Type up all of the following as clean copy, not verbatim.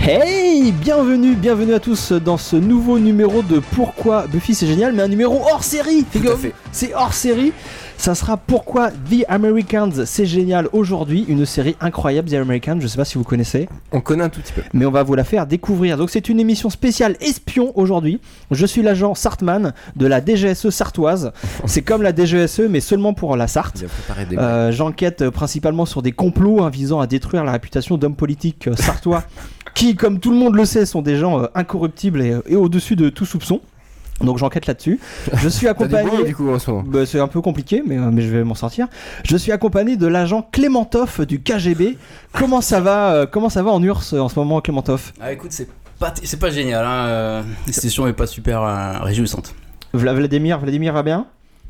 Hey, bienvenue à tous dans ce nouveau numéro de Pourquoi Buffy c'est génial, mais un numéro hors série. C'est hors série. Ça sera Pourquoi The Americans c'est génial aujourd'hui, une série incroyable, The Americans, je sais pas si vous connaissez. On connaît un tout petit peu. Mais on va vous la faire découvrir. Donc c'est une émission spéciale espion aujourd'hui. Je suis l'agent Sartman de la DGSE sartoise. C'est comme la DGSE mais seulement pour la Sarthe. J'enquête principalement sur des complots visant à détruire la réputation d'hommes politiques sartois qui, comme tout le monde le sait, sont des gens incorruptibles et au-dessus de tout soupçon. Donc j'enquête là-dessus. Je suis accompagné. T'as du coup en ce moment. C'est un peu compliqué, mais je vais m'en sortir. Je suis accompagné de l'agent Clémentov du KGB. Comment ça va en URSS en ce moment, Clémentov ? Ah écoute, c'est pas génial. La situation est pas super réjouissante. Vladimir va bien ?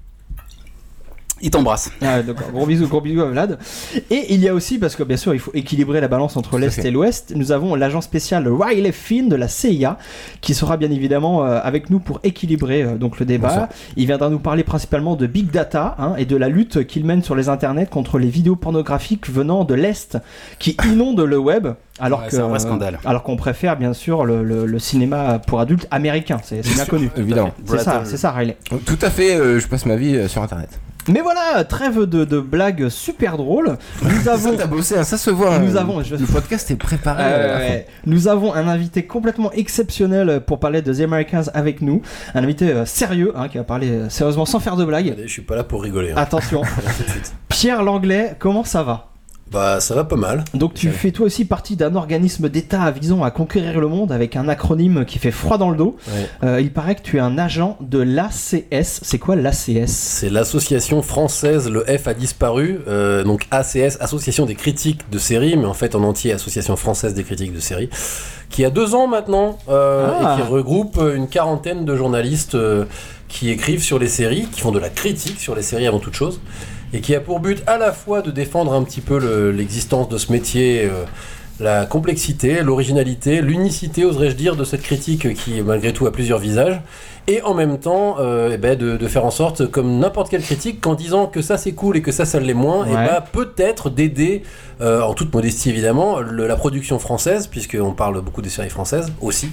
Il t'embrasse. Ah, d'accord. Gros bisous à Vlad. Et il y a aussi, parce que bien sûr il faut équilibrer la balance entre l'Est et l'Ouest, nous avons l'agent spécial Riley Finn de la CIA qui sera bien évidemment avec nous pour équilibrer donc le débat. Bonsoir. Il viendra nous parler principalement de Big Data et de la lutte qu'il mène sur les internets contre les vidéos pornographiques venant de l'Est qui inondent le web. C'est un vrai scandale. Alors qu'on préfère bien sûr le cinéma pour adultes américain, c'est bien connu. Évidemment. C'est ça Riley. Tout à fait, je passe ma vie sur internet. Mais voilà, trêve de blagues super drôles. Nous avons... Ça, t'as bossé, ça se voit. Le podcast est préparé. Nous avons un invité complètement exceptionnel pour parler de The Americans avec nous. Un invité sérieux, qui va parler sérieusement sans faire de blagues. Allez, je suis pas là pour rigoler. Attention. Pierre Langlais, comment ça va ? Bah ça va pas mal. Donc tu fais toi aussi partie d'un organisme d'État visant à conquérir le monde avec un acronyme qui fait froid dans le dos. Ouais. Il paraît que tu es un agent de l'ACS. C'est quoi l'ACS ? C'est l'association française, le F a disparu. Donc ACS, Association des critiques de séries, mais en fait en entier Association française des critiques de séries, qui a 2 ans maintenant et qui regroupe une quarantaine de journalistes qui écrivent sur les séries, qui font de la critique sur les séries avant toute chose. Et qui a pour but à la fois de défendre un petit peu l'existence de ce métier, la complexité, l'originalité, l'unicité, oserais-je dire, de cette critique qui malgré tout a plusieurs visages, et en même temps de faire en sorte, comme n'importe quelle critique, qu'en disant que ça c'est cool et que ça l'est moins, peut-être d'aider, en toute modestie évidemment, la production française, puisqu'on parle beaucoup des séries françaises aussi,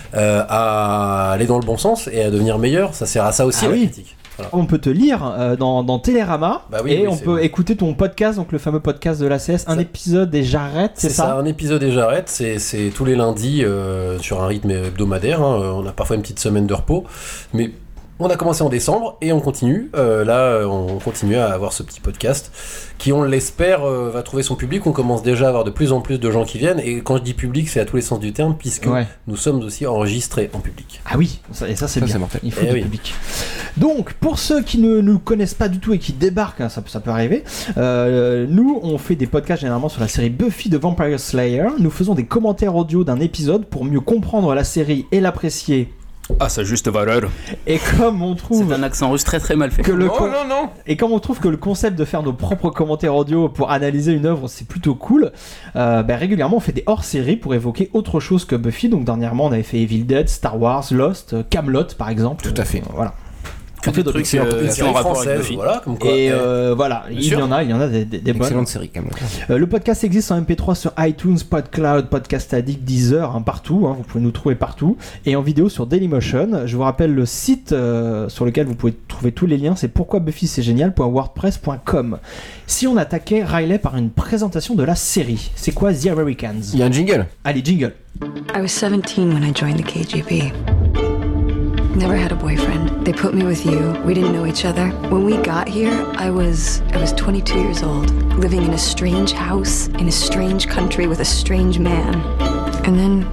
à aller dans le bon sens et à devenir meilleur. Ça sert à ça aussi la critique. Voilà. On peut te lire dans Télérama on peut écouter ton podcast, donc le fameux podcast de l'ACS, un épisode et j'arrête, c'est ça ? Un épisode et j'arrête, c'est tous les lundis sur un rythme hebdomadaire, on a parfois une petite semaine de repos, mais on a commencé en décembre et on continue, on continue à avoir ce petit podcast qui, on l'espère, va trouver son public. On commence déjà à avoir de plus en plus de gens qui viennent, et quand je dis public, c'est à tous les sens du terme, puisque nous sommes aussi enregistrés en public. Ah oui, ça c'est bien, il faut du public. Donc, pour ceux qui ne nous connaissent pas du tout et qui débarquent, ça peut arriver, nous on fait des podcasts généralement sur la série Buffy the Vampire Slayer. Nous faisons des commentaires audio d'un épisode pour mieux comprendre la série et l'apprécier à sa juste valeur. Et comme on trouve... C'est un accent russe très très mal fait. Non. Et comme on trouve que le concept de faire nos propres commentaires audio pour analyser une œuvre, c'est plutôt cool, régulièrement on fait des hors-séries pour évoquer autre chose que Buffy. Donc dernièrement on avait fait Evil Dead, Star Wars, Lost, Camelot par exemple. Tout à fait. Voilà. On fait d'autres trucs en rapport avec Buffy. Voilà, comme quoi. Et il y en a des bonnes. Excellente série quand même. Le podcast existe en MP3 sur iTunes, PodCloud, Podcast Addict, Deezer, partout. Vous pouvez nous trouver partout. Et en vidéo sur Dailymotion. Je vous rappelle le site sur lequel vous pouvez trouver tous les liens. C'est pourquoibuffyc'estgénial.wordpress.com. Si on attaquait Riley par une présentation de la série, c'est quoi The Americans ? Il y a un jingle. Allez, jingle. I was 17 when I joined the KGB. Never had a boyfriend. They put me with you. We didn't know each other. When we got here, I was 22 years old, living in a strange house, in a strange country with a strange man. And then...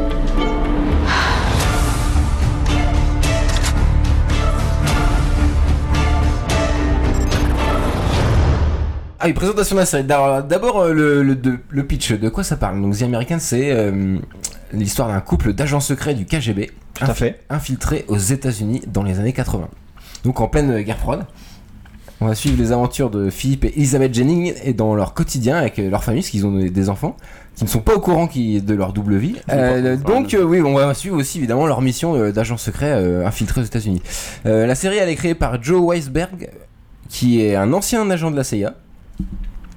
Ah oui, présentation de la série. D'abord, le pitch, de quoi ça parle ? Donc The Americans, c'est l'histoire d'un couple d'agents secrets du KGB infiltrés aux États-Unis dans les années 80. Donc en pleine guerre froide. On va suivre les aventures de Philippe et Elizabeth Jennings et dans leur quotidien avec leur famille, parce qu'ils ont des enfants qui ne sont pas au courant de leur double vie. On va suivre aussi évidemment leur mission d'agents secrets infiltrés aux États-Unis. La série elle est créée par Joe Weisberg, qui est un ancien agent de la CIA.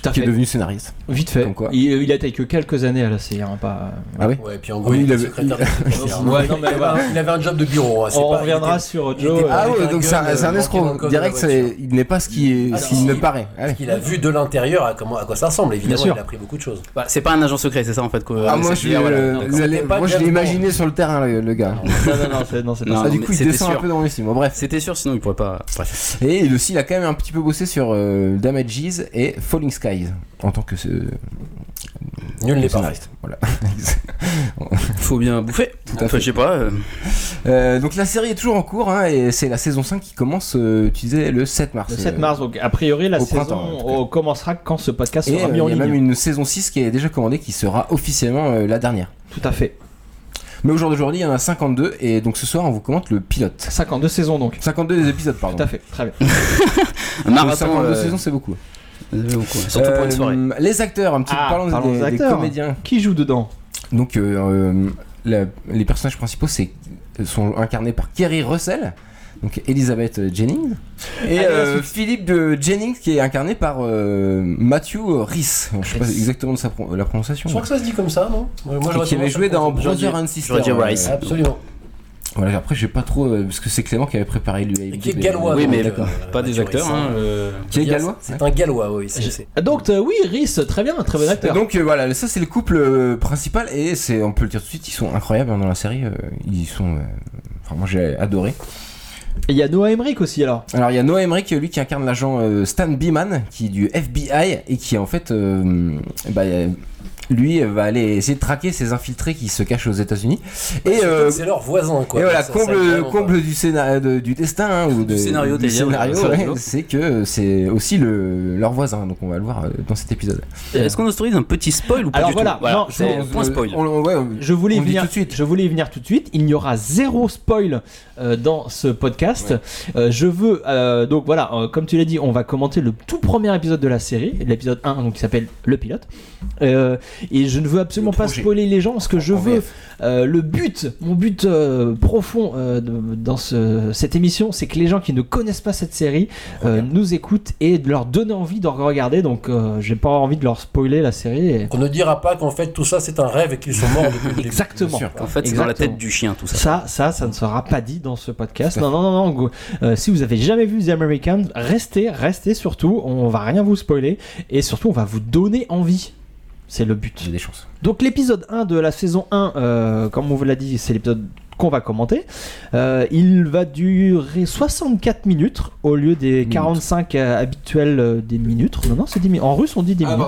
à qui fait. est devenu scénariste. Vite fait. Comme quoi. Il a été que quelques années à la série, pas. Ah oui. Ouais, puis en gros, Oui, il il était avait- secrétaire de secrétaire. Ouais, non, mais voilà. Il avait un job de bureau. Hein, c'est On pas- reviendra il était- sur il Joe. était- Ah avec ouais, un donc gun, c'est un manqué escroc. dans le coffre Direct, de la voiture. il n'est pas ce qu'il Ah, ce qu'il si, ne si. paraît. Parce qu'il a vu de l'intérieur à quoi ça ressemble. Évidemment, sûr. il a appris beaucoup de choses. Bah, c'est pas un agent secret, c'est ça en fait. Ah, moi, je l'ai imaginé sur le terrain, le gars. Non, c'est pas Non, ça. Ah, du mais coup, il c'était descend un sûr. peu dans l'estime. Bon, bref. C'était sûr, sinon il pourrait pas. Bref. Et aussi, il a quand même un petit peu bossé sur Damages et Falling Skies en tant que Nul n'est pas. scénariste. Voilà. Faut bien bouffer. Tout à Enfin, fait. je sais pas. Donc la série est toujours en cours hein, et c'est la saison 5 qui commence, tu disais, le 7 mars. Le 7 mars, donc a priori la au printemps, en tout saison commencera quand ce podcast Et sera il mis y en a ligne. même une saison 6 qui est déjà commandée qui sera officiellement la dernière. Tout à fait. Mais au jour d'aujourd'hui, il y en a 52 et donc ce soir on vous commente le pilote. 52 saisons donc. 52 des épisodes, pardon. Tout à fait, très bien. Un marathon. 52 saisons, c'est beaucoup. Surtout pour une soirée. Les acteurs, un petit peu parlons parlons des acteurs. comédiens. Qui joue dedans? Donc les personnages principaux sont incarnés par Kerry Russell, donc Elizabeth Jennings, et Philippe Jennings qui est incarné par Matthew Rhys. Je sais pas exactement de la prononciation. Je crois que ça se dit comme ça, non? Moi, Qui avait joué dans J'aurais dit- Brother and Sister. j'aurais dit Rice. Absolument. Voilà, après, j'ai pas trop. Parce que c'est Clément qui avait préparé lui. Et qui est gallois. Oui, donc, mais d'accord. Pas des acteurs. Hein, Qui est gallois. C'est un gallois, oui. c'est- Donc oui, Rhys, très bien, très bon acteur. Donc voilà, ça c'est le couple principal et on peut le dire tout de suite, ils sont incroyables hein, dans la série. Ils sont. Enfin, moi j'ai adoré. Et il y a Noah Emmerich aussi alors. Alors il y a Noah Emmerich, lui qui incarne l'agent Stan Beeman, qui est du FBI et qui en fait, lui va aller essayer de traquer ces infiltrés qui se cachent aux États-Unis. Et C'est leur voisin, quoi. et voilà, Ça aide vraiment comble du scénario, du destin hein, ou Du scénario, du t'as dit, scénario, c'est ouais, rigolo. c'est que c'est aussi leur voisin. Donc on va le voir dans cet épisode. Est-ce qu'on autorise un petit spoil ou pas Alors du voilà, tout non, c'est non, point spoil. Je voulais y on le dit venir tout de suite. Je voulais y venir tout de suite. Il y aura zéro spoil dans ce podcast. Je veux donc voilà, comme tu l'as dit, on va commenter le tout premier épisode de la série, l'épisode 1, donc qui s'appelle Le Pilote. Et je ne veux absolument Le pas projet. spoiler les gens parce que je En veux VF. mon but profond dans cette émission, c'est que les gens qui ne connaissent pas cette série nous écoutent et de leur donner envie de regarder. Donc j'ai pas envie de leur spoiler la série. On ne dira pas qu'en fait tout ça c'est un rêve et qu'ils sont morts depuis le début. Exactement. Bien sûr. En fait, c'est dans la Exactement. tête du chien tout ça. Ça ne sera pas dit dans ce podcast. Non. Si vous avez jamais vu The Americans, restez surtout. On va rien vous spoiler et surtout on va vous donner envie. C'est le but. J'ai des chances. Donc l'épisode 1 de la saison 1, comme on vous l'a dit, c'est l'épisode qu'on va commenter. Il va durer 64 minutes au lieu des 45 habituels des minutes. Non, c'est 10 minutes. En russe, on dit des minutes.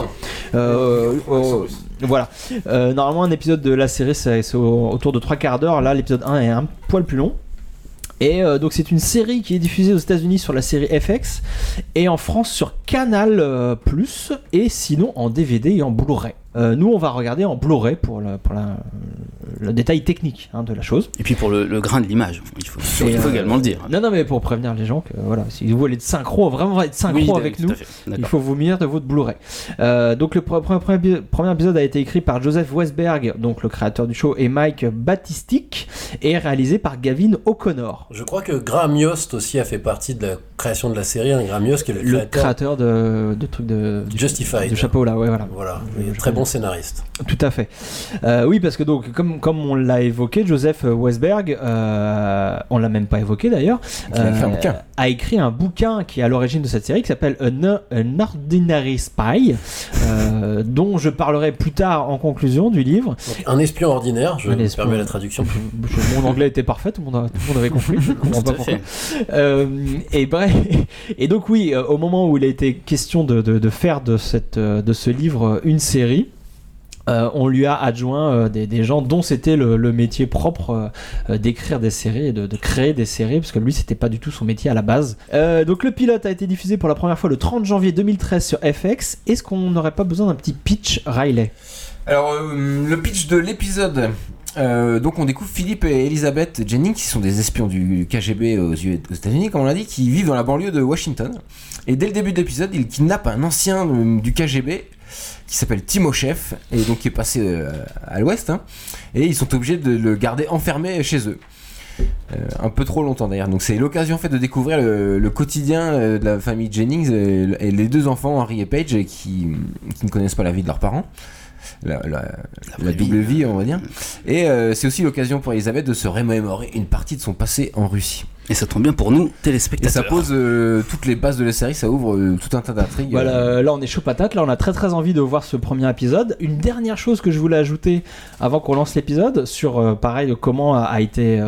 Voilà. Normalement, un épisode de la série, c'est autour de 3 quarts d'heure. Là, l'épisode 1 est un poil plus long. Et donc c'est une série qui est diffusée aux États-Unis sur la série FX et en France sur Canal Plus et sinon en DVD et en Blu-ray. Nous on va regarder en Blu-ray pour le détail technique de la chose. Et puis pour le grain de l'image, il faut également le dire. Non mais pour prévenir les gens que voilà, si vous voulez être synchro, vraiment être synchro avec nous, il faut vous munir de votre Blu-ray. Donc le premier épisode a été écrit par Joseph Westberg, donc le créateur du show, et Mike Batistik, et réalisé par Gavin O'Connor. Je crois que Graham Yost aussi a fait partie de la création de la série. Graham Yost qui est le créateur de trucs de Justified. De chapeau là, ouais voilà. Voilà, très bon scénariste. Tout à fait. Oui, parce que donc comme on l'a évoqué, Joseph Westberg, on l'a même pas évoqué d'ailleurs, a écrit un bouquin qui est à l'origine de cette série qui s'appelle An Ordinary Spy, dont je parlerai plus tard en conclusion du livre. Donc, un espion ordinaire, je me permets la traduction. Mon anglais était parfait, tout le monde avait compris. Je comprends pas pourquoi. Et bref, et donc oui, au moment où il a été question de faire de ce livre une série, on lui a adjoint des gens dont c'était le métier propre d'écrire des séries et de créer des séries, parce que lui c'était pas du tout son métier à la base. Donc le pilote a été diffusé pour la première fois le 30 janvier 2013 sur FX. Est-ce qu'on n'aurait pas besoin d'un petit pitch, Riley? Alors le pitch de l'épisode, donc on découvre Philippe et Elizabeth Jennings qui sont des espions du KGB aux États-Unis, comme on l'a dit, qui vivent dans la banlieue de Washington. Et dès le début de l'épisode, ils kidnappent un ancien du KGB qui s'appelle Timoshev et donc qui est passé à l'ouest, et ils sont obligés de le garder enfermé chez eux. un peu trop longtemps d'ailleurs. Donc c'est l'occasion en fait de découvrir le quotidien de la famille Jennings et les deux enfants Henry et Paige qui ne connaissent pas la vie de leurs parents. La double vie, on va dire. Et c'est aussi l'occasion pour Elisabeth de se remémorer une partie de son passé en Russie. Et ça tombe bien pour nous, téléspectateurs. Et ça pose toutes les bases de la série, ça ouvre tout un tas d'intrigues. Voilà, là on est chaud patate, là on a très très envie de voir ce premier épisode. Une dernière chose que je voulais ajouter avant qu'on lance l'épisode sur pareil comment a été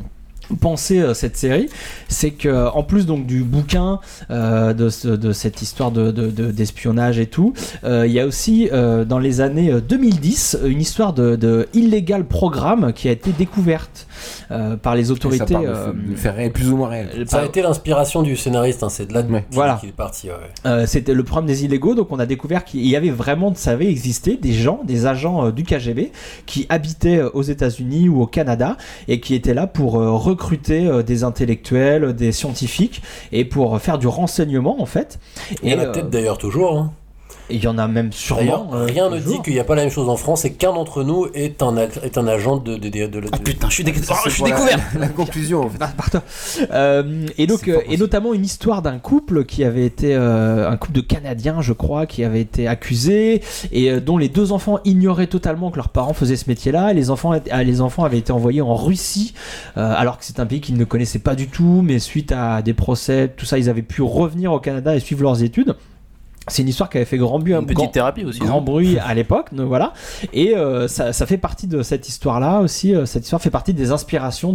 penser cette série, c'est que en plus donc du bouquin de cette histoire d'espionnage et tout, il y a aussi dans les années 2010 une histoire de illégal programme qui a été découverte par les autorités. Ça parle de faits réels, plus ou moins réels. Ça a été l'inspiration du scénariste, hein, c'est de là qu'il est parti. C'était le problème des illégaux, donc on a découvert qu'il y avait vraiment, ça avait existé des agents du KGB qui habitaient aux États-Unis ou au Canada et qui étaient là pour recruter des intellectuels, des scientifiques et pour faire du renseignement en fait. Et la tête d'ailleurs toujours. Hein. Il y en a même sûrement. Rien ne dit qu'il n'y a pas la même chose en France et qu'un d'entre nous est un agent de Ah putain, je suis découvert. La conclusion. En fait. Pardon. Et donc, et notamment une histoire d'un couple qui avait été un couple de Canadiens, je crois, qui avait été accusé et dont les deux enfants ignoraient totalement que leurs parents faisaient ce métier-là. Et les enfants avaient été envoyés en Russie, alors que c'est un pays qu'ils ne connaissaient pas du tout, mais suite à des procès, tout ça, ils avaient pu revenir au Canada et suivre leurs études. C'est une histoire qui avait fait grand bruit à l'époque, donc voilà. Et ça fait partie de cette histoire-là aussi. Cette histoire fait partie des inspirations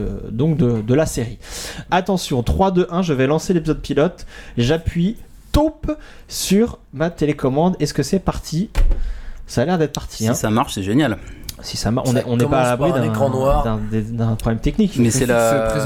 de la série. Attention, 3, 2, 1, je vais lancer l'épisode pilote. J'appuie taupe sur ma télécommande. Est-ce que c'est parti ? Ça a l'air d'être parti. Si ça marche, c'est génial. Si ça marche, on n'est pas à l'abri d'un problème technique. Mais c'est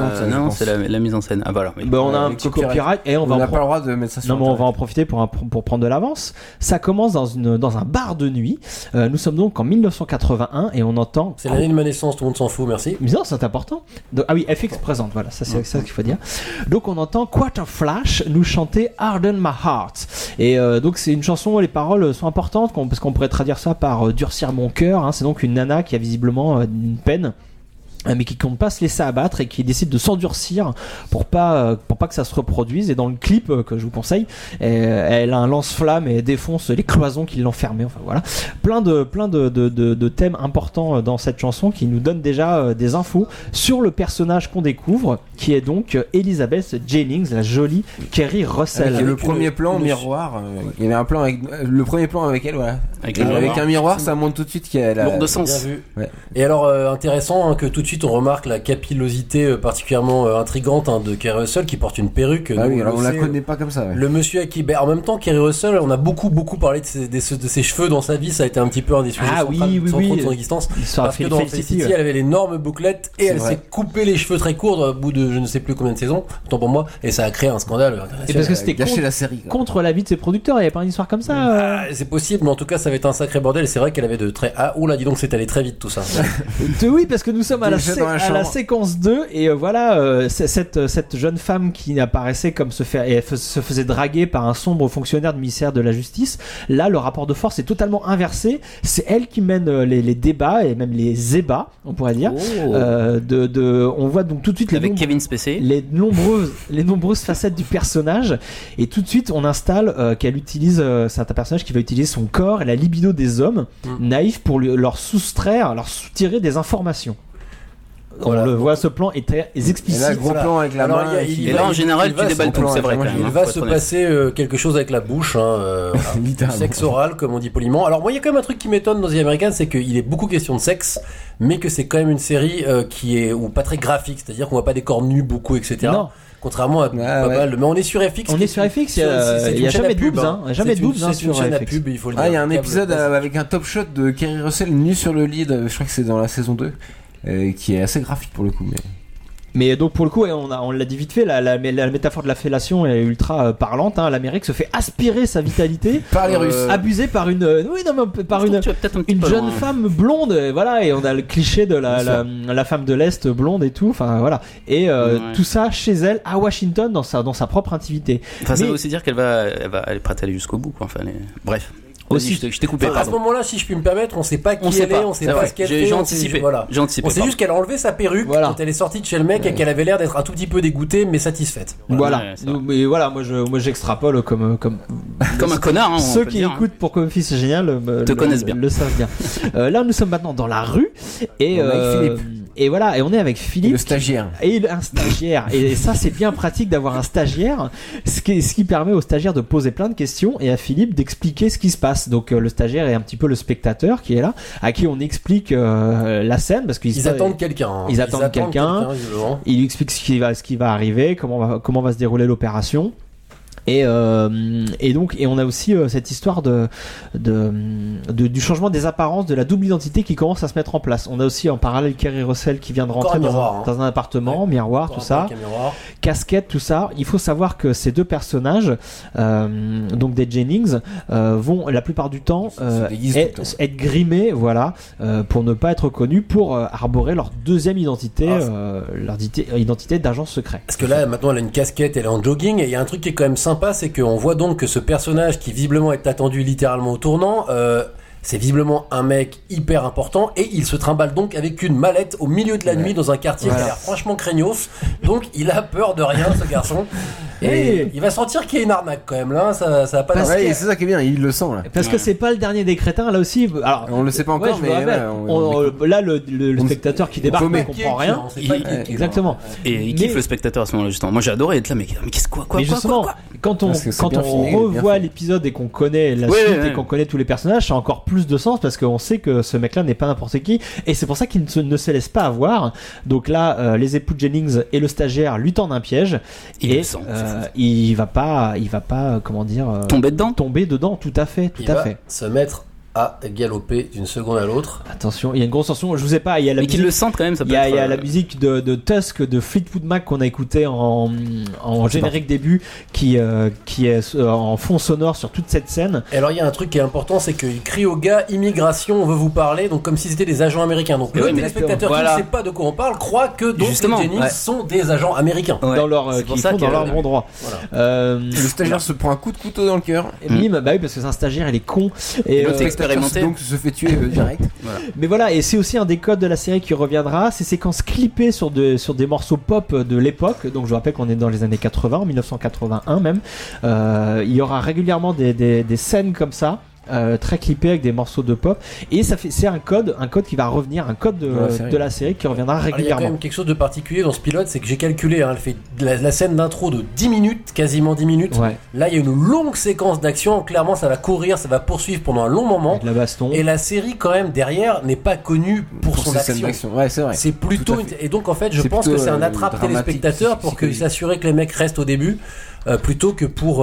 la mise en scène. Ah voilà. Oui. Ben, on a un petit copyright et on n'a pas le droit de mettre ça sur on va en profiter pour prendre de l'avance. Ça commence dans un bar de nuit. Nous sommes donc en 1981 et on entend. C'est l'année de ma naissance, tout le monde s'en fout, merci. Mais non, c'est important. Ah oui, FX présente, voilà, ça c'est ça qu'il faut dire. Donc on entend Quarter Flash nous chanter Harden My Heart. Et donc c'est une chanson où les paroles sont importantes parce qu'on pourrait traduire ça par durcir mon cœur. Hein. C'est donc une nana qui a visiblement une peine mais qui compte pas se laisser abattre et qui décide de s'endurcir pour pas que ça se reproduise. Et dans le clip que je vous conseille, elle a un lance-flamme et défonce les cloisons qui l'enfermaient. Enfin voilà, plein de thèmes importants dans cette chanson qui nous donnent déjà des infos sur le personnage qu'on découvre, qui est donc Elizabeth Jennings, la jolie Kerry Russell. Avec le premier plan au miroir, il y avait un plan avec le premier plan avec elle, voilà. Avec un miroir, ça montre tout de suite qu'elle a lourd de sens. Ouais. Et alors intéressant que tout de suite on remarque la capillosité particulièrement intrigante de Kerry Russell qui porte une perruque. Ah oui, alors on la connaît pas comme ça. Ouais. Le monsieur à qui, en même temps, Kerry Russell, on a beaucoup parlé de ses cheveux dans sa vie, ça a été un petit peu un des sujets centraux de son existence. Parce que dans Felicity, elle avait l'énorme bouclette et elle s'est coupé les cheveux très courts au bout de je ne sais plus combien de saisons, autant pour moi, et ça a créé un scandale. Et parce que c'était gâché la série. Contre l'avis de ses producteurs, il n'y avait pas une histoire comme ça. C'est possible, mais en tout cas, ça avait été un sacré bordel et c'est vrai qu'elle avait de très. Ah, oula, dis donc, c'est allé très vite tout ça. Oui, parce que nous sommes à la séquence 2 et voilà, cette jeune femme qui apparaissait comme se faisait draguer par un sombre fonctionnaire du ministère de la Justice. Là, le rapport de force est totalement inversé. C'est elle qui mène les débats et même les ébats, on pourrait dire. On voit donc tout de suite avec Kevin Spacey les nombreuses facettes du personnage et tout de suite on installe qu'elle utilise, c'est un personnage qui va utiliser son corps et la libido des hommes naïfs pour leur soutirer des informations. Voilà. On le voit, ce plan est très explicite. Et là, gros plan avec la main. Et là, en général, tu déballes tout, c'est vrai. Il va se passer quelque chose avec la bouche, sexe oral, comme on dit poliment. Alors moi, il y a quand même un truc qui m'étonne dans The Americans, c'est qu'il est beaucoup question de sexe, mais que c'est quand même une série qui est pas très graphique, c'est-à-dire qu'on voit pas des corps nus beaucoup, etc. Non. Contrairement à pas mal, mais on est sur FX. On est sur FX, il y a jamais de boobs, jamais de boobs sur FX. Il faut le dire. Il y a un épisode avec un top shot de Kerry Russell nu sur le lit, je crois que c'est dans la saison 2. Qui est assez graphique pour le coup, mais donc pour le coup, on l'a dit vite fait, la métaphore de la fellation est ultra parlante. L'Amérique se fait aspirer sa vitalité par les Russes, abusée par une jeune femme blonde. Voilà, et on a le cliché de la femme de l'Est blonde et tout. Enfin voilà, et tout ça chez elle à Washington dans sa propre intimité. Enfin, ça veut aussi dire qu'elle va elle est prête à aller jusqu'au bout, quoi. Enfin, bref. Aussi, je t'ai coupé. À ce moment-là, si je puis me permettre, on sait pas qui elle est, on sait pas ce qu'elle fait. J'ai anticipé. Voilà. On sait juste qu'elle a enlevé sa perruque quand elle est sortie de chez le mec et qu'elle avait l'air d'être un tout petit peu dégoûtée mais satisfaite. Voilà. Mais voilà, moi j'extrapole comme un connard. Hein, ceux qui écoutent pour Coffee c'est génial te connaissent bien. Le savent bien. Là, nous sommes maintenant dans la rue et voilà, et on est avec Philippe, le stagiaire. Et un stagiaire. Et ça, c'est bien pratique d'avoir un stagiaire, ce qui permet au stagiaire de poser plein de questions et à Philippe d'expliquer ce qui se passe. Donc le stagiaire est un petit peu le spectateur qui est là, à qui on explique la scène parce qu'ils attendent quelqu'un. Ils attendent quelqu'un. Il lui explique ce qui va arriver, comment va se dérouler l'opération. Et donc on a aussi cette histoire du changement des apparences, de la double identité qui commence à se mettre en place. On a aussi en parallèle Kerry Russell qui vient de rentrer dans un appartement, miroir, tout ça, casquette, tout ça. Il faut savoir que ces deux personnages, donc des Jennings, vont la plupart du temps être grimés, voilà, pour ne pas être reconnus, pour arborer leur deuxième identité, leur identité d'agent secret. Parce que là maintenant elle a une casquette, elle est en jogging et il y a un truc qui est quand même sympa, c'est qu'on voit donc que ce personnage qui visiblement est attendu littéralement au tournant, c'est visiblement un mec hyper important et il se trimballe donc avec une mallette au milieu de la nuit dans un quartier qui a l'air franchement craignos. Donc il a peur de rien, ce garçon. Et il va sentir qu'il y a une arnaque quand même là, ça va pas. C'est ça qui est bien, il le sent là. Parce que c'est pas le dernier des crétins là aussi. Alors on le sait pas encore, mais là le spectateur qui débarque ne comprend rien. Exactement. Et il kiffe le spectateur à ce moment-là justement. Moi j'ai adoré être là, mais qu'est-ce quoi. Quand on revoit l'épisode et qu'on connaît la suite et qu'on connaît tous les personnages, c'est encore plus de sens parce qu'on sait que ce mec-là n'est pas n'importe qui et c'est pour ça qu'il ne se laisse pas avoir. Donc là, les époux Jennings et le stagiaire lui tendent un piège et il va pas, comment dire, tomber dedans, tout à fait. Se mettre à galoper d'une seconde à l'autre. Attention, il y a une grosse tension. Je vous sais pas, il y a la musique, qu'ils le sentent quand même. Il y a la musique de Tusk de Fleetwood Mac qu'on a écouté en générique début, qui est en fond sonore sur toute cette scène. Et alors il y a un truc qui est important, c'est qu'il crie aux gars immigration, on veut vous parler, donc comme si c'était des agents américains. Donc le téléspectateur qui ne sait pas de quoi on parle croit que donc les Jennings sont des agents américains dans leur bon droit. Voilà. Le stagiaire se prend un coup de couteau dans le cœur. Bah oui, parce que c'est un stagiaire, il est con et donc se fait tuer direct. Voilà. Mais voilà, et c'est aussi un des codes de la série qui reviendra, ces séquences clippées sur des morceaux pop de l'époque. Donc je vous rappelle qu'on est dans les années 80, en 1981 même. Il y aura régulièrement des scènes comme ça. Très clippé avec des morceaux de pop et c'est un code qui va revenir, un code de la série qui reviendra régulièrement. Il y a quand même quelque chose de particulier dans ce pilote, c'est que j'ai calculé, elle fait la scène d'intro de 10 minutes, quasiment 10 minutes. Là il y a une longue séquence d'action, clairement ça va courir, ça va poursuivre pendant un long moment. Avec la baston. Et la série quand même derrière n'est pas connue pour son action. Ouais, c'est vrai. C'est plutôt et donc en fait je pense que c'est un attrape téléspectateur pour s'assurer que les mecs restent au début. Plutôt que pour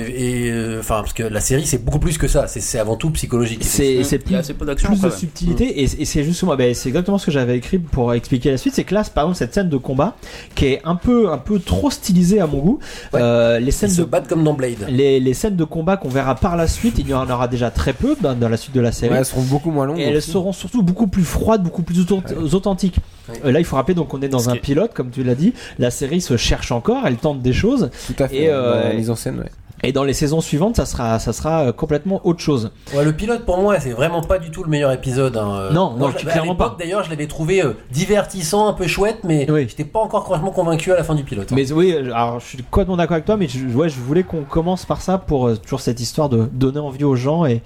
parce que la série c'est beaucoup plus que ça, c'est avant tout psychologique. C'est plus de subtilité et c'est justement c'est exactement ce que j'avais écrit pour expliquer la suite. C'est que là par exemple cette scène de combat qui est un peu trop stylisée à mon goût. Les scènes se battent comme dans Blade. Les scènes de combat qu'on verra par la suite, il y en aura déjà très peu dans la suite de la série. Elles seront beaucoup moins longues. Et elles seront surtout beaucoup plus froides, beaucoup plus authentiques. Là il faut rappeler donc on est dans un pilote comme tu l'as dit. La série se cherche encore, elle tente des choses. Tout à fait. Dans la mise en scène, Et dans les saisons suivantes, ça sera complètement autre chose. Le pilote pour moi, c'est vraiment pas du tout le meilleur épisode. Non, clairement pas. D'ailleurs, je l'avais trouvé divertissant, un peu chouette, mais j'étais pas encore complètement convaincu à la fin du pilote. Mais oui, alors je suis complètement d'accord avec toi, mais je voulais qu'on commence par ça pour toujours cette histoire de donner envie aux gens et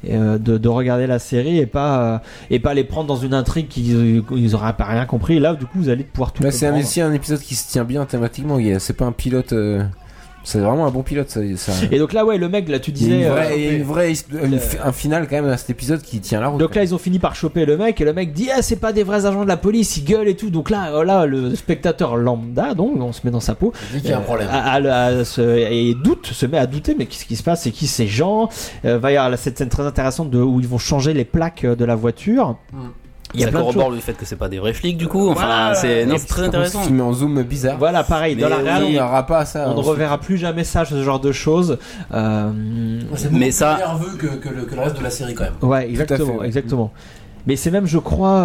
de regarder la série et pas les prendre dans une intrigue qu'ils auraient pas rien compris. Et là, du coup, vous allez pouvoir tout comprendre. C'est aussi un épisode qui se tient bien thématiquement. C'est pas un pilote. C'est vraiment un bon pilote ça. Et donc là le mec là tu disais un final quand même à cet épisode qui tient la route. Donc là ils ont fini par choper le mec et le mec dit c'est pas des vrais agents de la police, ils gueulent et tout. Donc là le spectateur lambda, donc on se met dans sa peau, il dit qu'il y a un problème et se met à douter, mais qu'est-ce qui se passe, c'est qui ces gens. Va y avoir cette scène très intéressante où ils vont changer les plaques de la voiture. Ça corrobore le fait que c'est pas des vrais flics du coup. Enfin, c'est très intéressant. Tu mets en zoom bizarre. Voilà, pareil. Dans la réalité, on n'aura pas ça. On ne reverra plus jamais ce genre de choses. C'est beaucoup plus nerveux que le reste de la série quand même. Ouais, exactement. Mais c'est même, je crois,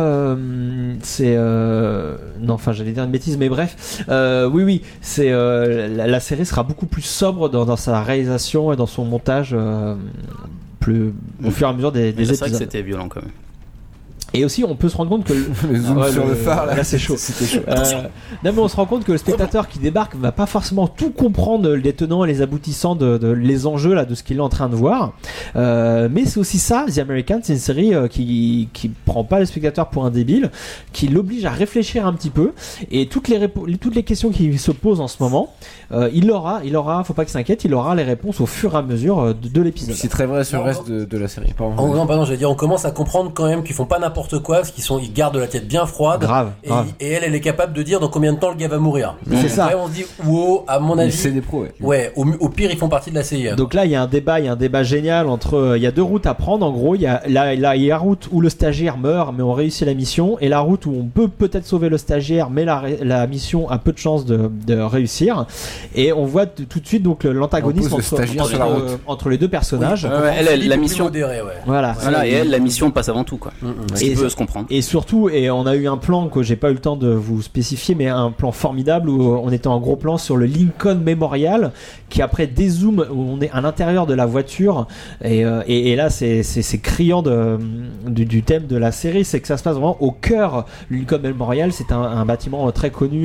j'allais dire une bêtise, mais bref, oui, c'est la série sera beaucoup plus sobre dans sa réalisation et dans son montage. au fur et à mesure des épisodes. C'est vrai que c'était violent quand même. Et aussi, on peut se rendre compte que le zoom sur le phare là, c'est chaud. C'était chaud. Non, mais on se rend compte que le spectateur qui débarque va pas forcément tout comprendre les tenants et les aboutissants de les enjeux là de ce qu'il est en train de voir. Mais c'est aussi ça, The Americans, c'est une série qui prend pas le spectateur pour un débile, qui l'oblige à réfléchir un petit peu. Et toutes les questions qui se posent en ce moment, il aura, faut pas qu'il s'inquiète, il aura les réponses au fur et à mesure de l'épisode. C'est très vrai sur le reste de la série. Pardon, j'allais dire, on commence à comprendre quand même qu'ils font pas n'importe quoi, parce ils gardent la tête bien froide. Grave. Et elle est capable de dire dans combien de temps le gars va mourir. C'est ça. Après, on se dit, wow, à mon avis. C'est des pros, ouais. Au pire, ils font partie de la CIA. Donc là, il y a un débat génial entre, il y a deux routes à prendre. En gros, il y a la route où le stagiaire meurt, mais on réussit la mission, et la route où on peut peut-être sauver le stagiaire, mais la mission a peu de chances de réussir. Et on voit tout de suite donc l'antagonisme entre les deux personnages. Elle, la mission. Modéré, Voilà. Et elle, la mission passe avant tout, quoi. Ce qui peut se comprendre. Et surtout, et on a eu un plan que j'ai pas eu le temps de vous spécifier, mais un plan formidable où on était en gros plan sur le Lincoln Memorial, qui après dézoome, où on est à l'intérieur de la voiture, et là c'est criant du thème de la série, c'est que ça se passe vraiment au cœur. Le Lincoln Memorial, c'est un bâtiment très connu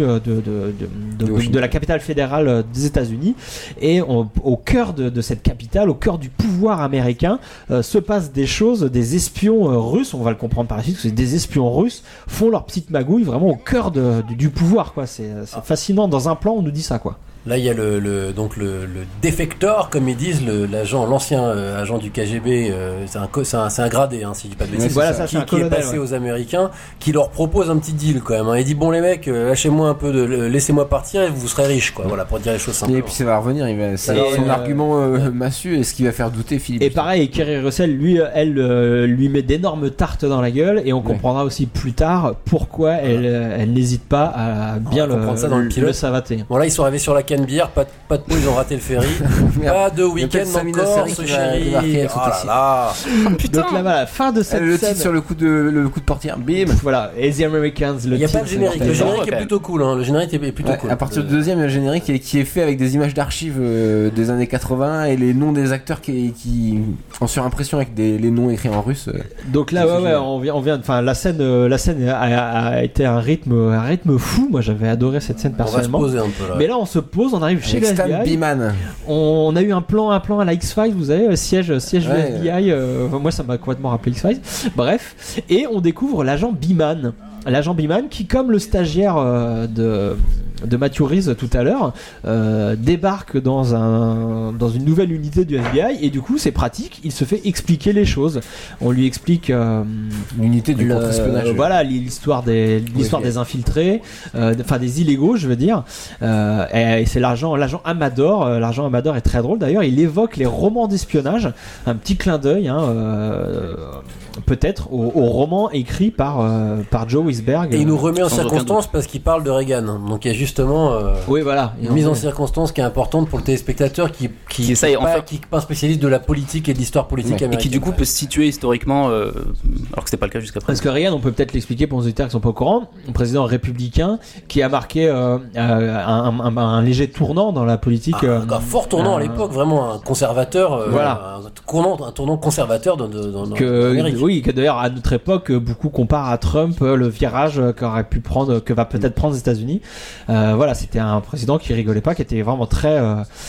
de la capitale fédérale des États-Unis, et au cœur de cette capitale, au cœur du pouvoir américain, se passent des choses, des espions russes, on va le comprendre par la suite, parce que des espions russes font leur petite magouille vraiment au cœur du pouvoir, quoi. C'est fascinant. Dans un plan, on nous dit ça, quoi. Là, il y a le défecteur, comme ils disent, l'ancien agent du KGB, c'est un gradé, hein, si je dis pas de bêtises. Voilà, ça, c'est un colonel, qui est passé aux Américains, qui leur propose un petit deal quand même. Hein. Il dit bon les mecs, lâchez-moi un peu laissez-moi partir et vous serez riches, quoi. Voilà, pour dire les choses simplement. Et puis ça va revenir, c'est son argument massu, et ce qui va faire douter Philippe. Et pareil, Kerry Russell, lui met d'énormes tartes dans la gueule, et on comprendra aussi plus tard pourquoi elle n'hésite pas à bien le savater. Bon là, ils sont arrivés sur la bière, pas de peau, ils ont raté le ferry. Pas de week-end encore, ce chéri. Oh là là. Putain. Donc là, voilà, fin de cette le scène. titre sur le coup de portière, bim. Voilà, et The Americans, il n'y a pas de générique. Le générique est plutôt cool, hein. Le générique est plutôt cool. À partir du deuxième, il y a un générique qui est fait avec des images d'archives des années 80 et les noms des acteurs qui en surimpression avec les noms écrits en russe. Donc là, on vient, enfin, la scène a été un rythme fou. Moi, j'avais adoré cette scène personnellement. On va se poser un peu là. Mais là, on se pose, on arrive chez le FBI. On a eu un plan à la X-Files, vous savez, siège du FBI. Moi, ça m'a complètement rappelé X-Files. Bref, et on découvre l'agent Beeman. L'agent Beeman qui, comme le stagiaire de Matthew Rhys tout à l'heure, débarque dans une nouvelle unité du FBI, et du coup c'est pratique, il se fait expliquer les choses. On lui explique l'unité du contre-espionnage. Voilà, l'histoire des infiltrés, enfin des illégaux, je veux dire. Et c'est l'agent Amador. L'agent Amador est très drôle d'ailleurs. Il évoque les romans d'espionnage, un petit clin d'œil, peut-être au roman écrit par Joe Wisberg. Et il nous remet en circonstance parce qu'il parle de Reagan. Donc il y a justement une mise en circonstance qui est importante pour le téléspectateur qui n'est pas un spécialiste de la politique et de l'histoire politique américaine. Et qui du coup peut se situer historiquement, alors que c'était pas le cas jusqu'à présent. Parce que Reagan, on peut peut-être l'expliquer pour nos auditeurs qui sont pas au courant, un président républicain qui a marqué un léger tournant dans la politique. Un fort tournant à l'époque, vraiment un conservateur. Voilà. Un tournant conservateur dans l'Amérique. Oui, que d'ailleurs à notre époque beaucoup comparent à Trump le virage que va peut-être prendre les États-Unis. Voilà, c'était un président qui rigolait pas, qui était vraiment très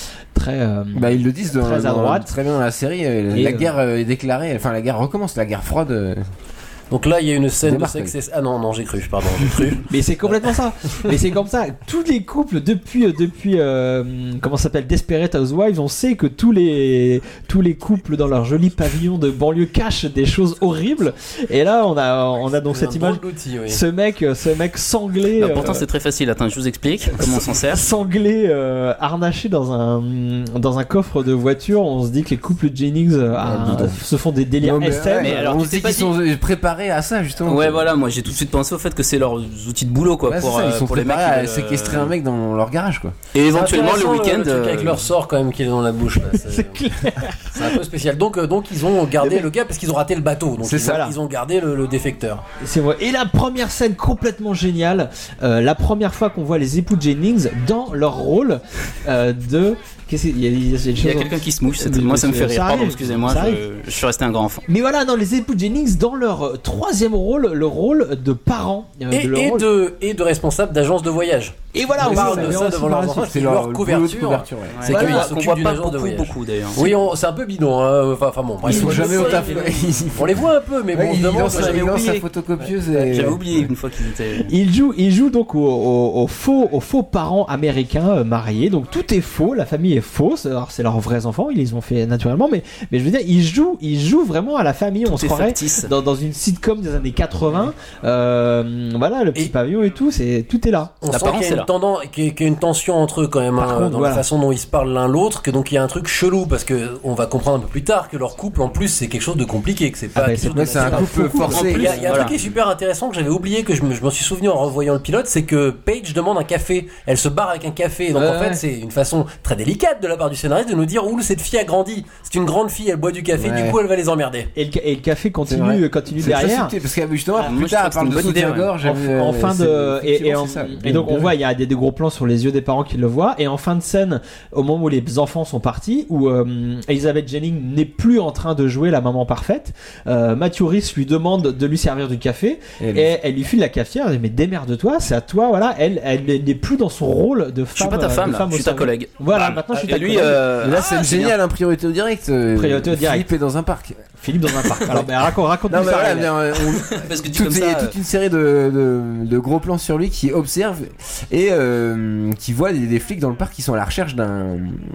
ils le disent très à droite. Très bien dans la série. La guerre est déclarée, enfin la guerre recommence, la guerre froide. Donc là, il y a une scène de sexe. Ah non, j'ai cru. Mais c'est complètement ça. Mais c'est comme ça. Tous les couples depuis comment ça s'appelle, Desperate Housewives, on sait que tous les couples dans leur joli pavillon de banlieue cachent des choses horribles. Et là, on a donc cette image. Ce mec sanglé. Pourtant, c'est très facile. Attends, je vous explique comment on s'en sert. Sanglé, harnaché dans un coffre de voiture. On se dit que les couples Jennings se font des délires SM. Mais alors, on se dit qu'ils sont préparés préparés à ça justement. Ouais, voilà, moi j'ai tout de suite pensé au fait que c'est leurs outils de boulot quoi. Ouais, pour, c'est ça, ils sont pour les mecs préparés à qui veulent, séquestrer un mec dans leur garage quoi. Et éventuellement le week-end. Le truc avec leur sort quand même qu'il est dans la bouche. Là, C'est clair. C'est un peu spécial. Donc ils ont gardé le gars parce qu'ils ont raté le bateau. Donc C'est ça. ils ont gardé le défecteur. C'est vrai. Et la première scène complètement géniale, la première fois qu'on voit les époux Jennings dans leur rôle de... Il y a quelqu'un qui se mouche, moi ça me fait rire. Pardon, excusez-moi, je suis resté un grand enfant. Mais voilà, dans les époux Jennings, dans leur troisième rôle, le rôle de parents. Et de responsable d'agence de voyage. Et voilà, on parle de ça devant leurs enfants, c'est leur couverture. C'est qu'ils s'occupent d'une agence de voyage. Beaucoup d'ailleurs. Oui, c'est un peu bidon. Enfin bon, ils sont jamais au taf. On les voit un peu, mais bon, évidemment, sa photocopieuse. J'avais oublié une fois qu'ils étaient. Ils jouent donc aux faux parents américains mariés. Donc tout est faux, la famille est fausse. Alors c'est leurs vrais enfants, ils les ont fait naturellement, mais je veux dire, ils jouent vraiment à la famille. On se croirait dans une sitcom des années 80. Voilà, le petit pavillon et tout, tout est là. On sent qu'il y a une tension entre eux quand même, dans la façon dont ils se parlent l'un l'autre, que donc il y a un truc chelou parce que on va comprendre un peu plus tard que leur couple en plus c'est quelque chose de compliqué, que c'est pas c'est un couple forcé. Il y a un truc qui est super intéressant que j'avais oublié, que je m'en suis souvenu en revoyant le pilote, c'est que Paige demande un café, elle se barre avec un café, donc en fait c'est une façon très délicate de la part du scénariste de nous dire où cette fille a grandi, c'est une grande fille, elle boit du café, du coup elle va les emmerder. Et le café continue derrière. Parce que justement plus tard elle parle de soutien-gorge en fin de et donc on voit il y a des gros plans sur les yeux des parents qui le voient, et en fin de scène, au moment où les enfants sont partis, où Elizabeth Jennings n'est plus en train de jouer la maman parfaite, Matthew Rhys lui demande de lui servir du café et elle lui file la cafetière, elle dit mais démerde-toi, c'est à toi, voilà, elle n'est plus dans son rôle de femme. Je suis pas ta femme, je suis ta collègue. Voilà, maintenant je suis ta collègue. Là c'est génial, un priorité au direct. Philippe est dans un parc. Alors raconte-nous ça. Parce que il y a toute une série de gros plans sur lui qui observe et qui voit des flics dans le parc qui sont à la recherche d'un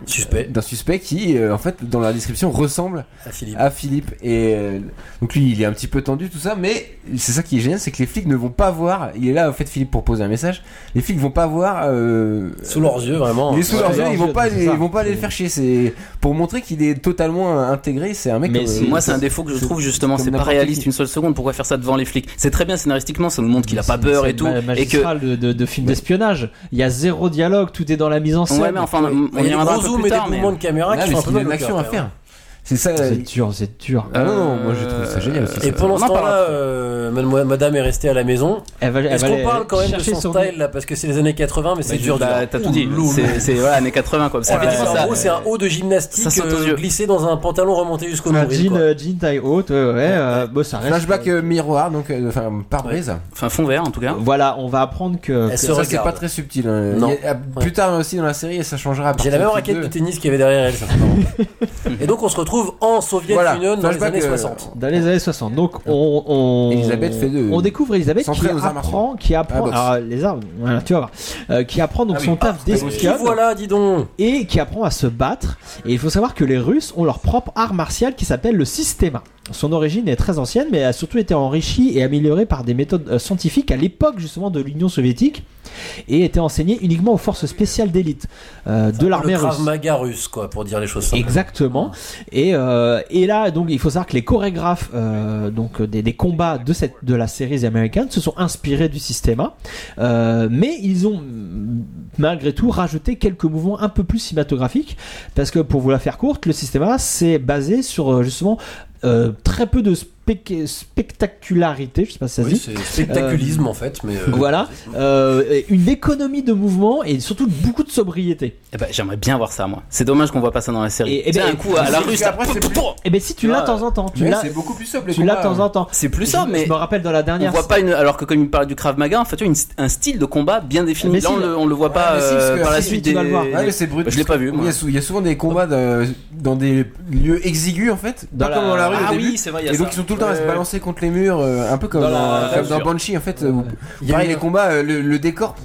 suspect qui en fait dans la description ressemble à Philippe. Et donc lui il est un petit peu tendu tout ça, mais c'est ça qui est génial, c'est que les flics ne vont pas voir, il est là en fait Philippe pour poser un message, les flics vont pas voir sous leurs yeux vraiment, sous leurs yeux, ils vont pas aller le faire chier, c'est pour montrer qu'il est totalement intégré, c'est un mec. Mais moi c'est un défaut que je trouve justement, c'est pas réaliste une seule seconde. Pourquoi faire ça devant les flics? C'est très bien scénaristiquement, ça nous montre qu'il a pas peur et tout, et que de film d'espionnage, il y a zéro dialogue, tout est dans la mise en scène. Ouais, mais enfin on y reviendra un peu plus tard, mais des mouvements de caméra qui font un peu de l'action à faire. C'est ça. C'est dur. Ah non, moi je trouve ça génial aussi. Et pendant ce temps-là, madame est restée à la maison. Est-ce qu'on parle quand même de son style là, parce que c'est les années 80, mais c'est dur. T'as tout dit. C'est voilà, années 80 quoi. Ça fait en gros, c'est un haut de gymnastique glissé dans un pantalon remonté jusqu'au nombril. Jean taille haute, ça reste. Flashback miroir, donc pare-brise. Enfin fond vert en tout cas. Voilà, on va apprendre que ça c'est pas très subtil. Plus tard aussi dans la série, ça changera. J'ai la même raquette de tennis qu'il y avait derrière elle. Et donc on se retrouve en Soviet Union dans les années 60. Dans les années 60. Donc Elisabeth fait on découvre Elisabeth qui apprend alors, les armes, voilà, tu vas voir, qui apprend donc son taf d'espionne. Voilà, dis donc. Et qui apprend à se battre. Et il faut savoir que les Russes ont leur propre art martial qui s'appelle le Systema. Son origine est très ancienne, mais a surtout été enrichie et améliorée par des méthodes scientifiques à l'époque justement de l'Union soviétique, et était enseignée uniquement aux forces spéciales d'élite de l'armée russe. Le Krav Maga russe, quoi, pour dire les choses simples. Exactement. Et là, donc, il faut savoir que les chorégraphes des combats de la série The Americans se sont inspirés du Systema, mais ils ont malgré tout rajouté quelques mouvements un peu plus cinématographiques, parce que pour vous la faire courte, le Systema c'est basé sur justement très peu de spectacularité, je sais pas si ça se dit. C'est spectaculisme en fait, mais voilà, une économie de mouvement et surtout beaucoup de sobriété. J'aimerais bien voir ça moi. C'est dommage qu'on voit pas ça dans la série. Et un coup à la russe. Et ben si tu l'as de temps en temps, c'est beaucoup plus sobre. Tu l'as de temps en temps. C'est plus ça, mais je me rappelle dans la dernière. On voit pas alors que comme il parle du Krav Maga, en fait, tu as un style de combat bien défini. Là, on le voit pas par la suite. Tu vas le voir. C'est brut. Je l'ai pas vu. Il y a souvent des combats dans des lieux exigus en fait, pas comme dans la rue. Ah oui, c'est vrai. Et donc ils sont tout le temps à se balancer contre les murs, un peu comme dans Banshee en fait. Pareil, les combats, le décor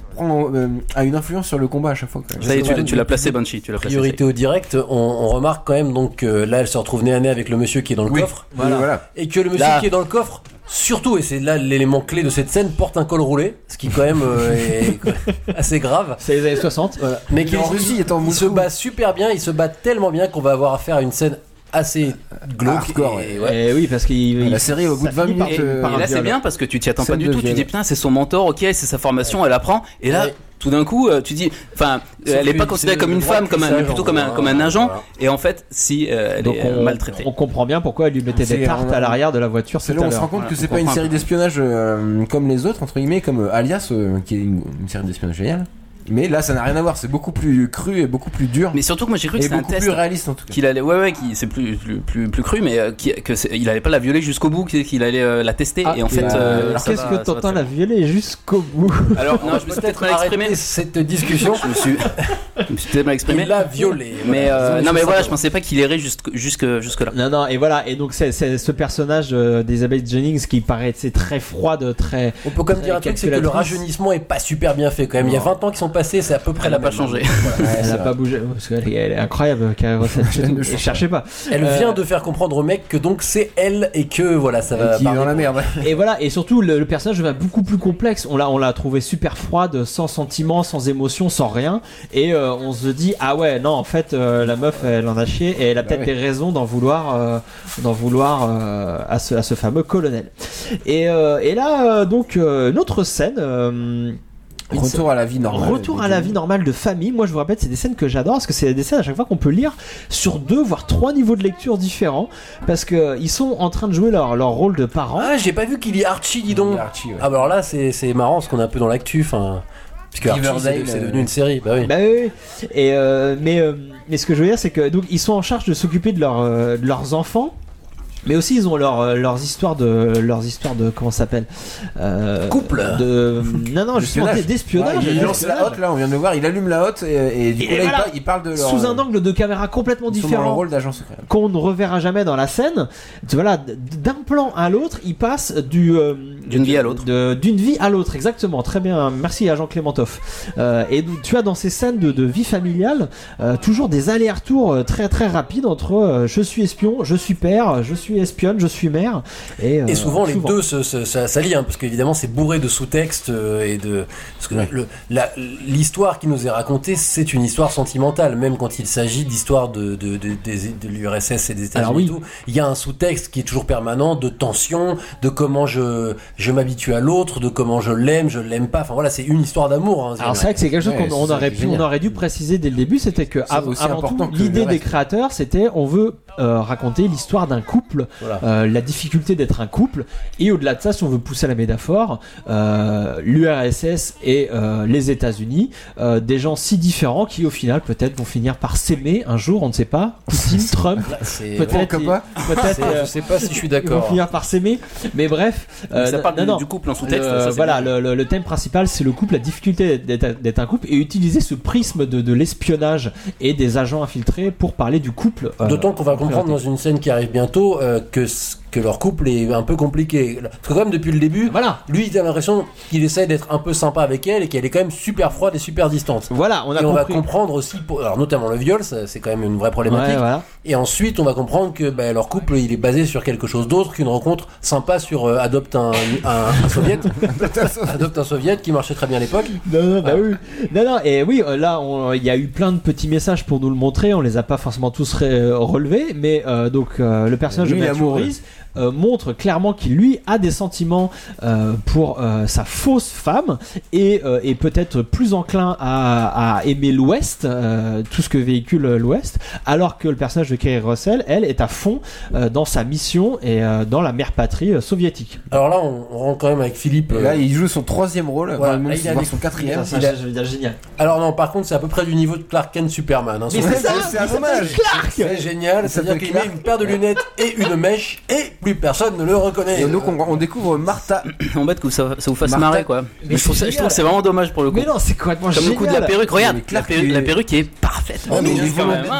a une influence sur le combat à chaque fois. Ça y est, tu l'as placé Banshee, tu l'as placé. Priorité au direct, on remarque quand même donc là elle se retrouve nez à nez avec le monsieur qui est dans le coffre. Voilà. Et que le monsieur qui est dans le coffre, surtout, et c'est là l'élément clé de cette scène, porte un col roulé, ce qui quand même est assez grave. C'est les années 60. Voilà. Mais en Russie, il se bat super bien, il se bat tellement bien qu'on va avoir affaire à une scène assez glauque. Et oui, parce que la série au bout de 20 minutes. Et là, c'est bien parce que tu t'y attends pas du tout. Tu dis, putain, c'est son mentor, ok, c'est sa formation, elle apprend. Et là, tout d'un coup, tu dis, enfin, elle est pas considérée comme une femme, mais plutôt comme un agent. Voilà. Et en fait, si elle est maltraitée. On comprend bien pourquoi elle lui mettait des tartes à l'arrière de la voiture. C'est là on se rend compte que c'est pas une série d'espionnage comme les autres, entre guillemets, comme Alias, qui est une série d'espionnage géniale. Mais là, ça n'a rien à voir. C'est beaucoup plus cru et beaucoup plus dur. Mais surtout que moi j'ai cru que c'était un test plus réaliste en tout cas. Qu'il allait, qui c'est plus cru, mais il allait pas la violer jusqu'au bout, qu'il allait la tester. Et en fait, qu'est-ce que t'entends la violer jusqu'au bout? Alors non, je me suis peut-être mal exprimé. Cette discussion, je me suis peut-être mal exprimé. Il l'a violée. Mais non, mais voilà, je pensais pas qu'il irait jusque là. Non, et voilà. Et donc c'est ce personnage d'Elizabeth Jennings qui paraît très froide, très. On peut comme dire un truc, c'est que le rajeunissement est pas super bien fait quand même. Il y a 20 ans qui sont passé, c'est à peu près elle n'a pas changé. Elle n'a pas bougé parce qu'elle est incroyable. Ne cherchez pas. Elle vient de faire comprendre au mec que donc c'est elle et que voilà ça va. Qui est dans la merde. Et voilà, et surtout le personnage devient beaucoup plus complexe. On l'a trouvé super froide, sans sentiment, sans émotion, sans rien. Et on se dit ah ouais non en fait la meuf elle en a chié et elle a peut-être des raisons d'en vouloir à ce fameux colonel. Et là donc une autre scène. Retour à la vie normale. Retour à la vie normale de famille. Moi, je vous rappelle, c'est des scènes que j'adore parce que c'est des scènes à chaque fois qu'on peut lire sur 2 voire 3 niveaux de lecture différents parce que ils sont en train de jouer leur rôle de parents. Ah, j'ai pas vu qu'il y ait Archie, dis donc. Ah, bah alors là, c'est marrant parce qu'on est un peu dans l'actu. Enfin, puisque Archie, c'est devenu une série. Bah oui. Bah oui. Et mais ce que je veux dire, c'est que donc ils sont en charge de s'occuper de leurs enfants. Mais aussi ils ont leurs histoires de comment ça s'appelle couple non justement d'espionnage. Il lance la hotte là, on vient de le voir, il allume la hotte et du coup là voilà, il parle de leur sous un angle de caméra complètement différent, leur rôle d'agent secret qu'on ne reverra jamais dans la scène. Voilà, d'un plan à l'autre, il passe d'une vie à l'autre. D'une vie à l'autre, exactement. Très bien, merci agent Clémentov. Et tu as dans ces scènes de vie familiale toujours des allers-retours très très rapides entre je suis espion, je suis père, je suis espionne, je suis mère. Et souvent les deux s'allient, parce qu'évidemment c'est bourré de sous-textes et de. Parce que l'histoire qui nous est racontée, c'est une histoire sentimentale, même quand il s'agit d'histoire de l'URSS et des États-Unis. Tout, il y a un sous-texte qui est toujours permanent de tension, de comment je m'habitue à l'autre, de comment je l'aime pas. Enfin voilà, c'est une histoire d'amour. Alors c'est vrai que c'est quelque chose qu'on aurait dû préciser dès le début, c'était que avant tout, l'idée des créateurs, c'était on veut raconter l'histoire d'un couple. La difficulté d'être un couple, et au-delà de ça, si on veut pousser la métaphore, l'URSS et les États-Unis, des gens si différents qui au final peut-être vont finir par s'aimer un jour, on ne sait pas. Poutine, Trump, peut-être je sais pas si je suis d'accord. Ils vont finir par s'aimer, mais bref. Ça parle du couple en sous-texte. Voilà, le thème principal, c'est le couple, la difficulté d'être un couple, et utiliser ce prisme de l'espionnage et des agents infiltrés pour parler du couple. D'autant qu'on va comprendre dans une scène qui arrive bientôt que leur couple est un peu compliqué. Parce que quand même depuis le début, lui il a l'impression qu'il essaie d'être un peu sympa avec elle et qu'elle est quand même super froide et super distante. Voilà, on va comprendre aussi, alors notamment le viol, c'est quand même une vraie problématique. Et ensuite on va comprendre que leur couple il est basé sur quelque chose d'autre qu'une rencontre sympa sur adopte un soviet, adopte un soviet qui marchait très bien à l'époque. Non, et oui, là il y a eu plein de petits messages pour nous le montrer, on les a pas forcément tous relevés, mais donc le personnage de Matthew Rhys montre clairement qu'il lui a des sentiments pour sa fausse femme et peut-être plus enclin à aimer l'Ouest, tout ce que véhicule l'Ouest, alors que le personnage de Kerry Russell, elle, est à fond dans sa mission et dans la mère patrie soviétique. Alors là on rentre quand même avec Philippe. Là il joue son 3e rôle, voilà, là, il a son 4e. Je veux dire génial. Alors non, par contre c'est à peu près du niveau de Clark Kent Superman. Mais c'est un hommage. C'est génial, c'est-à-dire qu'il met une paire de lunettes et une mèche et plus personne ne le reconnaît. Et donc on découvre Martha. En bête que ça vous fasse marrer quoi. Mais je trouve que c'est vraiment dommage pour le coup. Mais non, c'est complètement génial. Comme le coup de la perruque, regarde, la perruque est parfaite. Mais il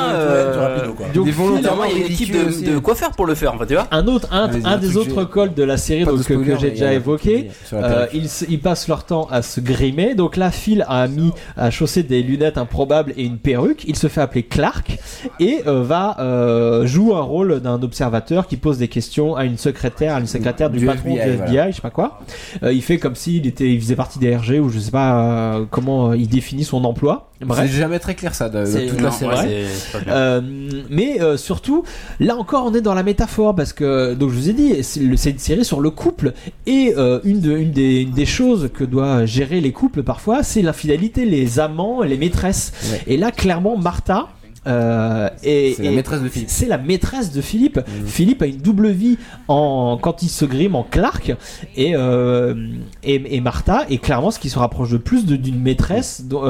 y a une équipe de coiffeurs pour le faire, tu vois. Un des autres calls de la série que j'ai déjà évoqué, ils passent leur temps à se grimer. Donc là, Phil a chaussé des lunettes improbables et une perruque. Il se fait appeler Clark et joue un rôle d'un observateur qui pose des questions nom à une secrétaire du patron du FBI, je sais pas quoi. Il fait comme s'il faisait partie des RG ou je sais pas comment il définit son emploi. Bref. C'est jamais très clair ça de toute la série. Mais surtout, là encore, on est dans la métaphore parce que donc je vous ai dit, c'est une série sur le couple et une des choses que doit gérer les couples parfois, c'est l'infidélité, les amants, les maîtresses. Ouais. Et là, clairement, Martha. C'est la maîtresse de Philippe. C'est la maîtresse de Philippe. Philippe a une double vie quand il se grime en Clark et Martha est clairement ce qui se rapproche de plus d'une maîtresse dont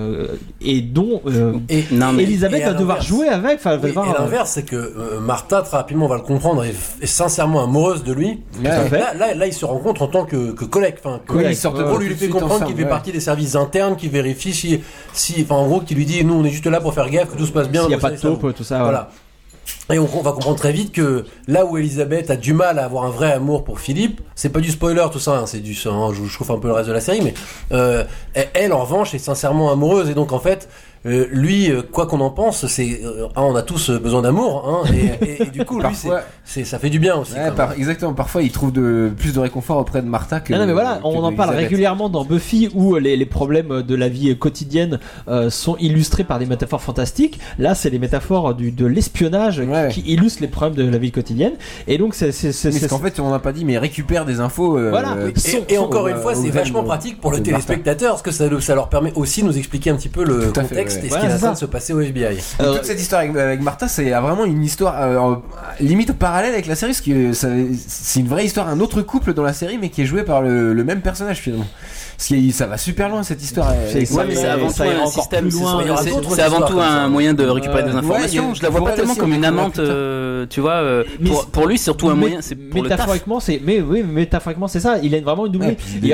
Elisabeth va devoir jouer avec. Et l'inverse, c'est que Martha très rapidement on va le comprendre est sincèrement amoureuse de lui. Là, ils se rencontrent en tant que collègues. On lui fait comprendre qu'il fait partie des services internes, qui vérifie si en gros, qui lui dit nous on est juste là pour faire gaffe que tout se passe bien. S'il n'y a pas de taupe, tout ça. Voilà. Et on va comprendre très vite que là où Elisabeth a du mal à avoir un vrai amour pour Philippe, c'est pas du spoiler tout ça, c'est du je chauffe un peu le reste de la série, mais elle en revanche est sincèrement amoureuse et donc en fait lui, quoi qu'on en pense, c'est on a tous besoin d'amour, et du coup, parfois, lui, ça fait du bien aussi. Exactement. Parfois, il trouve plus de réconfort auprès de Martha que. Non, mais voilà, on en parle régulièrement dans Buffy où les problèmes de la vie quotidienne sont illustrés par des métaphores fantastiques. Là, c'est les métaphores de l'espionnage qui illustrent les problèmes de la vie quotidienne. Et donc, c'est qu'en fait, on n'a pas dit, mais récupère des infos. Voilà. Et encore une fois, c'est vachement pratique pour le téléspectateur parce que ça leur permet aussi de nous expliquer un petit peu le contexte. Et ce qui est en train de se passer au FBI. Toute cette histoire avec Martha, c'est vraiment une histoire limite parallèle avec la série, parce que c'est une vraie histoire, un autre couple dans la série, mais qui est joué par le même personnage finalement. Ça va super loin cette histoire. C'est avant tout un système. C'est avant tout un moyen de récupérer des informations. Je la vois pas tellement comme une amante, tu vois. Pour lui, c'est surtout un moyen. C'est pour métaphoriquement, métaphoriquement, c'est ça. Il a vraiment une double. Il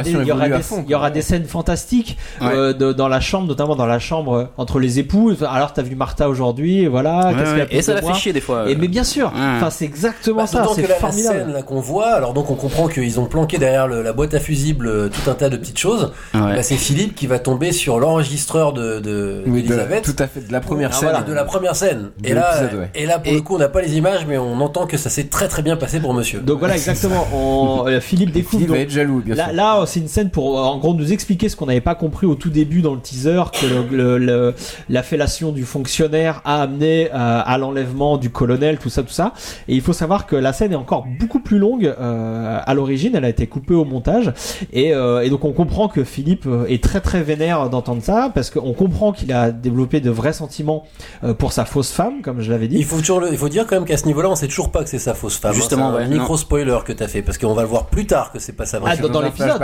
y aura des scènes fantastiques dans la chambre, notamment dans la chambre entre les époux. Alors t'as vu Martha aujourd'hui, voilà. Et ça la fait chier des fois. Mais bien sûr. Enfin, c'est exactement ça. C'est formidable. La scène là qu'on voit. Alors donc on comprend qu'ils ont planqué derrière la boîte à fusibles tout un tas de petites choses. C'est Philippe qui va tomber sur l'enregistreur de Elisabeth. Tout à fait, de la première scène. Voilà, de la première scène. Et là pour le coup on n'a pas les images, mais on entend que ça s'est très très bien passé pour monsieur. Donc voilà, exactement. Philippe découvre. Philippe va être jaloux, bien sûr. Là, c'est une scène pour en gros nous expliquer ce qu'on n'avait pas compris au tout début dans le teaser, que la fellation du fonctionnaire a amené à l'enlèvement du colonel, tout ça. Et il faut savoir que la scène est encore beaucoup plus longue à l'origine. Elle a été coupée au montage. Et donc on comprend que Philippe est très très vénère d'entendre ça, parce qu'on comprend qu'il a développé de vrais sentiments pour sa fausse femme, comme je l'avais dit. Il faut dire quand même qu'à ce niveau-là, on sait toujours pas que c'est sa fausse femme. Justement, c'est un micro spoiler que t'as fait, parce qu'on va le voir plus tard que c'est pas sa vraie femme. Dans l'épisode,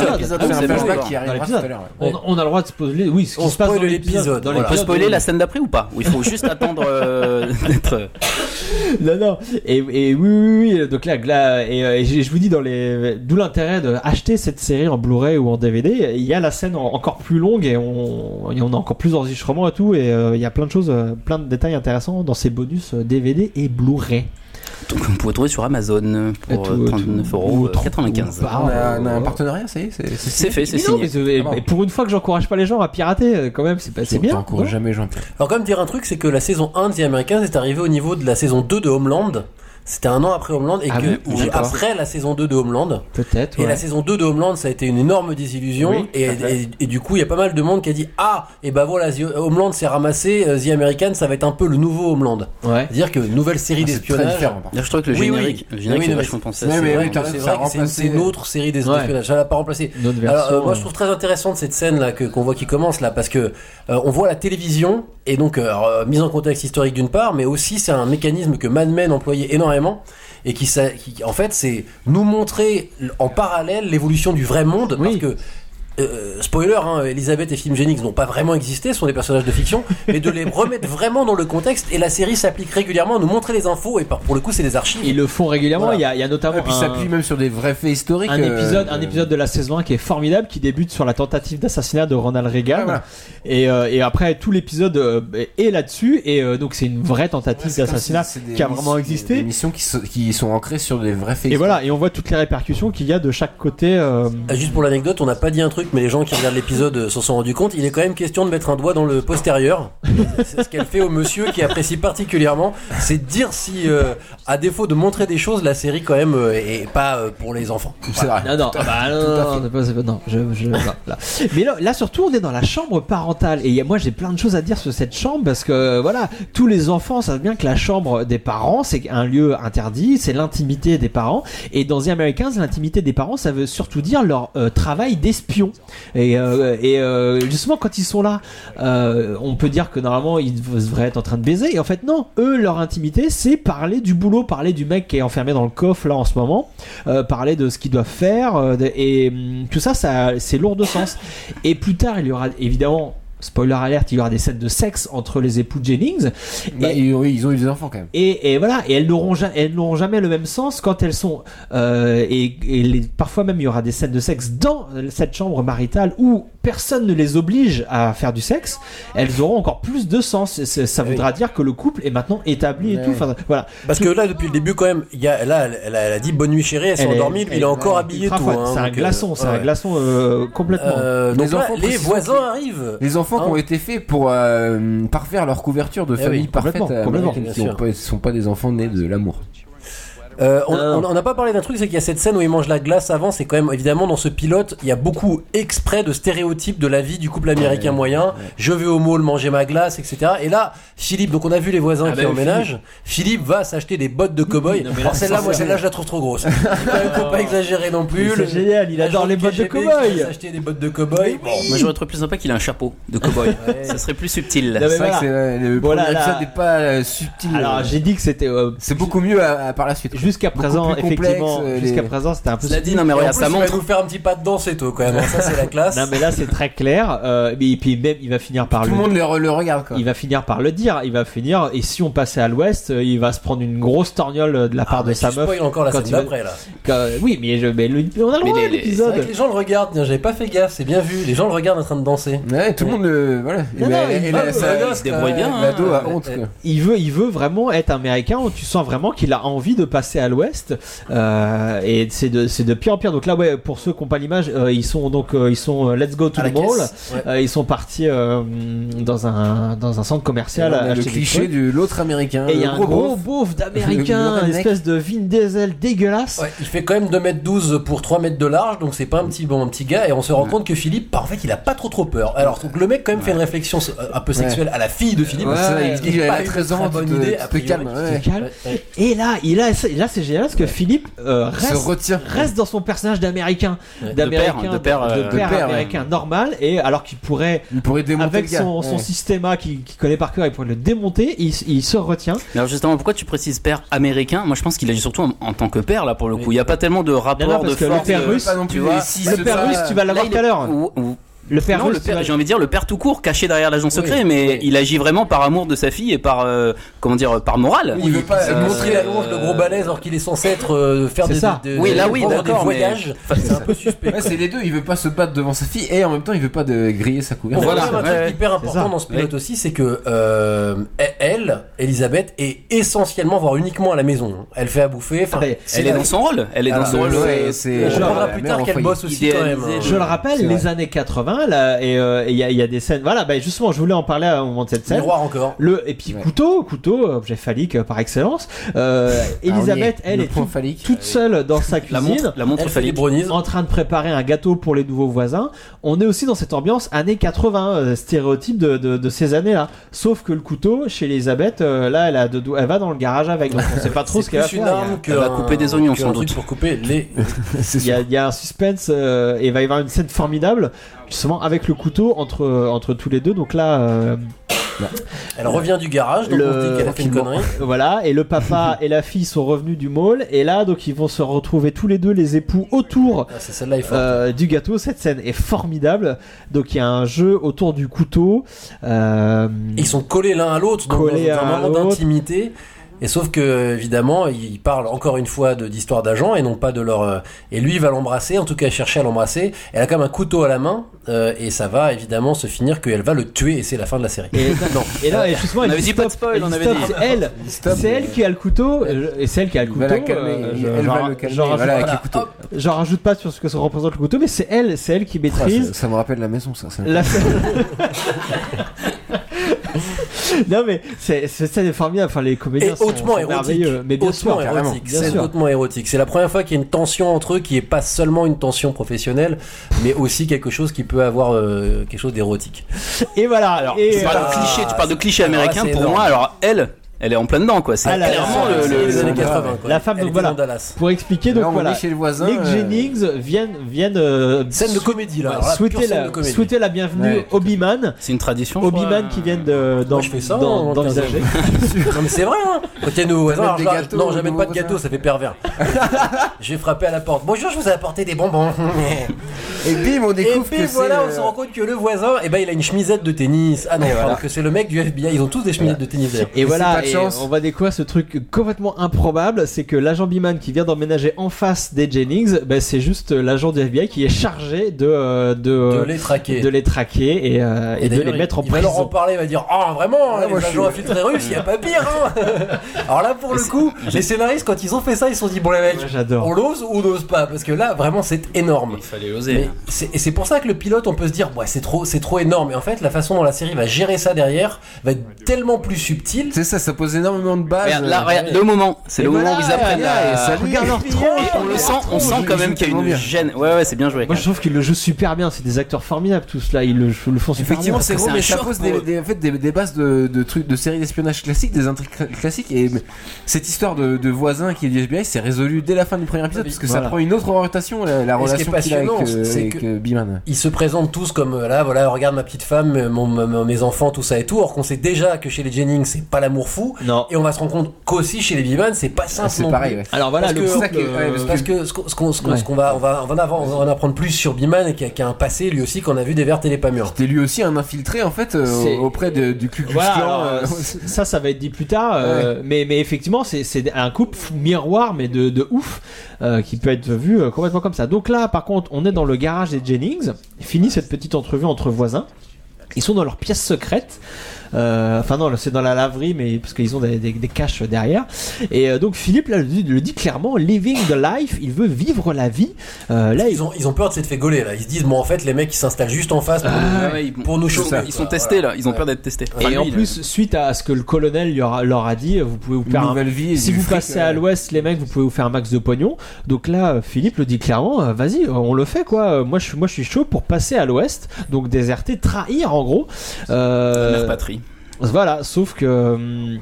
on a le droit de spoiler. Oui, ce qui se passe dans l'épisode. On peut spoiler la scène d'après ou pas? Ou il faut juste attendre d'être. Non. Et oui. Donc là, et je vous dis d'où l'intérêt d'acheter cette série en Blu-ray ou en DVD. Il y a la scène encore plus longue et on a encore plus d'enregistrements et tout. Et il y a plein de choses, plein de détails intéressants dans ces bonus DVD et Blu-ray. Donc vous pouvez trouver sur Amazon pour 39,95€. On a un partenariat, ça y est, c'est fait, c'est signé. Et pour une fois que j'encourage pas les gens à pirater, quand même, c'est bien. T'encourages jamais les gens. Alors quand même dire un truc, c'est que la saison 1 de The Americans est arrivée au niveau de la saison 2 de Homeland. C'était un an après Homeland et après la saison 2 de Homeland. Peut-être. Et la saison 2 de Homeland, ça a été une énorme désillusion. Oui, et du coup, il y a pas mal de monde qui a dit et ben voilà, Homeland s'est ramassé, The American, ça va être un peu le nouveau Homeland. Ouais. C'est-à-dire que nouvelle série d'espionnage. Je trouve que le générique est vachement pensé. C'est une autre série d'espionnage. Ça l'a pas remplacé. Alors moi, je trouve très intéressante cette scène là qu'on voit qui commence là, parce que on voit la télévision et donc mise en contexte historique d'une part, mais aussi c'est un mécanisme que Mad Men employait énormément. Et qui en fait c'est nous montrer en parallèle l'évolution du vrai monde, parce que spoiler, Elisabeth et Philippe Jennings n'ont pas vraiment existé, ce sont des personnages de fiction, mais de les remettre vraiment dans le contexte, et la série s'applique régulièrement à nous montrer les infos, et pour le coup c'est des archives. Ils le font régulièrement, il y a notamment et puis s'appuie même sur des vrais faits historiques. Un épisode de la saison 1 qui est formidable, qui débute sur la tentative d'assassinat de Ronald Reagan, et après tout l'épisode est là-dessus, et donc c'est une vraie tentative d'assassinat qui a vraiment existé. Des missions qui sont ancrées sur des vrais faits historiques. Et voilà, et on voit toutes les répercussions qu'il y a de chaque côté. Juste pour l'anecdote, on n'a pas dit un truc truc, mais les gens qui regardent l'épisode s'en sont rendus compte. Il est quand même question de mettre un doigt dans le postérieur. C'est ce qu'elle fait au monsieur qui apprécie particulièrement. C'est de dire si, à défaut de montrer des choses, la série quand même est pas pour les enfants. C'est vrai. Non, Mais là, surtout, on est dans la chambre parentale. Et moi, j'ai plein de choses à dire sur cette chambre parce que voilà, tous les enfants savent bien que la chambre des parents, c'est un lieu interdit, c'est l'intimité des parents. Et dans The Americans, l'intimité des parents, ça veut surtout dire leur travail d'espion. Et justement, quand ils sont là, on peut dire que normalement, ils devraient être en train de baiser. Et en fait, non. Eux, leur intimité, c'est parler du boulot, parler du mec qui est enfermé dans le coffre là en ce moment, parler de ce qu'ils doivent faire. Et tout ça, c'est lourd de sens. Et plus tard, il y aura évidemment, spoiler alert, il y aura des scènes de sexe entre les époux Jennings. Oui, ils ont eu des enfants quand même. Et voilà, et elles n'auront jamais le même sens quand elles sont. Parfois même, il y aura des scènes de sexe dans cette chambre maritale où personne ne les oblige à faire du sexe. Elles auront encore plus de sens. Ça voudra dire que le couple est maintenant établi et tout. Enfin, voilà. Parce que là, depuis le début, quand même, elle a dit bonne nuit chérie, elle s'est endormie, lui il est encore habillé tout. C'est un glaçon, complètement. Les voisins arrivent. Les enfants qui ont été faits pour parfaire leur couverture de famille parfaite, qui ne sont pas des enfants nés de l'amour. On n'a pas parlé d'un truc, c'est qu'il y a cette scène où il mange la glace avant. C'est quand même évidemment dans ce pilote, il y a beaucoup exprès de stéréotypes de la vie du couple américain moyen. Je vais au mall manger ma glace, etc. Et là, Philippe, donc on a vu les voisins qui emménagent. Philippe va s'acheter des bottes de cow-boy. Alors celle-là, je la trouve trop grosse. Faut pas exagérer non plus. C'est génial, il adore les bottes de cow-boy. Acheter des bottes de cow-boy. Moi j'aurais trouvé plus sympa qu'il ait un chapeau de cow-boy. Ça serait plus subtil. C'est vrai que le premier épisode n'est pas subtil. Alors j'ai dit que c'était. C'est beaucoup mieux par la suite. Jusqu'à présent, effectivement, jusqu'à présent, c'était un peu. Cela dit, non mais regarde, ça montre. Il va nous faire un petit pas de danse et tout quand même. Ça c'est la classe. Non mais là c'est très clair. Et puis même, il va finir par tout le monde le regarde. Quoi. Il va finir par le dire. Il va finir. Et si on passait à l'Ouest, il va se prendre une grosse torgnole de la part de sa meuf. Tu encore la scène d'après là. Oui, mais on a le droit à l'épisode. Les gens le regardent. J'avais pas fait gaffe. C'est bien vu. Les gens le regardent en train de danser. Ouais, tout le monde le voilà. Il se débrouille bien. L'ado a honte. Il veut vraiment être américain. Tu sens vraiment qu'il a envie de passer à l'Ouest. Et c'est de pire en pire. Donc là, ouais, pour ceux qui n'ont pas l'image, ils sont let's go to the mall. Ils sont partis dans un centre commercial. Le cliché de l'autre américain. Et il y a un gros beauf d'américain, une espèce de Vin Diesel dégueulasse. Ouais, il fait quand même 2m12 pour 3 mètres de large, donc c'est pas un petit gars. Et on se rend compte que Philippe, en fait, il a pas trop peur. Alors donc le mec quand même fait une réflexion un peu sexuelle à la fille de Philippe. Il a 13 ans, bonne idée. calme. Et là c'est génial parce que Philippe reste dans son personnage d'américain, de père américain normal, et alors qu'il pourrait démonter avec son système qu'il connaît par cœur, il pourrait le démonter. Il se retient. Mais alors justement, pourquoi tu précises père américain? Moi je pense qu'il agit surtout en tant que père là pour le coup. Il y a pas tellement de rapport de force. Le père russe, tu vois, le père russe, tu vas l'avoir tout à l'heure. Le père, j'ai envie de dire le père tout court, caché derrière l'agent secret, mais il agit vraiment par amour de sa fille et par par morale. Il veut pas montrer à l'ange le gros balèze alors qu'il est censé être faire des voyages. C'est un peu suspect. C'est les deux. Il veut pas se battre devant sa fille et en même temps il veut pas griller sa couverture. Voilà. Un truc hyper important dans ce pilote aussi, c'est que Elisabeth, est essentiellement, voire uniquement à la maison. Elle fait à bouffer. Elle est dans son rôle. Elle est dans son rôle. On verra plus tard qu'elle bosse aussi quand même. Je le rappelle, les années 80. Là, et il y a des scènes, voilà, justement je voulais en parler au moment de cette scène. Miroir encore. Et puis couteau, objet phallique par excellence. Elisabeth, elle est toute seule dans sa cuisine, la montre phallique, en train de préparer un gâteau pour les nouveaux voisins. On est aussi dans cette ambiance années 80, stéréotype de ces années-là. Sauf que le couteau chez Elisabeth, là elle va dans le garage avec, donc on sait pas trop ce qu'elle va faire. Elle va couper des oignons sans doute pour couper les. Il y a un suspense et il va y avoir une scène formidable justement avec le couteau entre tous les deux. Donc là elle revient du garage, donc on se dit qu'elle a fait une connerie. Voilà, et le papa et la fille sont revenus du mall, et là donc ils vont se retrouver tous les deux, les époux, autour du gâteau. Cette scène est formidable. Donc il y a un jeu autour du couteau. Ils sont collés l'un à l'autre, donc dans un moment d'intimité. Et sauf que évidemment, il parle encore une fois d'histoire d'agents et non pas de leur. Et lui, il va l'embrasser, en tout cas chercher à l'embrasser. Elle a comme un couteau à la main et ça va évidemment se finir qu'elle va le tuer et c'est la fin de la série. Et là, justement, on avait dit pas de spoil, on avait dit. C'est elle qui a le couteau et c'est elle qui a le couteau. Elle va le calmer. Voilà, avec le couteau. J'en rajoute pas sur ce que ça représente le couteau, mais c'est elle qui maîtrise. Ça me rappelle la maison, ça. Non mais c'est formidable, enfin les comédiens sont merveilleux, mais bien sûr, c'est hautement érotique. C'est la première fois qu'il y a une tension entre eux qui est pas seulement une tension professionnelle, mais aussi quelque chose qui peut avoir quelque chose d'érotique. Et voilà. Alors, tu parles de cliché américain pour moi. Alors elle est en plein dedans quoi. C'est clairement les années 80. Quoi. La femme donc voilà. Pour expliquer donc voilà. Chez le voisin, Nick Jennings viennent scène de comédie là. Souhaiter la bienvenue Obi-Man. C'est une tradition. Obi-Man qui viennent d'envisager. Non mais c'est vrai hein. Quand il y a nos voisins, non j'amène pas de gâteau, ça fait pervers. J'ai frappé à la porte. Bonjour, je vous ai apporté des bonbons. Et bim, on découvre que voilà, on se rend compte que le voisin, il a une chemisette de tennis. Ah non, que c'est le mec du FBI. Ils ont tous des chemisettes de tennis d'ailleurs. Et voilà. Et on va découvrir ce truc complètement improbable, c'est que l'agent Obi-Man qui vient d'emménager en face des Jennings, c'est juste l'agent du FBI qui est chargé de les traquer et de les mettre en prison. Il va leur en parler, il va dire vraiment les agents infiltrés russes, il y a pas pire Alors là pour le coup, les scénaristes quand ils ont fait ça, ils se sont dit bon les mecs, on l'ose ou on n'ose pas parce que là vraiment c'est énorme. Il fallait oser. Et c'est pour ça que le pilote on peut se dire c'est trop énorme et en fait la façon dont la série va gérer ça derrière va être tellement plus subtile. C'est ça pose énormément de bases. Regarde, le moment, c'est le moment où ils apprennent regarde leur tronche. On sent quand même qu'il y a une gêne. Ouais, c'est bien joué. Moi je trouve qu'ils le jouent super bien, c'est des acteurs formidables tous là, ils le font super bien. Effectivement, c'est gros, mais ça pose des bases de trucs de séries d'espionnage classiques, des intrigues classiques et cette histoire de voisin qui est du FBI, c'est résolu dès la fin du premier épisode parce que ça prend une autre orientation la relation qu'il a avec Obi-Man. Ils se présentent tous comme là voilà, regarde ma petite femme, mes enfants, tout ça et tout, or qu'on sait déjà que chez les Jennings, c'est pas l'amour fou. Non. Et on va se rendre compte qu'aussi chez les Obi-Man c'est pas simple. C'est pareil. Ouais. Alors voilà, parce que ce qu'on va en apprendre plus sur Obi-Man et qui a un passé lui aussi qu'on a vu des vertes et des pas mûres. C'était lui aussi un infiltré en fait auprès du Ku Klux Klan. Ça va être dit plus tard. Mais effectivement c'est un couple miroir mais de ouf qui peut être vu complètement comme ça. Donc là par contre on est dans le garage des Jennings. Fini cette petite entrevue entre voisins. Ils sont dans leur pièce secrète. Enfin non, c'est dans la laverie, mais parce qu'ils ont des caches derrière. Et donc Philippe là le dit clairement, living the life. Il veut vivre la vie. Là ils ont peur de s'être fait gauler là. Ils se disent bon en fait les mecs ils s'installent juste en face pour nous chauffer. Ils sont testés là. Ils ont peur d'être testés. Et en plus suite à ce que le colonel leur a dit, vous pouvez vous faire une nouvelle vie. Si vous passez à l'ouest les mecs, vous pouvez vous faire un max de pognon. Donc là Philippe le dit clairement, vas-y on le fait quoi. Moi je suis chaud pour passer à l'ouest. Donc déserter, trahir en gros. Mère patrie. Voilà, sauf que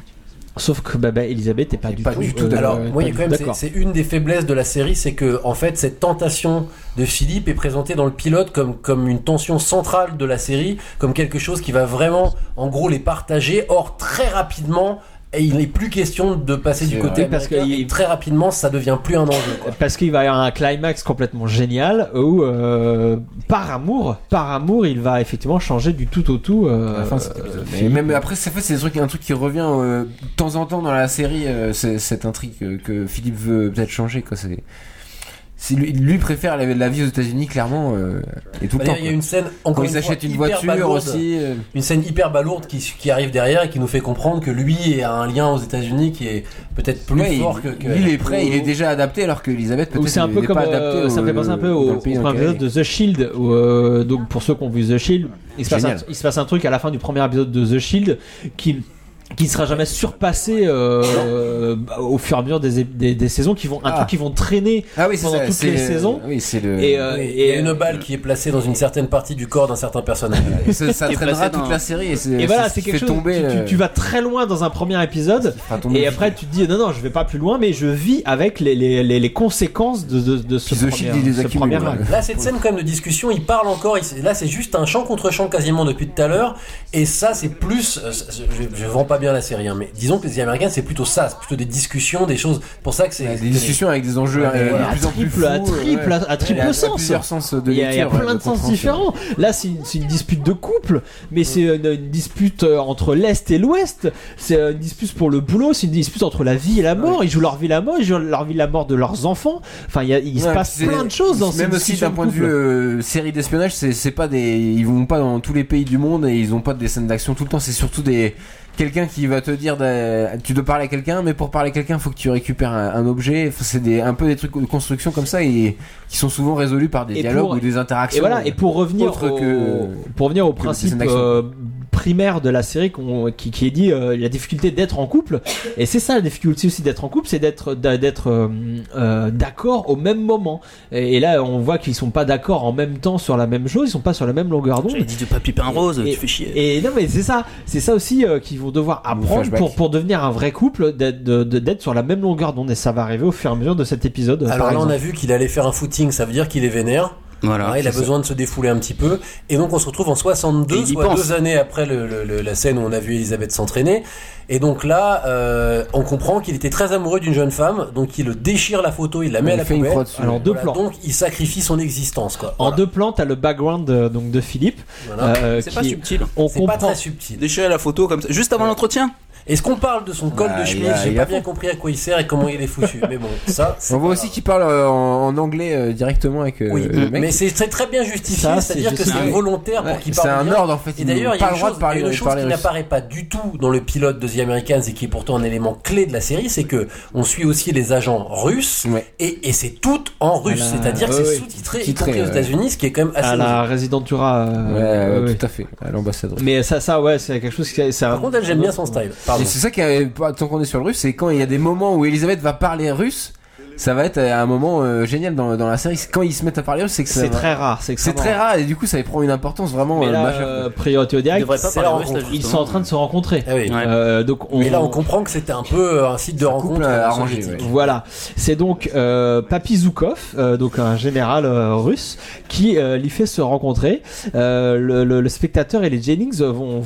Elisabeth est pas du tout. Alors, moi, quand même, c'est une des faiblesses de la série, c'est que en fait, cette tentation de Philippe est présentée dans le pilote comme une tension centrale de la série, comme quelque chose qui va vraiment, en gros, les partager. Or, très rapidement. Et il n'est plus question de passer du côté parce que très rapidement ça devient plus un enjeu quoi. Parce qu'il va y avoir un climax complètement génial où par amour il va effectivement changer du tout au tout et même après c'est un truc qui revient de temps en temps dans la série, c'est cette intrigue que Philippe veut peut-être changer quoi. Lui préfère la vie aux États-Unis clairement et tout le temps. Il y a une scène encore ils achètent une voiture aussi, une scène hyper balourde qui arrive derrière et qui nous fait comprendre que lui a un lien aux États-unis qui est peut-être plus fort que lui. Il est prêt, il est déjà adapté alors que Elisabeth peut-être c'est un peu comme ça me fait penser un peu au premier épisode de The Shield où, donc pour ceux qui ont vu The Shield il se passe un truc à la fin du premier épisode de The Shield qui ne sera jamais surpassé au fur et à mesure des saisons qui vont truc qui vont traîner pendant toutes les saisons. Oui, c'est le il y a une balle qui est placée dans une certaine partie du corps d'un certain personnage. ça traînera toute la série et voilà, c'est quelque chose tu vas très loin dans un premier épisode et après tu te dis non je vais pas plus loin mais je vis avec les conséquences de ce premier arc. Là cette scène quand même de discussion, il parle encore, là c'est juste un chant contre chant quasiment depuis tout à l'heure et ça c'est plus je vends pas bien la série, hein, mais disons que les Américains, c'est plutôt ça, c'est plutôt des discussions, des choses. Pour ça que c'est des discussions avec des enjeux à triple sens. Il y a plein de sens différents. Là, c'est une dispute de couple, mais c'est une dispute entre l'Est et l'Ouest. C'est une dispute pour le boulot, c'est une dispute entre la vie et la mort. Ils jouent leur vie la mort, ils jouent leur vie la mort de leurs enfants. Enfin, il se passe plein de choses dans cette discussion. Même aussi d'un point de vue série d'espionnage, c'est pas ils vont pas dans tous les pays du monde et ils ont pas des scènes d'action tout le temps. C'est surtout quelqu'un qui va te dire tu dois parler à quelqu'un, mais pour parler à quelqu'un faut que tu récupères un objet. C'est un peu des trucs de construction comme ça et qui sont souvent résolus par des dialogues ou des interactions. Et voilà, et pour revenir au principe primaire de la série qui est dit la difficulté d'être en couple, et c'est ça la difficulté aussi d'être en couple, c'est d'être d'accord au même moment, et là on voit qu'ils sont pas d'accord en même temps sur la même chose, ils sont pas sur la même longueur d'onde. J'ai dit de papier peint rose, tu fais chier. Et non mais c'est ça aussi qu'ils vont devoir apprendre pour devenir un vrai couple, d'être sur la même longueur d'onde, et ça va arriver au fur et à mesure de cet épisode. Alors là on a vu qu'il allait faire un footing, ça veut dire qu'il est vénère. Voilà, il a besoin de se défouler un petit peu, et donc on se retrouve en 62, soit 2 années après la scène où on a vu Elisabeth s'entraîner, et donc là on comprend qu'il était très amoureux d'une jeune femme, donc il déchire la photo, il la met à la poubelle. Alors deux plans. Donc il sacrifie son existence, quoi. En 2 plans, t'as le background donc de Philippe. Voilà. C'est pas subtil. C'est pas très subtil. Déchirer la photo comme ça, juste avant l'entretien. Est-ce qu'on parle de son col de chemise? J'ai pas bien compris à quoi il sert et comment il est foutu. Mais bon, ça. On voit aussi qu'il parle en anglais directement avec oui, le mec. Mais c'est très bien justifié, c'est-à-dire que c'est volontaire pour qu'il parle. C'est un ordre en fait. Et d'ailleurs, il y a une chose qui n'apparaît pas du tout dans le pilote de The Americans et qui est pourtant un élément clé de la série, c'est que on suit aussi les agents russes et c'est tout en russe, c'est-à-dire que c'est sous-titré, y compris aux États-Unis, ce qui est quand même assez. À la résidentura. Tout à fait. À l'ambassadeur. Mais ça, c'est quelque chose qui. Par contre, j'aime bien son style. Et c'est ça qui tant qu'on est sur le russe, c'est quand il y a des moments où Elisabeth va parler russe, ça va être un moment génial dans la série. Quand ils se mettent à parler russe, c'est que c'est très rare. C'est très rare et du coup ça prend une importance vraiment majeure. Priorité au direct, ils sont en train de se rencontrer. Ah oui. Donc mais là on comprend que c'était un peu un site de rencontre arrangé. Voilà, c'est donc Papy Zhukov, donc un général russe, qui lui fait se rencontrer. Le spectateur et les Jennings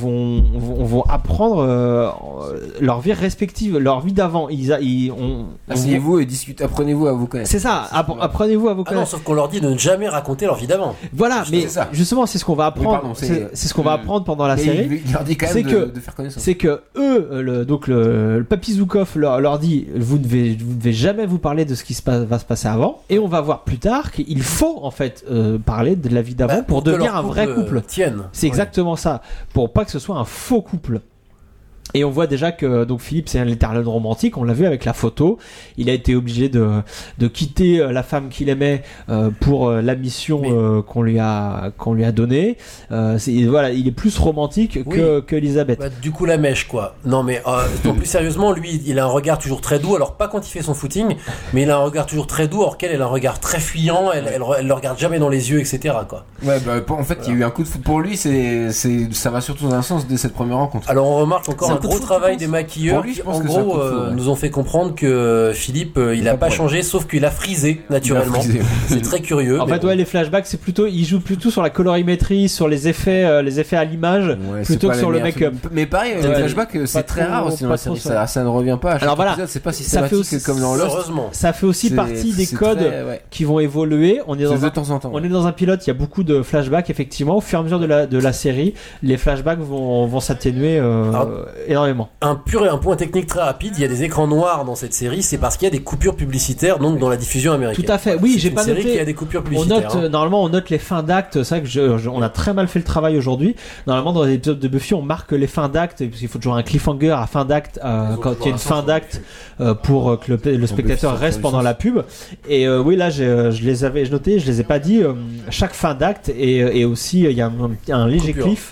vont apprendre leur vie respective, leur vie d'avant. Asseyez-vous et discutez. Apprenez-vous à vous connaître. C'est ça, apprenez-vous à vous connaître. Non, sauf qu'on leur dit de ne jamais raconter leur vie d'avant. Voilà, mais justement, c'est ce qu'on va apprendre. C'est ce qu'on va apprendre pendant la série. Il leur dit quand même de faire connaissance. C'est que eux, le Papy Zhukov leur dit, vous ne devez jamais vous parler de ce qui va se passer avant. Et on va voir plus tard qu'il faut en fait parler de la vie d'avant pour devenir un vrai couple. C'est exactement ça, pour pas que ce soit un faux couple. Et on voit déjà que donc Philippe c'est un éternel romantique, on l'a vu avec la photo, il a été obligé de quitter la femme qu'il aimait pour la mission qu'on lui a donnée. Voilà, il est plus romantique que Elisabeth. Du coup la mèche quoi. Non mais plus sérieusement, lui il a un regard toujours très doux, alors pas quand il fait son footing, mais il a un regard toujours très doux, alors qu'elle a un regard très fuyant, elle le regarde jamais dans les yeux, etc. quoi. Ouais, en fait il y a eu un coup de foudre pour lui, ça va surtout dans un sens dès cette première rencontre. Alors on remarque encore un gros travail des maquilleurs qui en gros nous ont fait comprendre que Philippe il a pas changé, sauf qu'il a frisé naturellement. C'est très curieux. En fait les flashbacks il joue plutôt sur la colorimétrie, sur les effets à l'image, plutôt que sur le make-up. Mais pareil, les flashbacks c'est très rare aussi dans la série, ça ne revient pas à chaque épisode, c'est pas systématique comme dans Lost. Ça fait aussi partie des codes qui vont évoluer. On est dans un pilote, il y a beaucoup de flashbacks effectivement. Au fur et à mesure de la série, les flashbacks vont s'atténuer énormément. Un point technique très rapide, il y a des écrans noirs dans cette série, c'est parce qu'il y a des coupures publicitaires donc dans la diffusion américaine. Tout à fait. Oui, j'ai pas noté. Qu'il y a des coupures publicitaires. Normalement, on note les fins d'actes. C'est vrai que on a très mal fait le travail aujourd'hui. Normalement, dans les épisodes de Buffy, on marque les fins d'actes parce qu'il faut toujours un cliffhanger à fin d'acte quand il y a une fin d'acte pour que le spectateur reste pendant la pub. Et oui, là, je notais, je les ai pas dit. Chaque fin d'acte et aussi il y a un léger cliff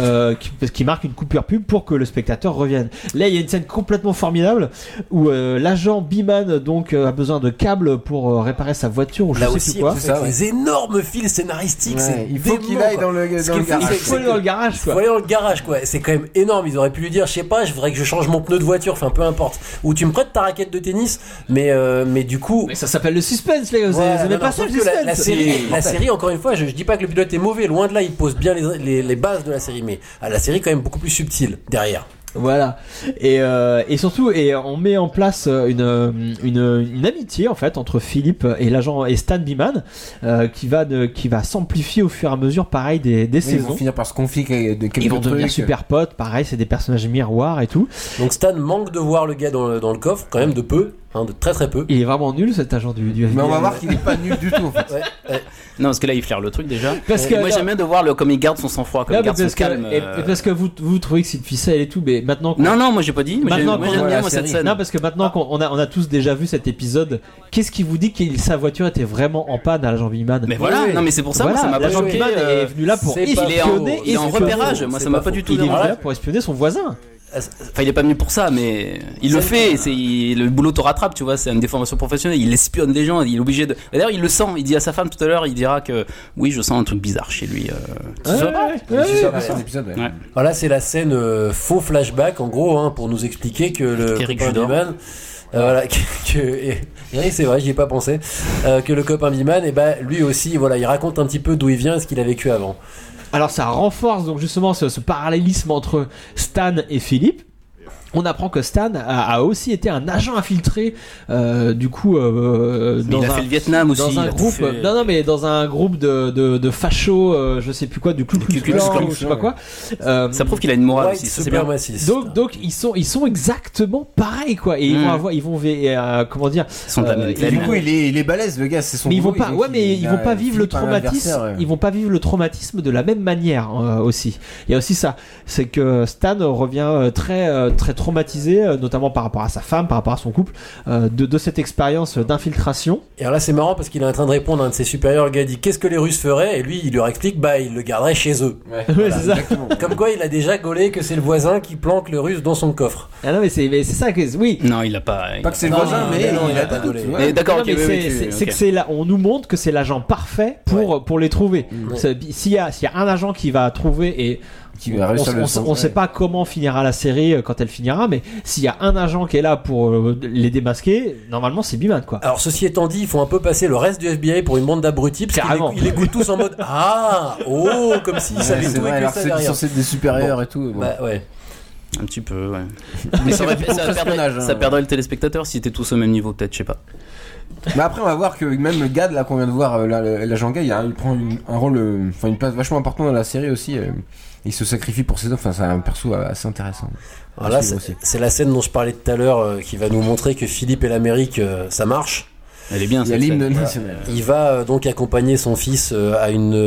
qui marque une coupure pub pour que le spectateur revienne. Là, il y a une scène complètement formidable où l'agent Beeman donc a besoin de câbles pour réparer sa voiture ou je sais plus quoi. Des énormes fils scénaristiques. Il faut qu'il aille dans le garage. Il faut aller dans le garage. Il faut aller dans le garage quoi. C'est quand même énorme. Ils auraient pu lui dire, je sais pas, je voudrais que je change mon pneu de voiture. Enfin, peu importe. Ou tu me prêtes ta raquette de tennis. Mais du coup. Mais ça s'appelle le suspense, les gars. Vous avez pas ça le suspense. La série, encore une fois, je dis pas que le pilote est mauvais. Loin de là, il pose bien les bases de la série, mais la série est quand même beaucoup plus subtile derrière. Voilà. Et surtout, on met en place une amitié en fait entre Philippe et l'agent et Stan Beeman qui va s'amplifier au fur et à mesure, pareil des saisons. Ils vont finir par se confier de quelques Ils vont devenir super potes, pareil, c'est des personnages miroirs et tout. Donc Stan manque de voir le gars dans le coffre, quand même de peu. De très très peu. Il est vraiment nul cet agent du FBI. Mais on va voir qu'il est pas nul du tout en fait. Ouais. Non, parce que là il flaire le truc déjà. Moi j'aime bien de voir comme il garde son sang-froid, comme il garde son calme. Et parce que vous trouvez que c'est une ficelle et tout, mais maintenant. Non, moi j'ai pas dit. Moi j'aime bien cette scène. Non, parce que maintenant qu'on a tous déjà vu cet épisode, qu'est-ce qui vous dit que sa voiture était vraiment en panne à l'agent Beeman? Mais voilà, non mais c'est pour ça, moi ça m'a pas choqué. L'agent Beeman est venu là pour espionner. Il est en repérage. Moi ça m'a pas du tout. Il est là pour espionner son voisin. Enfin, il est pas venu pour ça, mais il le fait. Le boulot te rattrape, tu vois. C'est une déformation professionnelle. Il espionne les gens. Il est obligé de. D'ailleurs, il le sent. Il dit à sa femme tout à l'heure. Il dira que oui, je sens un truc bizarre chez lui. Voilà, c'est la scène faux flashback, en gros, pour nous expliquer que le copain Beeman. Voilà, c'est vrai, j'y ai pas pensé. Que le copain Beeman, lui aussi, voilà, il raconte un petit peu d'où il vient et ce qu'il a vécu avant. Alors ça renforce donc justement ce parallélisme entre Stan et Philippe. On apprend que Stan a aussi été un agent infiltré, du coup, il a fait le Vietnam aussi. Dans un groupe, mais dans un groupe de fachos, je sais plus quoi, du Ku Klux Klan, je sais pas quoi. Ça prouve qu'il a une morale aussi, ça c'est bien. Donc ils sont exactement pareils quoi, et ils vont comment dire. Du coup il est balèze le gars, c'est son. Mais ils vont pas vivre le traumatisme. Ils vont pas vivre le traumatisme de la même manière aussi. Il y a aussi ça, c'est que Stan revient très traumatisé, notamment par rapport à sa femme, par rapport à son couple, de cette expérience d'infiltration. Et alors là c'est marrant parce qu'il est en train de répondre à un de ses supérieurs. Le gars dit qu'est-ce que les Russes feraient, et lui il leur explique il le garderait chez eux. Voilà, c'est ça. Comme quoi il a déjà gaulé que c'est le voisin qui planque le Russe dans son coffre. Ah non mais c'est ça que oui. Non il a pas. Pas que c'est le voisin, mais non, il a pas gaulé. D'accord. C'est que c'est là, on nous montre que c'est l'agent parfait pour les trouver. S'il y a un agent qui va trouver et on sait pas comment finira la série quand elle finira, mais s'il y a un agent qui est là pour les démasquer, normalement c'est Beeman quoi. Alors ceci étant dit, il faut un peu passer le reste du FBI pour une bande d'abrutis, parce qu'ils écoutent tous en mode comme s'ils savaient tout et que ça c'est censé être des supérieurs et tout. Ouais. Un petit peu, ouais. Mais ça perdrait le téléspectateur si était tous au même niveau, peut-être, je sais pas. Mais après on va voir que même le Gad là qu'on vient de voir, l'agent Gad, il prend un rôle, une place vachement importante dans la série aussi. Il se sacrifie pour ses enfants, c'est un perso assez intéressant. Alors là, c'est la scène dont je parlais tout à l'heure qui va nous montrer que Philippe et l'Amérique, ça marche. Elle est bien. Il y a l'hymne national. Il va donc accompagner son fils à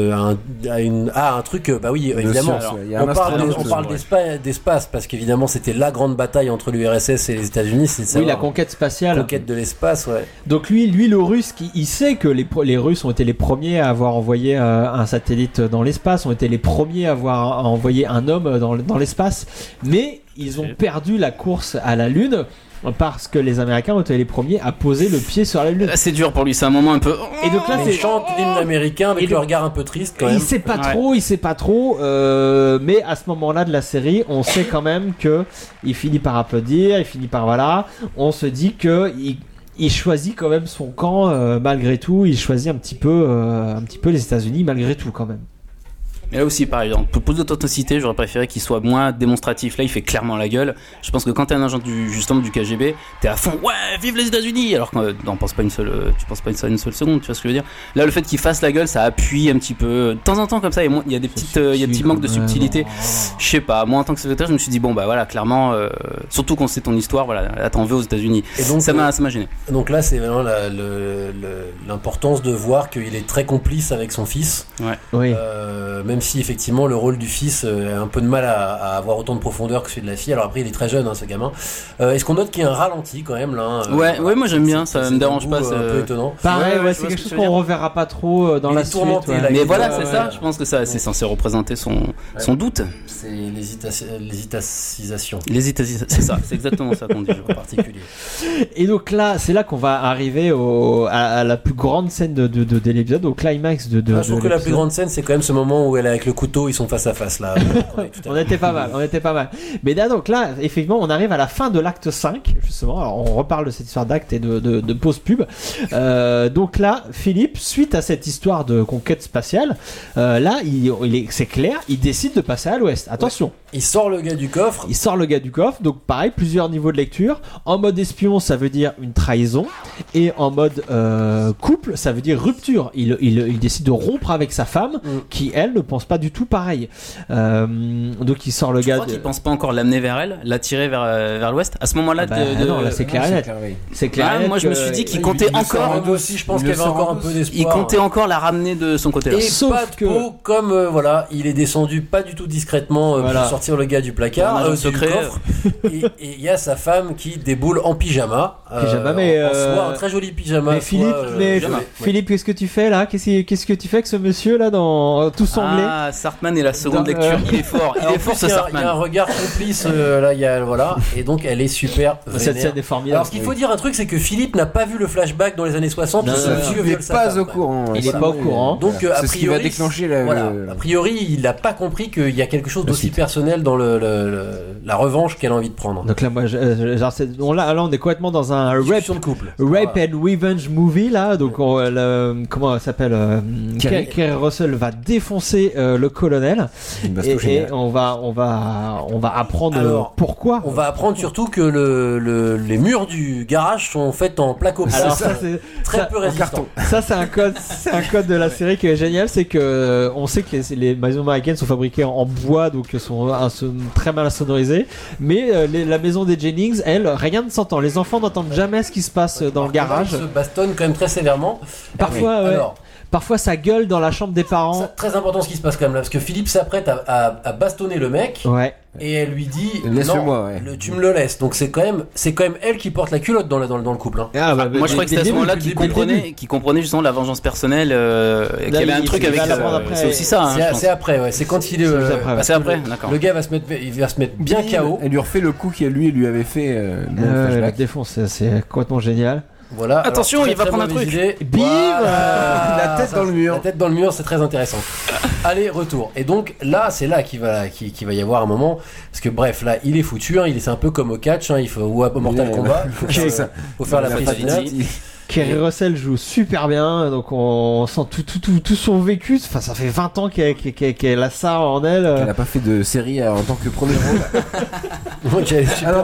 un truc. Évidemment. On parle d'espace parce qu'évidemment c'était la grande bataille entre l'URSS et les États-Unis. Oui, la conquête spatiale. Conquête de l'espace, ouais. Donc lui le Russe, il sait que les Russes ont été les premiers à avoir envoyé un satellite dans l'espace, ont été les premiers à avoir envoyé un homme dans l'espace, mais ils ont perdu la course à la Lune. Parce que les Américains ont été les premiers à poser le pied sur la Lune. Là, c'est dur pour lui, c'est un moment un peu. Et donc là, il chante l'hymne américain avec le regard un peu triste quand même. Il sait pas trop, mais à ce moment-là de la série, on sait quand même que il finit par applaudir, il finit par on se dit que il choisit quand même son camp malgré tout. Il choisit un petit peu les États-Unis malgré tout quand même. Mais là aussi, par exemple, pour plus d'authenticité, j'aurais préféré qu'il soit moins démonstratif. Là, il fait clairement la gueule. Je pense que quand t'es un agent du KGB, t'es à fond, ouais, vive les États-Unis. Alors que tu penses pas une seule seconde, tu vois ce que je veux dire. Là, le fait qu'il fasse la gueule, ça appuie un petit peu. De temps en temps, comme ça, il y a des petits manques de subtilité. Je sais pas. Moi, en tant que secrétaire, je me suis dit, clairement, surtout quand c'est ton histoire, là, t'en veux aux États-Unis. Et donc, ça m'a gêné. Donc là, c'est vraiment l'importance de voir qu'il est très complice avec son fils. Ouais. Oui. Même si effectivement le rôle du fils a un peu de mal à avoir autant de profondeur que celui de la fille. Alors après il est très jeune ce gamin. Est-ce qu'on note qu'il y a un ralenti quand même là Ouais, moi j'aime bien, ça me dérange pas, c'est un peu étonnant. Pareil, c'est quelque chose qu'on reverra pas trop dans la suite. Mais voilà, c'est ça, je pense que ça c'est censé représenter son doute. C'est l'hésitacisation. C'est ça, c'est exactement ça qu'on dit en particulier. Et donc là, c'est là qu'on va arriver à la plus grande scène de l'épisode, au climax de je trouve que la plus grande scène, c'est quand même ce moment où elle est avec le couteau, ils sont face à face là. On était pas mal. Mais là, donc là, effectivement, on arrive à la fin de l'acte 5, justement. Alors, on reparle de cette histoire d'acte et de pause pub. Donc là, Philippe, suite à cette histoire de conquête spatiale, là, c'est clair, il décide de passer à l'ouest. Attention. Il sort le gars du coffre. Donc pareil, plusieurs niveaux de lecture. En mode espion, ça veut dire une trahison. Et en mode couple, ça veut dire rupture. Il décide de rompre avec sa femme, qui elle ne pense pas du tout pareil. Donc il sort le gars. Je crois qu'il pense pas encore l'amener vers elle, l'attirer vers l'ouest. À ce moment-là, non, là c'est clair et net. C'est clair. Moi je me suis dit qu'il comptait encore. Moi aussi, je pense qu'il y avait encore un peu d'espoir. Il comptait encore la ramener de son côté. Et sauf que comme il est descendu pas du tout discrètement pour sortir le gars du placard, du coffre, et il y a sa femme qui déboule en pyjama. Mais en soi, un très joli pyjama. Mais Philippe, qu'est-ce que tu fais là ? Qu'est-ce que tu fais avec ce monsieur là dans tout sanglé ? Ah, Sartman et la seconde lecture, il est fort. Il est fort ce Sartman. Il y a un regard complice là, et donc elle est super vénère. Cette scène est formidable. Alors ce qu'il faut dire un truc, c'est que Philippe n'a pas vu le flashback dans les années 60. Il n'est pas au courant. Il n'est pas au courant. Donc a priori, va déclencher a priori, il n'a pas compris qu'il y a quelque chose d'aussi personnel dans la revanche qu'elle a envie de prendre. Donc là, moi, là, on est complètement dans un rape and revenge movie là. Donc comment elle s'appelle Kerry Russell va défoncer le colonel et on va apprendre pourquoi. On va apprendre surtout que les murs du garage sont faits en placo. Alors ça c'est très peu résistant. Ça c'est un code de la série qui est génial, c'est que on sait que les maisons américaines sont fabriquées en bois, donc sont très mal sonorisées, mais la maison des Jennings, elle, rien ne s'entend. Les enfants n'entendent jamais ce qui se passe dans le garage. Ils se bastonnent quand même très sévèrement. Parfois, Alors, parfois ça gueule dans la chambre des parents. C'est très important ce qui se passe quand même là, parce que Philippe s'apprête à bastonner le mec. Ouais. Et elle lui dit laisse-moi, tu me le laisses. Donc c'est quand même elle qui porte la culotte dans le couple. Hein. Moi je crois que c'était à ce moment-là qu'il comprenait justement la vengeance personnelle, qu'il y avait un truc avec c'est aussi ça. C'est après, c'est quand il est. C'est après, d'accord. Le gars va se mettre bien KO. Elle lui refait le coup qu'elle lui avait fait. La défonce, c'est complètement génial. Voilà. Attention, il va prendre un truc. Bim, la tête dans le mur. La tête dans le mur, c'est très intéressant. Allez, retour. Et donc là, c'est là qu'il va y avoir un moment, parce que bref, là, il est foutu. C'est un peu comme au catch, ou à Mortal Kombat. Faut faire la prise finale. Kerry Russell joue super bien, donc on sent tout son vécu. Enfin, ça fait 20 ans qu'elle a ça en elle. Elle n'a pas fait de série en tant que premier rôle. Donc elle est super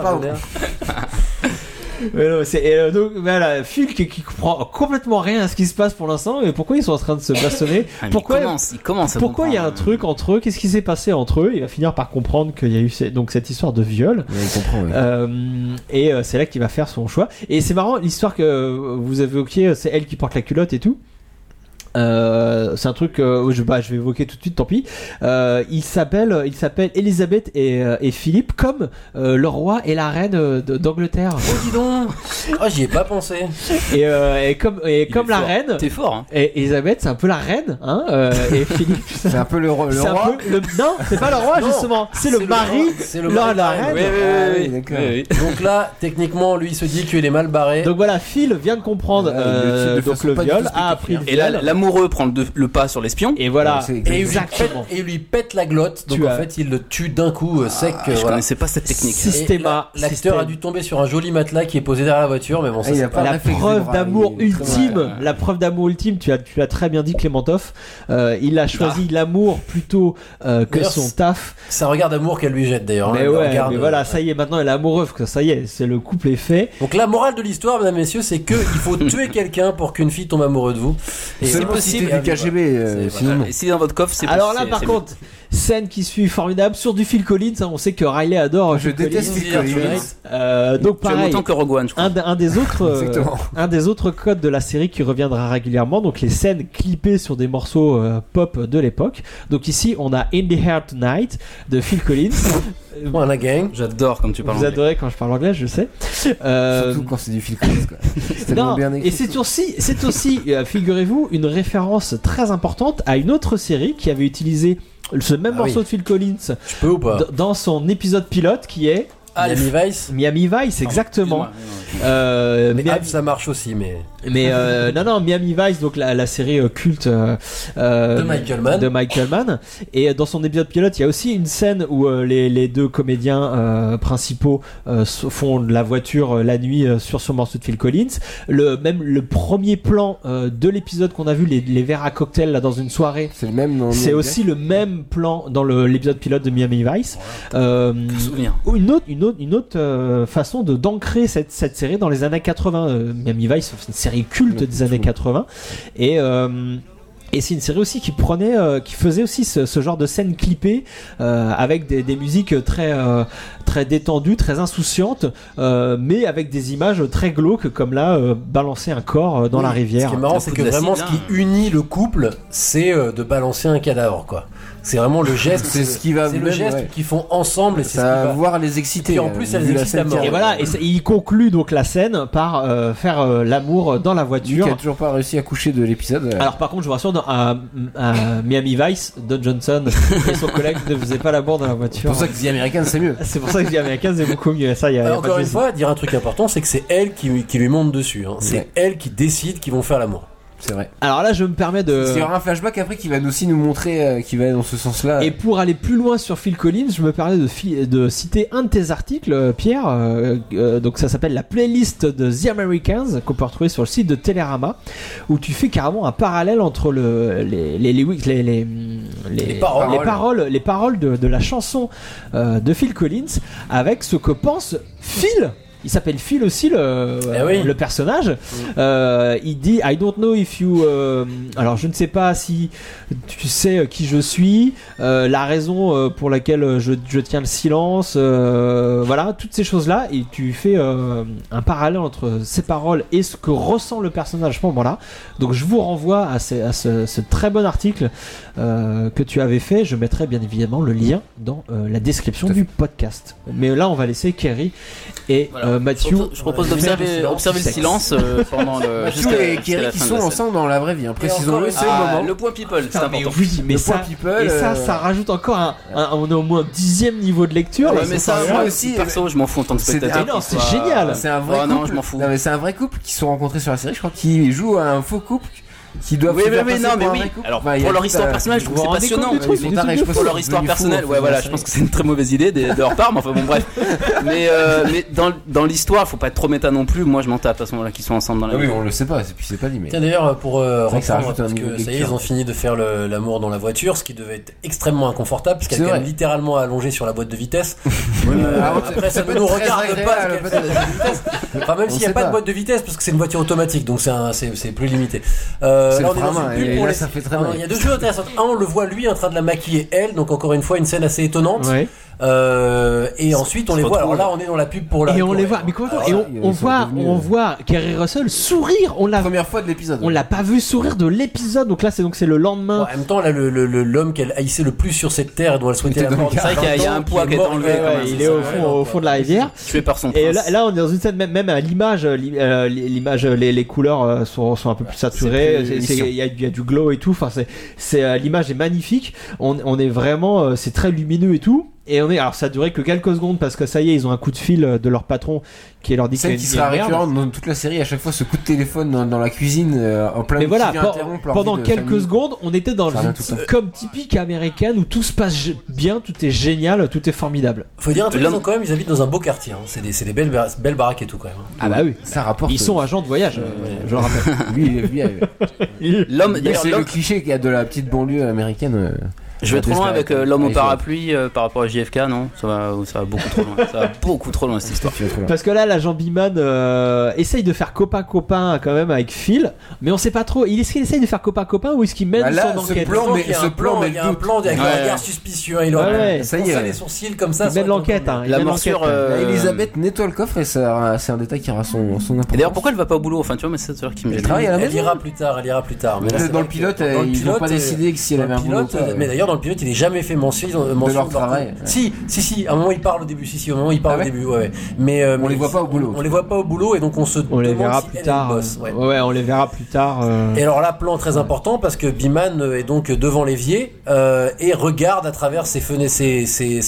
donc voilà, Phil qui comprend complètement rien à ce qui se passe pour l'instant, mais pourquoi ils sont en train de se bastonner, pourquoi il y a un truc entre eux, qu'est-ce qui s'est passé entre eux. Il va finir par comprendre qu'il y a eu donc cette histoire de viol. Il comprend, et c'est là qu'il va faire son choix. Et c'est marrant l'histoire que vous évoquiez, c'est elle qui porte la culotte et tout. C'est un truc que je vais évoquer tout de suite, tant pis. Il s'appelle Elisabeth et Philippe, comme le roi et la reine d'Angleterre. Oh, dis donc. J'y ai pas pensé. Et comme la reine. T'es fort. Et Elisabeth, c'est un peu la reine, et Philippe, c'est un peu le roi. Non, c'est pas le roi justement. C'est le mari. C'est le mari de la reine. Oui, d'accord. Donc là, techniquement, lui il se dit qu'il est mal barré. Donc voilà, Phil vient de comprendre donc le viol, a appris le viol. Et là, l'amoureux prend le pas sur l'espion. Et voilà. Et il lui pète la glotte. Donc en fait, il le tue d'un coup sec. Je connaissais pas cette technique. L'acteur a dû tomber sur un joli matelas qui est posé derrière la voiture, mais bon, ça c'est pas la preuve d'amour ultime. La preuve d'amour ultime. Tu as très bien dit, Clémentov. Il a choisi l'amour plutôt que son taf. C'est un regard d'amour qu'elle lui jette d'ailleurs. Mais mais voilà, ça y est, maintenant elle est amoureuse. Ça y est, c'est le couple est fait. Donc la morale de l'histoire, mesdames et messieurs, c'est que il faut tuer quelqu'un pour qu'une fille tombe amoureuse de vous. Et c'est possible du KGB. Sinon, si dans votre coffre, c'est alors là, par contre. Scène qui suit formidable sur du Phil Collins, on sait que Riley adore. Je déteste Phil Collins. Donc pareil, autant que Rogue One, je crois. un des autres codes de la série qui reviendra régulièrement, donc les scènes clippées sur des morceaux pop de l'époque. Donc ici on a In the Air Tonight de Phil Collins. Voilà, gang. J'adore comme tu parles. Vous adorez quand je parle anglais, je sais. Surtout quand c'est du Phil Collins, quoi. C'est tellement bien écrit. Et c'est aussi figurez-vous, une référence très importante à une autre série qui avait utilisé ce même morceau de Phil Collins ou pas dans son épisode pilote qui est Miami Vice, exactement. mais ça marche aussi, mais non, Miami Vice, donc la série culte de Michael Mann. Et dans son épisode pilote, il y a aussi une scène où les deux comédiens principaux font de la voiture la nuit sur ce morceau de Phil Collins. Le premier plan de l'épisode qu'on a vu, les verres à cocktail là dans une soirée, c'est aussi le même plan dans l'épisode pilote de Miami Vice. Une autre façon d'ancrer cette série dans les années 80. Miami Vice, c'est une série culte des années 80 et c'est une série aussi qui faisait aussi ce genre de scène clippée avec des musiques très détendues, très insouciantes, mais avec des images très glauques comme là, balancer un corps dans la rivière. Ce qui est marrant, c'est que vraiment ce qui unit le couple, c'est de balancer un cadavre, quoi. C'est vraiment le geste. C'est le geste qu'ils font ensemble et c'est ça va voir les exciter. Et en plus, elles excitent à mort. Et voilà, et il conclut donc la scène par faire l'amour dans la voiture. Qui a toujours pas réussi à coucher de l'épisode. Alors par contre, je vous rassure, à Miami Vice, Don Johnson et son collègue ne faisaient pas l'amour dans la voiture. C'est pour ça que The Americans c'est mieux. C'est pour ça que The Americans c'est beaucoup mieux. Ça, encore une fois, dire un truc important, c'est que c'est elle qui lui monte dessus. Hein. C'est elle qui décide qu'ils vont faire l'amour. C'est vrai. Alors là, je me permets de. Il y aura un flashback après qui va aussi nous montrer qui va dans ce sens-là. Et pour aller plus loin sur Phil Collins, je me permets de citer un de tes articles, Pierre. Donc ça s'appelle la playlist de The Americans qu'on peut retrouver sur le site de Télérama, où tu fais carrément un parallèle entre les paroles de la chanson de Phil Collins avec ce que pense Phil. Il s'appelle Phil aussi le personnage. Il dit I don't know if you alors je ne sais pas si tu sais qui je suis, la raison pour laquelle je tiens le silence, voilà, toutes ces choses là, et tu fais un parallèle entre ces paroles et ce que ressent le personnage à ce moment-là. Donc je vous renvoie à ce très bon article que tu avais fait. Je mettrai bien évidemment le lien dans la description du podcast. Mais là on va laisser Kerry et Mathieu. Je propose d'observer le silence pendant le. Mathieu et Kerry qui sont ensemble dans la vraie vie. Précisons-le, c'est le moment. Le point people, c'est important. Oui, mais ça rajoute encore on est au moins 10e niveau de lecture. Ouais, mais ça, moi aussi, perso, je m'en fous en tant que spectateur. Non, c'est génial. C'est un vrai couple. Non, je m'en fous. Non, mais c'est un vrai couple qui se sont rencontrés sur la série. Je crois qu'ils jouent à un faux couple. Qui doivent oui. Alors pour leur histoire personnelle, je trouve que c'est passionnant. Pour leur histoire personnelle, ouais, voilà, je pense que c'est une très mauvaise idée de leur part, mais enfin bon, bref. Mais dans l'histoire, faut pas être trop méta non plus. Moi, je m'en tape à ce moment-là qu'ils sont ensemble dans la. Oui, on le sait pas, et puis c'est pas dit. Mais tiens, d'ailleurs, pour reprendre, parce que ça y est, ils ont fini de faire l'amour dans la voiture, ce qui devait être extrêmement inconfortable, parce qu'elle est littéralement allongée sur la boîte de vitesse. Après, ça ne nous regarde pas. Enfin, même s'il n'y a pas de boîte de vitesse, parce que c'est une voiture automatique, donc c'est plus limité. Là, on est dans une pub pour ça fait très mal. Il y a deux choses intéressantes. Un, on le voit lui en train de la maquiller elle, donc encore une fois une scène assez étonnante. Ouais. Et ensuite on les voit. Alors là on est dans la pub pour la. Et on les voit. Mais comment ça ? Et on voit Kerry Russell sourire. La première fois de l'épisode. On l'a pas vu sourire de l'épisode. Donc là c'est le lendemain. Bon, en même temps là l'homme qu'elle haïssait le plus sur cette terre et dont elle souhaitait la mort. C'est vrai qu'il y a un poids qui est enlevé. Il est au fond de la rivière. Tué par son prince. Et là on est dans une scène même à l'image. Les couleurs sont un peu plus saturées. Il y a du glow et tout. Enfin l'image est magnifique. On est vraiment c'est très lumineux et tout. Et alors ça a duré que quelques secondes parce que ça y est, ils ont un coup de fil de leur patron qui leur dit qu'il sera récurrent dans toute la série, à chaque fois ce coup de téléphone dans la cuisine en plein milieu. Mais voilà, pendant quelques secondes, on était dans une sitcom typique américaine où tout se passe bien, tout est génial, tout est formidable. Faut dire un truc, quand même, ils habitent dans un beau quartier, hein. C'est des belles baraques et tout quand même. Ah bah oui, ça rapporte. Ils sont agents de voyage, je le rappelle. D'ailleurs, c'est le cliché qu'il y a de la petite banlieue américaine. Je vais trop loin avec l'homme au parapluie par rapport à JFK, non ? Ça va beaucoup trop loin. Ça va beaucoup trop loin cette histoire. Parce que là, l'agent Beeman essaye de faire copain quand même avec Phil, mais on sait pas trop. Est-ce qu'il essaye de faire copain ou est-ce qu'il mène son enquête ? Il y a un plan avec un regard suspicieux. Il a ça y est, les sourcils comme ça. Il mène l'enquête. La morsure. Elisabeth nettoie le coffre et c'est un détail qui aura son importance. Et d'ailleurs, pourquoi elle va pas au boulot ? Enfin, tu vois, mais c'est ça qui me. Elle ira plus tard. Dans le pilote, ils n'ont pas décidé que si elle avait un boulot. Mais d'ailleurs, dans le pilote, il est jamais fait mention de leur travail. Si, à un moment il parle au début. Au moment il parle au début, ouais. Mais on les voit pas au boulot. On les voit pas au boulot et donc on les verra plus tard. Ouais, on les verra plus tard. Et alors là, plan très important parce que Beeman est donc devant l'évier et regarde à travers ses fenêtres, ses stores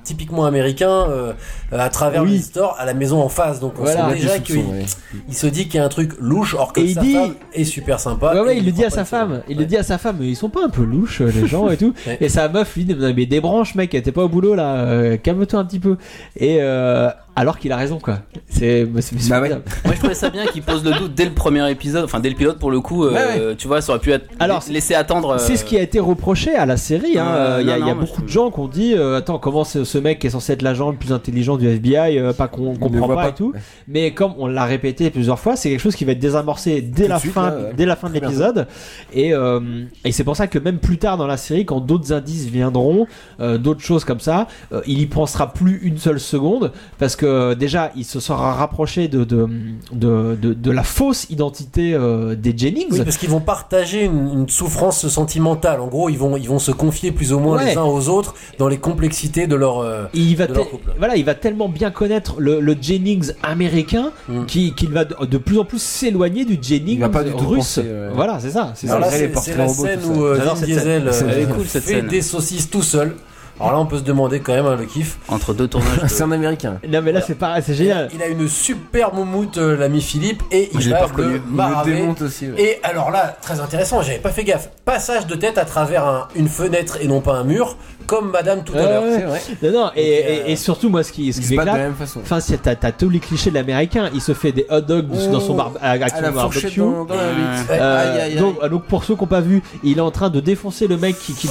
typiquement américain à travers le store à la maison en face. Donc on sent déjà qu'il se dit qu'il y a un truc louche, or que sa femme est super sympa. Ouais, il le dit à sa femme. Il le dit à sa femme, mais ils sont pas un peu louches les gens et tout. Et sa meuf lui dit mais débranche mec, t'es pas au boulot là, calme-toi un petit peu. Et alors qu'il a raison quoi. C'est Moi je trouvais ça bien qu'il pose le doute dès le premier épisode, enfin dès le pilote pour le coup. Tu vois, ça aurait pu être laissé attendre. C'est ce qui a été reproché à la série. Il y a beaucoup de gens qui ont dit attends, comment ce mec qui est censé être l'agent le plus intelligent du FBI, pas qu'on comprend pas et tout. Mais comme on l'a répété plusieurs fois, c'est quelque chose qui va être désamorcé dès la fin de l'épisode. Et c'est pour ça que même plus tard dans la série, quand d'autres indices viendront, d'autres choses comme ça, il y pensera plus une seule seconde parce que déjà il se sera rapproché de la fausse identité des Jennings. Oui, parce qu'ils vont partager une souffrance sentimentale. En gros, ils vont se confier plus ou moins les uns aux autres dans les complexités de leur couple. Voilà, il va tellement bien connaître le Jennings américain qu'il va de plus en plus s'éloigner du Jennings russe. Voilà, c'est ça. C'est la scène où Vin Diesel fait des saucisses tout seul. Alors là, on peut se demander quand même le kiff. Entre deux tournages. C'est un américain. Non, mais là, c'est pareil, c'est génial. Il a une super moumoute, l'ami Philippe, et il va le maraver. Il le démonte aussi. Et alors là, très intéressant, j'avais pas fait gaffe. Passage de tête à travers une fenêtre et non pas un mur, comme Madame tout à l'heure. C'est vrai. Non, et surtout, moi, ce qui m'éclate, enfin, t'as tous les clichés de l'américain. Il se fait des hot dogs dans son barbecue. Donc, pour ceux qui n'ont pas vu, il est en train de défoncer le mec qui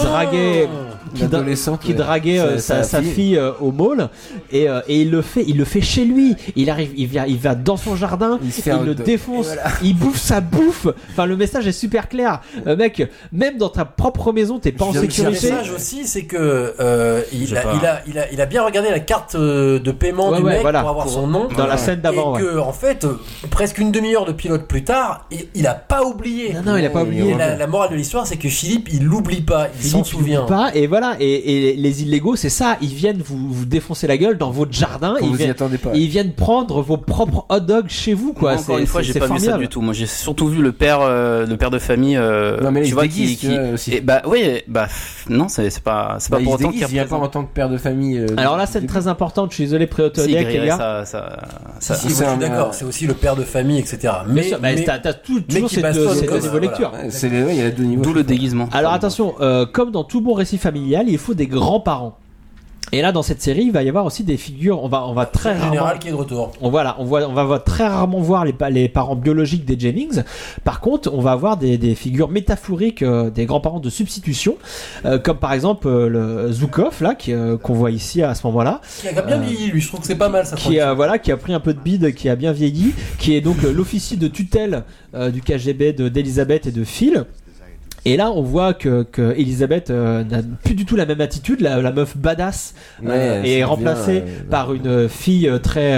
draguait sa fille au mall et il le fait chez lui. Il va dans son jardin, il le défonce, il bouffe sa bouffe. Enfin, le message est super clair, mec. Même dans ta propre maison, t'es pas en sécurité. Le message aussi, c'est que il a bien regardé la carte de paiement du mec pour avoir son nom dans la scène d'avant. Et que en fait, presque une demi-heure de pilote plus tard, il a pas oublié. Non, il a pas oublié. La morale de l'histoire, c'est que Philippe, il l'oublie pas, il s'en souvient pas. Et voilà. Et les illégaux, c'est ça, ils viennent vous défoncer la gueule dans votre jardin, ils viennent prendre vos propres hot dogs chez vous quoi. Encore une fois, j'ai pas vu ça du tout. Moi, j'ai surtout vu le père de famille. Non, mais tu vois qui aussi. Non, c'est pas pour autant qu'il vient pas en tant que père de famille. Alors là, c'est très importante. Je suis désolé, Préautonniac, les gars. Si, je suis d'accord. C'est aussi le père de famille, etc. Mais t'as toujours cette niveau lecture. Il y a deux niveaux. D'où le déguisement. Alors attention, comme dans tout bon récit familial, il faut des grands-parents. Et là, dans cette série, il va y avoir aussi des figures. On va très rarement. Général qui est de retour. On va très rarement voir les parents biologiques des Jennings. Par contre, on va avoir des figures métaphoriques, des grands-parents de substitution, comme par exemple le Zukov là, qu'on voit ici à ce moment-là. Qui a bien vieilli, lui. Je trouve que c'est pas mal ça. Qui a pris un peu de bide, qui a bien vieilli, qui est donc l'officier de tutelle du KGB d'Elisabeth et de Phil. Et là, on voit que Elisabeth n'a plus du tout la même attitude. La meuf badass est remplacée par une fille très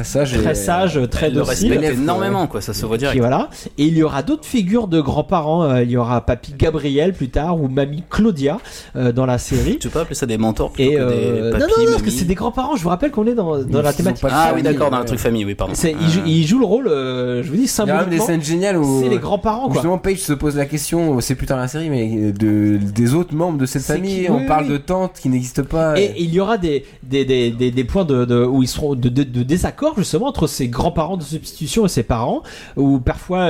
sage, très docile. Elle respecte énormément, quoi. Ça se voit direct. Voilà. Et il y aura d'autres figures de grands-parents. Il y aura papy Gabriel plus tard ou mamie Claudia dans la série. Tu peux appeler ça des mentors plutôt que des papy, non, parce que c'est des grands-parents. Je vous rappelle qu'on est dans la thématique. Ah oui, d'accord, dans un truc famille, oui, pardon. Il joue le rôle, je vous dis, symboliquement. Il y a même des scènes géniales où c'est les grands-parents, quoi. Justement, Paige se pose la question, c'est plus tard dans la série, mais des autres membres de cette famille. On parle de tantes qui n'existent pas. Et il y aura des points où ils seront de désaccord justement entre ses grands-parents de substitution et ses parents, où parfois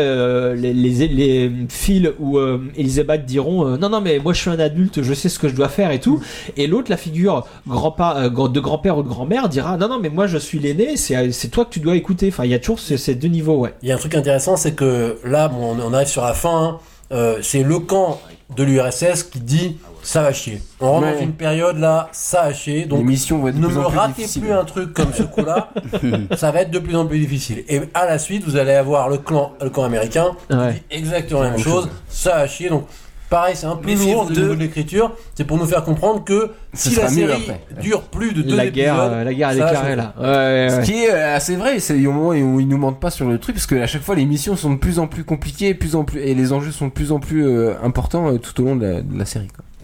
les Phil ou Elisabeth diront non mais moi je suis un adulte, je sais ce que je dois faire et tout, et l'autre, la figure de grand-père ou de grand-mère, dira non mais moi je suis l'aîné, c'est toi que tu dois écouter. Enfin, il y a toujours ces deux niveaux. Il y a un truc intéressant, c'est que là on arrive sur la fin. C'est le camp de l'URSS qui dit ça va chier. On rentre dans une période là, ça va chier. Donc ne me ratez plus un truc comme ce coup-là, ça va être de plus en plus difficile. Et à la suite, vous allez avoir le camp américain qui dit exactement la même chose, ça va chier. Donc pareil, c'est un peu lourd de niveau de l'écriture. C'est pour nous faire comprendre que si la série dure plus de 2 épisodes, la guerre est déclarée là. Ce qui est assez vrai, c'est au moment où ils nous mentent pas sur le truc, parce que à chaque fois les missions sont de plus en plus compliquées, et les enjeux sont de plus en plus importants tout au long de la série, quoi.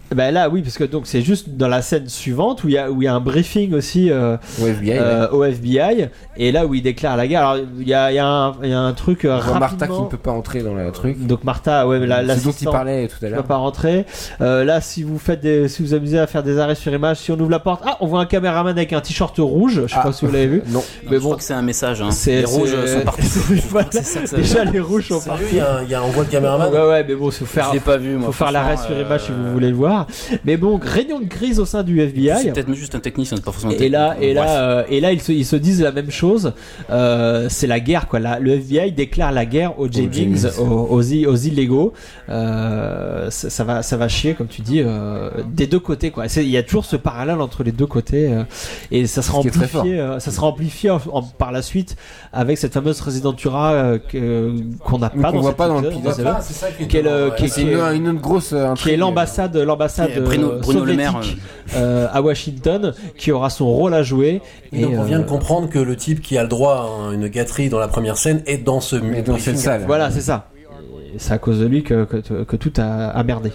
Bah là oui, parce que donc c'est juste dans la scène suivante où il y a un briefing aussi au FBI, et là où il déclare la guerre. Alors il y a un truc rapidement. Martha qui ne peut pas entrer dans le truc. Donc Martha, ce dont il parlait tout à l'heure. Ne peut pas rentrer. Là, si vous amusez à faire des arrêts sur image, si on ouvre la porte, on voit un caméraman avec un t-shirt rouge. Je sais pas si vous l'avez vu. Non. Mais je crois que c'est un message. Hein. Les rouges sont partout. Déjà les rouges sont partout. On voit le caméraman. Ouais, mais bon, faut faire. Je l'ai pas vu. Faut faire l'arrêt sur image si vous voulez le voir. Mais bon, réunion de crise au sein du FBI. C'est peut-être juste un technicien, pas forcément. Et là, ils se disent la même chose. C'est la guerre, quoi. Le FBI déclare la guerre aux Jennings, aux illégaux. Ça va chier, comme tu dis, des deux côtés, quoi. Il y a toujours ce parallèle entre les deux côtés, et ça sera amplifié. Par la suite avec cette fameuse Residentura qu'on n'a pas dans le pilote. Qui est une grosse intrigue. Qui est l'ambassade Bruno Le Maire à Washington, qui aura son rôle à jouer. Et donc on vient de comprendre que le type qui a le droit à une gâterie dans la première scène est dans cette salle. Voilà, c'est ça. Et c'est à cause de lui que tout a merdé.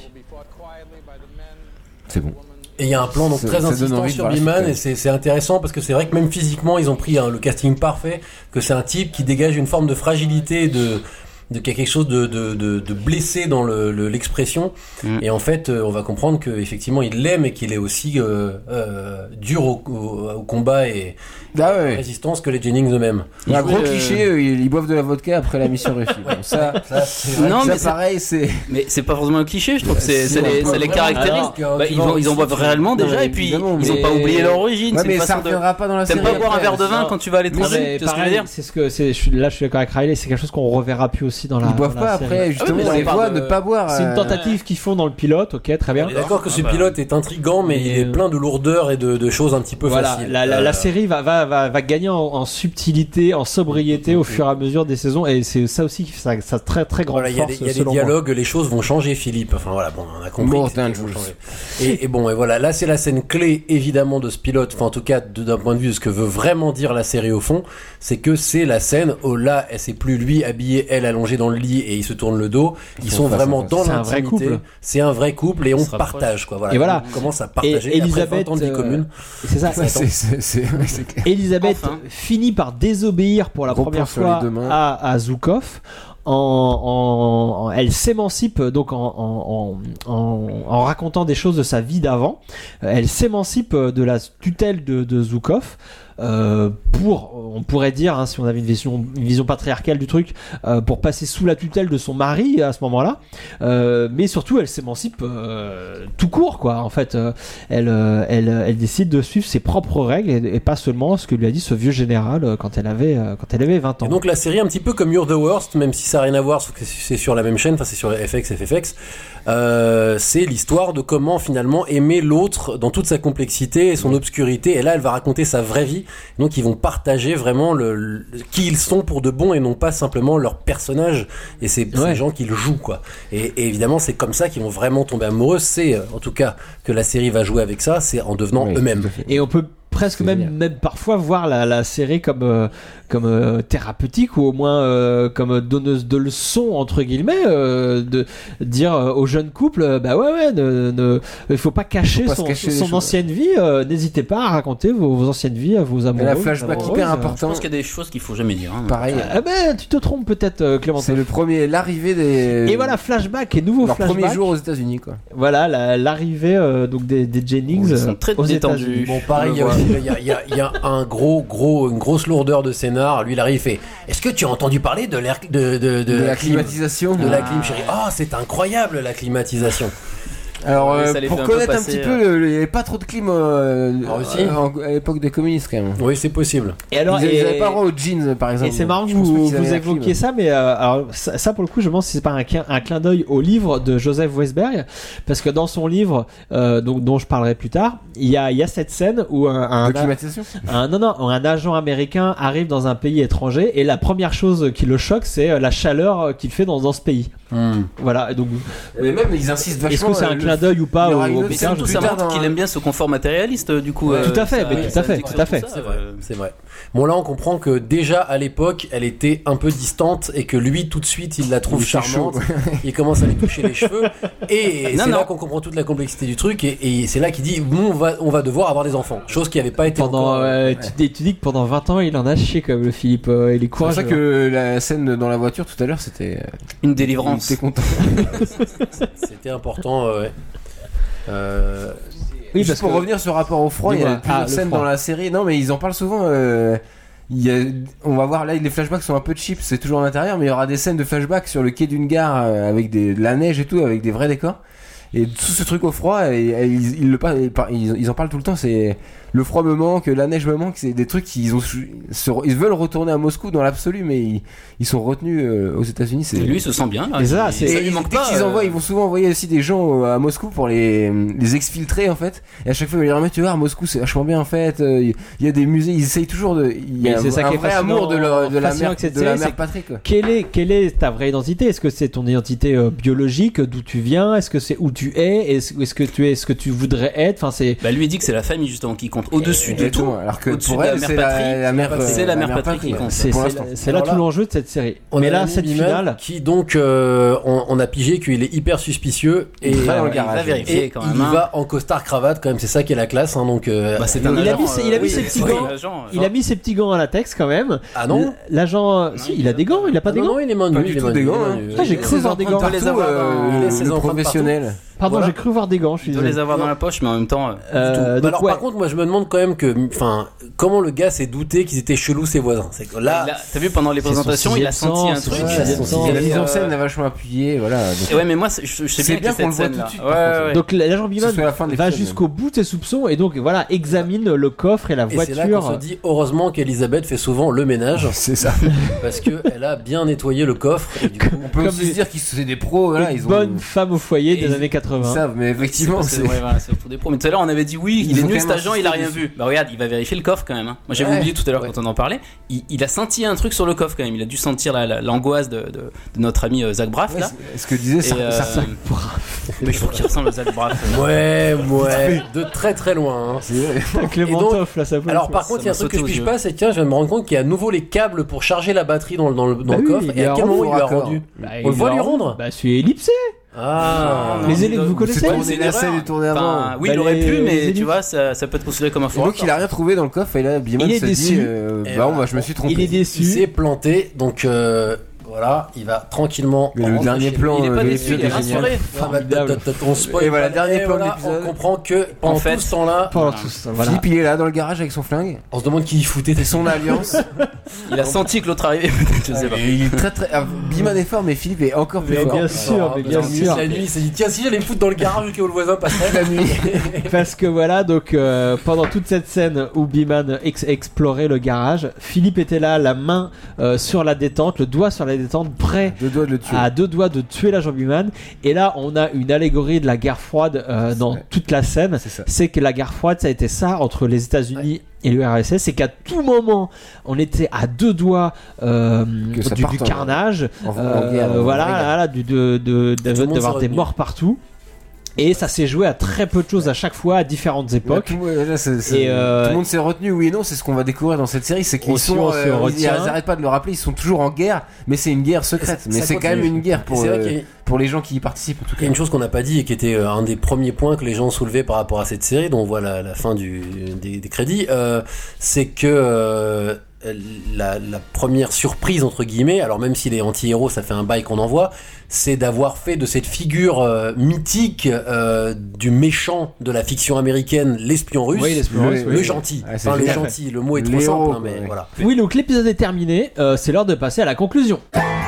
C'est bon. Et il y a un plan donc très insistant sur Biman, et c'est intéressant parce que c'est vrai que même physiquement ils ont pris le casting parfait, que c'est un type qui dégage une forme de fragilité, de quelque chose de blessé dans l'expression, et en fait on va comprendre que effectivement il l'aime et qu'il est aussi dur au combat et à la résistance que les Jennings eux-mêmes. Il y a un gros cliché, ils boivent de la vodka après la mission réussie. Bon, ça pareil, c'est. Mais c'est pas forcément un cliché, je trouve que ça les caractérise. Ils en boivent réellement déjà, et puis ils ont pas oublié leur origine. Ouais, mais ça reviendra pas dans la série. T'aimes pas boire un verre de vin quand tu vas à l'étranger, tu vois ce que je veux dire? Là je suis d'accord avec Riley, c'est quelque chose qu'on reverra plus aussi dans la. Ils boivent pas après, justement, on les voit ne pas boire. C'est une tentative qu'ils font dans le pilote, ok, très bien. On est d'accord que ce pilote est intriguant, mais il est plein de lourdeur et de choses un petit peu faciles. La série va gagner en subtilité, en sobriété au fur et à mesure des saisons, et c'est ça aussi qui fait sa très très grande force. Il y a des dialogues, les choses vont changer, Philippe. Enfin voilà, bon, on a compris. Et voilà, là c'est la scène clé évidemment de ce pilote. Enfin en tout cas d'un point de vue de ce que veut vraiment dire la série au fond, c'est que c'est la scène où là, c'est plus lui habillé, elle allongée dans le lit et il se tourne le dos. Ils sont vraiment dans l'intimité. C'est un vrai couple et on partage, quoi. Voilà. Et voilà. On commence à partager. Elisabeth, après 20 ans de vie commune. C'est ça. Elisabeth finit par désobéir pour la première fois à Zukov. Elle s'émancipe donc en racontant des choses de sa vie d'avant. Elle s'émancipe de la tutelle de Zukov. On pourrait dire, si on avait une vision patriarcale du truc, pour passer sous la tutelle de son mari à ce moment-là, mais surtout elle s'émancipe tout court, quoi. En fait, elle décide de suivre ses propres règles et pas seulement ce que lui a dit ce vieux général quand elle avait 20 ans. Et donc la série un petit peu comme You're the Worst, même si ça n'a rien à voir, sauf que c'est sur la même chaîne, enfin c'est sur FX, c'est l'histoire de comment finalement aimer l'autre dans toute sa complexité et son obscurité, et là elle va raconter sa vraie vie. Donc ils vont partager vraiment qui ils sont pour de bon et non pas simplement leur personnage, et c'est ces gens qui le jouent, quoi. Et évidemment c'est comme ça qu'ils vont vraiment tomber amoureux. C'est en tout cas que la série va jouer avec ça, c'est en devenant eux-mêmes. Et on peut presque même parfois voir la série comme thérapeutique, ou au moins comme donneuse de leçons entre guillemets, de dire aux jeunes couples il faut pas cacher son ancienne vie, n'hésitez pas à raconter vos anciennes vies à vos amoureux. La flashback hyper important. Je pense qu'il y a des choses qu'il faut jamais dire, hein. Pareil. Tu te trompes peut-être, Clément. C'est l'arrivée des. Et voilà, flashback et nouveau flashback. Leur premier jour aux États-Unis, quoi. Voilà, l'arrivée donc des Jennings. Ils sont très détendus. Bon, pareil, il y a une grosse lourdeur de scénar. Lui, il arrive, il fait: est-ce que tu as entendu parler de la climatisation de la clim, chérie? Oh, c'est incroyable la climatisation. Alors, pour connaître un petit peu, il n'y avait pas trop de clim à l'époque des communistes, quand même. Oui, c'est possible. Et alors, ils n'avaient pas le droit aux jeans, par exemple. Et c'est marrant que vous évoquiez ça, mais alors, ça, pour le coup, je pense que c'est pas un clin d'œil au livre de Joseph Weisberg, parce que dans son livre, dont je parlerai plus tard, il y a cette scène où un agent américain arrive dans un pays étranger, et la première chose qui le choque, c'est la chaleur qu'il fait dans ce pays. Voilà, donc. Mais même ils insistent vachement. Est-ce que c'est un clin d'œil ou pas mais ça montre qu'il aime bien ce confort matérialiste, du coup. Tout à fait, tout à fait. C'est vrai. Bon, là, on comprend que déjà à l'époque, elle était un peu distante et que lui, tout de suite, il la trouve charmante. Il commence à lui toucher les cheveux et c'est là qu'on comprend toute la complexité du truc et c'est là qu'il dit nous, on va devoir avoir des enfants. Chose qui n'avait pas été pendant. Tu dis que pendant 20 ans, il en a chié comme le Philippe. Il est courageux. C'est pour ça que la scène dans la voiture tout à l'heure, c'était une délivrance. T'es content. C'était important. Oui, juste pour revenir sur le rapport au froid, il y a plusieurs scènes dans la série. Non, mais ils en parlent souvent. On va voir là, les flashbacks sont un peu cheap, c'est toujours à l'intérieur, mais il y aura des scènes de flashbacks sur le quai d'une gare avec de la neige et tout, avec des vrais décors. Et tout ce truc au froid, ils en parlent tout le temps. C'est le froid me manque, la neige me manque. C'est des trucs qu'ils ils veulent retourner à Moscou dans l'absolu, mais ils sont retenus aux États-Unis. Et lui, il se sent bien. Et ça lui manque pas. Ils vont souvent envoyer aussi des gens à Moscou pour les exfiltrer en fait. Et à chaque fois, ils leur disent tu vois, Moscou c'est vachement bien en fait. Il y a des musées, ils essayent toujours de. Il y a un vrai amour de la mère patrie. Quelle est ta vraie identité? Est-ce que c'est ton identité biologique, d'où tu viens? Est-ce que c'est où tu es? Est-ce que tu es ce que tu voudrais être? Enfin, c'est. Lui dit que c'est la famille justement qui compte au-dessus de tout. Alors que pour elle, c'est la mère patrie qui compte. C'est là tout l'enjeu de cette série. Mais là, cette finale qui donc on a pigé qu'il est hyper suspicieux et il va vérifier quand même. Il va en costard cravate quand même. C'est ça qui est la classe. Donc il a mis ses petits gants. Il a mis ses petits gants à latex quand même. Ah non. L'agent, si il a des gants, il a pas des gants. Non, il est main nue. Il a des gants. J'ai cru voir des gants. Il est ses professionnels. Pardon, j'ai cru voir des gants. Il doit les avoir dans la poche, mais en même temps. Alors par contre, moi je me demande quand même comment le gars s'est douté qu'ils étaient chelous ses voisins. C'est que là, t'as vu pendant les présentations, il a senti un truc. La mise en scène est vachement appuyée, voilà. Ouais, mais moi je sais bien qu'on le voit tout de suite. Donc l'agent Biman va jusqu'au bout de ses soupçons et donc voilà, examine le coffre et la voiture. Et c'est là qu'on se dit heureusement qu'Elisabeth fait souvent le ménage. C'est ça. Parce que elle a bien nettoyé le coffre. Et du coup, on peut aussi se dire qu'ils sont des pros. Une bonne femme au foyer des années 80. Ils savent, mais effectivement, c'est pour des pros. Mais tout à l'heure, on avait dit oui, il est nul cet agent, il a rien vu. Bah regarde, il va vérifier le coffre quand même. Moi j'avais oublié tout à l'heure quand on en parlait. Il a senti un truc sur le coffre quand même. Il a dû sentir l'angoisse de notre ami Zach Braff là. Ce que disait Zach Braff. Mais je trouve qu'il ressemble à Zach Braff. Ouais, de très très loin. C'est vrai. Clémentoff là, ça peut. Alors par contre, il y a un truc que je pige pas, c'est tiens, je viens de me rendre compte qu'il y a à nouveau les câbles pour charger la batterie dans le coffre. Et à quel moment il lui a rendu? On le voit lui rendre? Bah, celui ellipsé. Les élèves, vous connaissez? C'est la scène est tournée avant. Oui, il aurait pu, mais tu vois, ça peut être considéré comme un faux. Donc il a rien trouvé dans le coffre et là, Biman se dit, je me suis trompé. Il est déçu. Il s'est planté, donc. Voilà, il va tranquillement. Mais le dernier plan, il est pas déçu, il est rassuré. On spoil. Et voilà, dernier plan de l'épisode. On comprend que pendant tout ce temps-là, Philippe il est là dans le garage avec son flingue. On se demande qui il foutait. C'est son alliance. Il a senti que l'autre arrivait, peut-être, je sais pas. Il est très. Biman est fort, mais Philippe est encore plus fort. Bien sûr. La nuit, il s'est dit tiens, si j'allais me foutre dans le garage où le voisin passerait la nuit. Parce que voilà, donc pendant toute cette scène où Biman explorait le garage, Philippe était là, la main sur la détente, le doigt sur la détente, prêt à 2 doigts de tuer l'agent Biman. Et là, on a une allégorie de la guerre froide dans toute la scène. C'est que la guerre froide, ça a été ça entre les États-Unis et l'URSS. C'est qu'à tout moment, on était à 2 doigts du carnage. D'avoir des morts partout. Et ça s'est joué à très peu de choses à chaque fois, à différentes époques. Tout le monde s'est retenu, oui et non, c'est ce qu'on va découvrir dans cette série, c'est qu'ils ils n'arrêtent pas de le rappeler, ils sont toujours en guerre, mais c'est une guerre secrète, mais c'est quand même une guerre pour les gens qui y participent. En tout cas. Il y a une chose qu'on n'a pas dit et qui était un des premiers points que les gens soulevaient par rapport à cette série, dont on voit la fin des crédits, c'est que la première surprise entre guillemets, alors même s'il est anti-héros, ça fait un bail qu'on en voit, c'est d'avoir fait de cette figure mythique du méchant de la fiction américaine, l'espion russe, le gentil. Enfin le gentil, le mot est trop simple, hein, mais voilà. Oui, donc l'épisode est terminé, c'est l'heure de passer à la conclusion.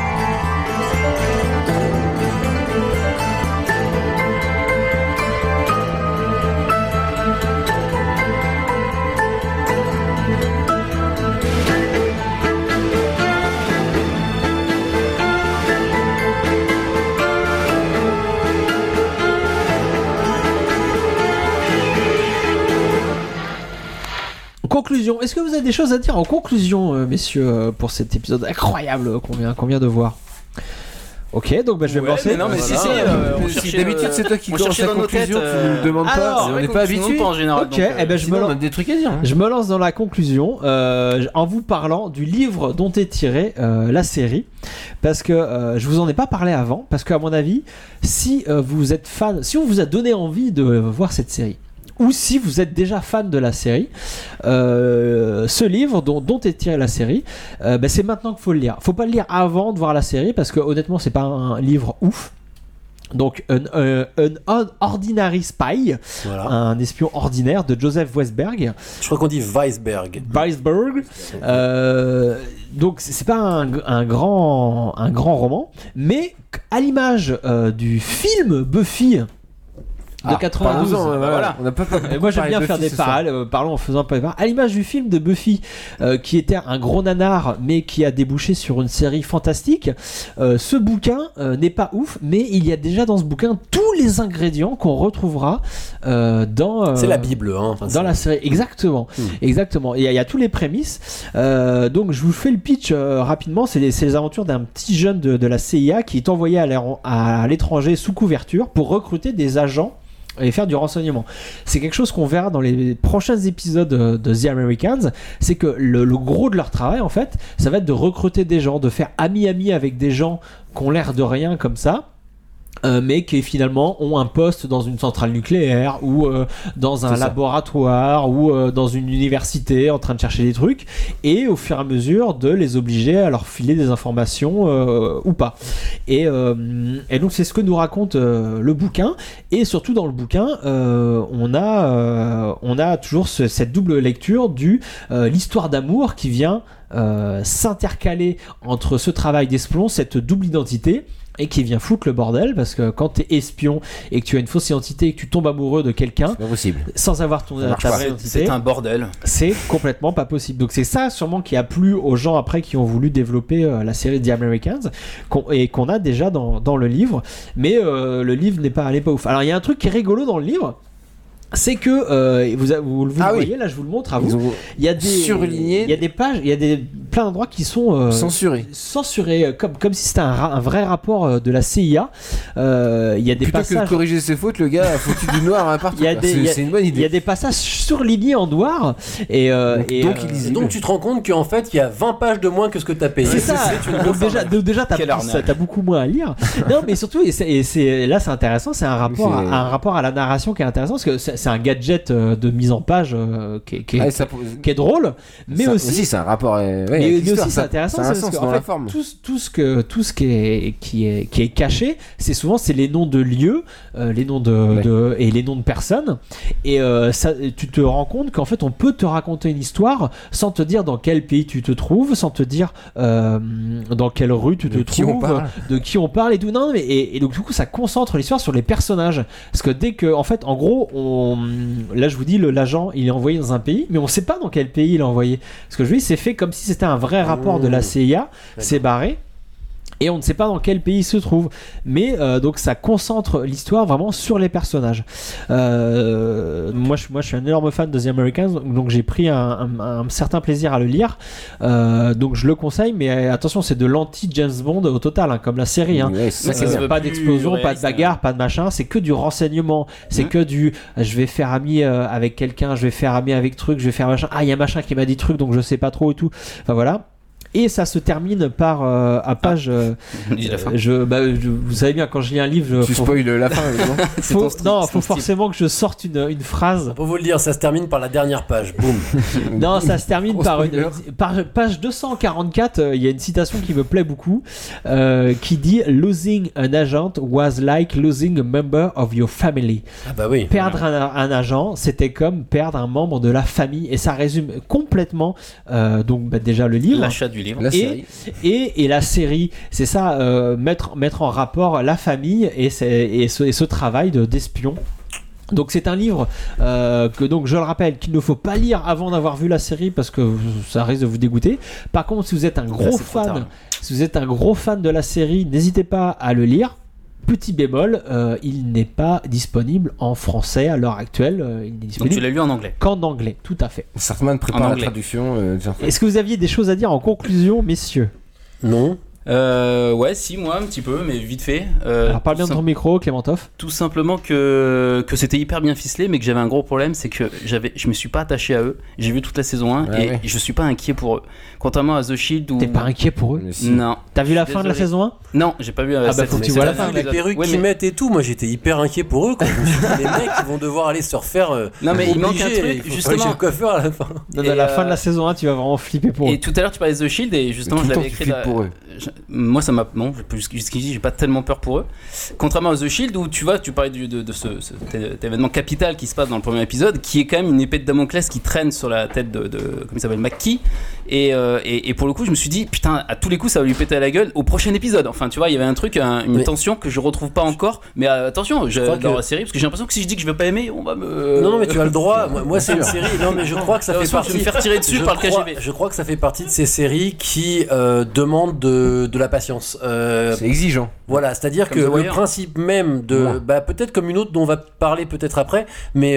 Conclusion. Est-ce que vous avez des choses à dire en conclusion, messieurs, pour cet épisode incroyable qu'on vient de voir? Ok, donc je vais me lancer. Non, mais si d'habitude c'est toi qui commence la conclusion, tu nous demandes pas, on n'est pas habitué en général. Ok, on a des trucs à dire. Je me lance dans la conclusion en vous parlant du livre dont est tirée la série, parce que je vous en ai pas parlé avant, parce qu'à mon avis, si vous êtes fan, si on vous a donné envie de voir cette série, ou si vous êtes déjà fan de la série, ce livre dont est tirée la série, c'est maintenant qu'il faut le lire. Faut pas le lire avant de voir la série, parce que honnêtement c'est pas un livre ouf. Donc un Ordinary Spy, voilà. Un espion ordinaire de Joseph Weisberg. Je crois qu'on dit Weisberg. Donc c'est pas un grand roman, mais à l'image du film Buffy de 92. Voilà. On n'a pas moi j'aime bien faire des parallèles, parlons en faisant pas à l'image du film de Buffy qui était un gros nanar mais qui a débouché sur une série fantastique. Ce bouquin n'est pas ouf, mais il y a déjà dans ce bouquin tous les ingrédients qu'on retrouvera dans c'est la Bible dans la série, exactement. Exactement, il y a tous les prémices. Donc je vous fais le pitch rapidement. C'est les aventures d'un petit jeune de la CIA qui est envoyé à l'étranger sous couverture pour recruter des agents et faire du renseignement. C'est quelque chose qu'on verra dans les prochains épisodes de The Americans. C'est que le gros de leur travail en fait, ça va être de recruter des gens, de faire ami avec des gens qui ont l'air de rien comme ça, mais qui finalement ont un poste dans une centrale nucléaire ou dans un laboratoire ou dans une université en train de chercher des trucs, et au fur et à mesure de les obliger à leur filer des informations ou pas. Et donc c'est ce que nous raconte le bouquin. Et surtout dans le bouquin on a toujours cette double lecture l'histoire d'amour qui vient s'intercaler entre ce travail d'espion, cette double identité, et qui vient foutre le bordel, parce que quand t'es espion et que tu as une fausse identité et que tu tombes amoureux de quelqu'un sans avoir ta vraie identité, c'est un bordel. C'est complètement pas possible. Donc c'est ça sûrement qui a plu aux gens après qui ont voulu développer la série The Americans et qu'on a déjà dans le livre, mais le livre n'est pas ouf. Alors il y a un truc qui est rigolo dans le livre, c'est que vous le voyez là, je vous le montre à vous. Il y a des surlignés, il y a des pages, il y a plein d'endroits qui sont censurés comme si c'était un vrai rapport de la CIA. Il y a des passages. Plutôt que de corriger ses fautes, le gars a foutu du noir partout. C'est une bonne idée. Il y a des passages surlignés en noir donc tu te rends compte qu'en fait il y a 20 pages de moins que ce que t'as payé. C'est ça. Donc déjà t'as beaucoup moins à lire. Non, mais surtout et là c'est intéressant, c'est un rapport à la narration qui est intéressant, parce que c'est un gadget de mise en page qui est drôle, mais aussi c'est un rapport. Mais aussi c'est intéressant, parce que en fait, tout ce qui est caché, c'est souvent les noms de lieux, les noms et les noms de personnes, et tu te rends compte qu'en fait on peut te raconter une histoire sans te dire dans quel pays tu te trouves, sans te dire dans quelle rue tu te trouves, de qui on parle et tout. Non, mais et donc du coup ça concentre l'histoire sur les personnages, parce que dès que en fait en gros là je vous dis l'agent il est envoyé dans un pays, mais on sait pas dans quel pays il est envoyé. Ce que je dis, c'est fait comme si c'était un vrai rapport de la CIA, c'est barré, et on ne sait pas dans quel pays il se trouve, mais donc ça concentre l'histoire vraiment sur les personnages. Moi je suis un énorme fan de The Americans, donc j'ai pris un certain plaisir à le lire, donc je le conseille, mais attention, c'est de l'anti-James Bond au total, comme la série, pas d'explosion, pas de bagarre, pas de machin, c'est que du renseignement, c'est que je vais faire ami avec quelqu'un, je vais faire ami avec truc, je vais faire machin, il y a machin qui m'a dit truc, donc je sais pas trop et tout, enfin voilà. Et ça se termine par à page. Vous savez bien, quand je lis un livre, tu spoil la fin. faut forcément que je sorte une phrase. Pour vous le dire, ça se termine par la dernière page. Boum. Non, ça se termine par page 244. Il y a une citation qui me plaît beaucoup, qui dit "Losing an agent was like losing a member of your family." Ah bah oui. Perdre un agent, c'était comme perdre un membre de la famille, et ça résume complètement donc déjà le livre. L'achat du livre. Et la série, c'est ça, mettre en rapport la famille et ce travail d'espion. Donc c'est un livre que, donc je le rappelle, qu'il ne faut pas lire avant d'avoir vu la série, parce que ça risque de vous dégoûter. Par contre, si vous êtes un gros fan de la série, n'hésitez pas à le lire. Petit bémol, il n'est pas disponible en français à l'heure actuelle. Il n'est disponible. Donc tu l'as lu en anglais. Qu'en anglais, tout à fait. Sartman prépare la traduction. Est-ce que vous aviez des choses à dire en conclusion, messieurs ? Non. Ouais, si, moi un petit peu, mais vite fait. Alors parle bien de ton micro, Clémentov. Tout simplement que c'était hyper bien ficelé, mais que j'avais un gros problème, c'est que je me suis pas attaché à eux. J'ai vu toute la saison 1 et je suis pas inquiet pour eux. Contrairement à The Shield où... T'es pas inquiet pour eux? Non. T'as vu la fin de la saison 1? Non, j'ai pas vu bah faut que tu vois la fin. Les perruques qu'ils mettent et tout, moi j'étais hyper inquiet pour eux. Quand je me suis dit, les mecs ils vont devoir aller se refaire. Non mais il manque un truc, justement. Le coiffeur à la fin. À la fin de la saison 1, tu vas vraiment flipper pour eux. Et tout à l'heure tu parlais de The Shield et justement je l'avais écrit pour eux. Moi ça m'a jusqu'ici j'ai pas tellement peur pour eux. Contrairement à The Shield où tu parlais de cet événement capital qui se passe dans le premier épisode, qui est quand même une épée de Damoclès qui traîne sur la tête de comment il s'appelle, McKee. Et pour le coup je me suis dit putain, à tous les coups ça va lui péter à la gueule au prochain épisode. Enfin tu vois, il y avait un truc, une tension que je retrouve pas encore. Mais attention, dans la série, parce que j'ai l'impression que si je dis que je vais pas aimer, on va me... Non mais tu as le droit. Moi c'est une série. Non mais je crois que ça fait partie. Je vais me faire tirer dessus par le KGB. Je crois que ça fait partie de ces séries qui demandent de la patience. C'est exigeant. Voilà, c'est-à-dire que le principe même de, peut-être comme une autre dont on va parler peut-être après, mais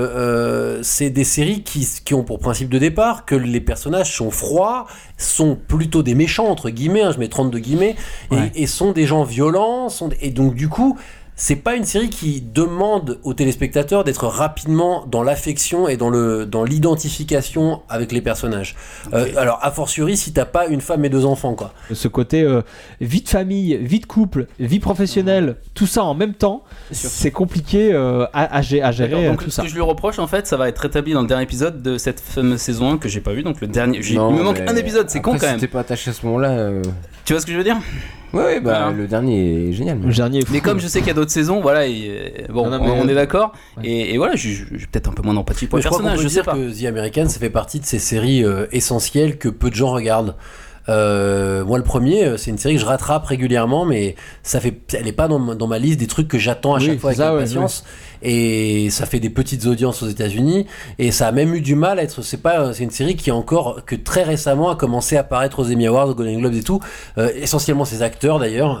c'est des séries qui ont pour principe de départ que les personnages sont froids, sont plutôt des méchants entre guillemets, je mets 32 guillemets, et sont des gens violents, et donc du coup c'est pas une série qui demande aux téléspectateurs d'être rapidement dans l'affection et dans l'identification avec les personnages. Alors a fortiori si t'as pas une femme et 2 enfants quoi. Ce côté vie de famille, vie de couple, vie professionnelle, tout ça en même temps, c'est compliqué à gérer. Donc tout ce ça. que je lui reproche en fait, ça va être rétabli dans le dernier épisode de cette fameuse saison 1 que j'ai pas vu, donc le dernier. Il me manque un épisode, c'est con quand même. Si t'es pas attaché à ce moment-là. Tu vois ce que je veux dire? Ouais, le dernier est génial. Le dernier est fou. Mais comme je sais qu'il y a d'autres saisons, voilà, on est d'accord. Ouais. Et voilà, j'ai peut-être un peu moins d'empathie pour les personnages. Je sais pas. Que The Americans, ça fait partie de ces séries essentielles que peu de gens regardent. Moi, le premier, c'est une série que je rattrape régulièrement, mais elle est pas dans ma liste des trucs que j'attends à chaque fois avec impatience. Et ça fait des petites audiences aux États-Unis, et ça a même eu du mal à être. C'est une série qui que très récemment a commencé à apparaître aux Emmy Awards, aux Golden Globes et tout. Essentiellement ses acteurs d'ailleurs.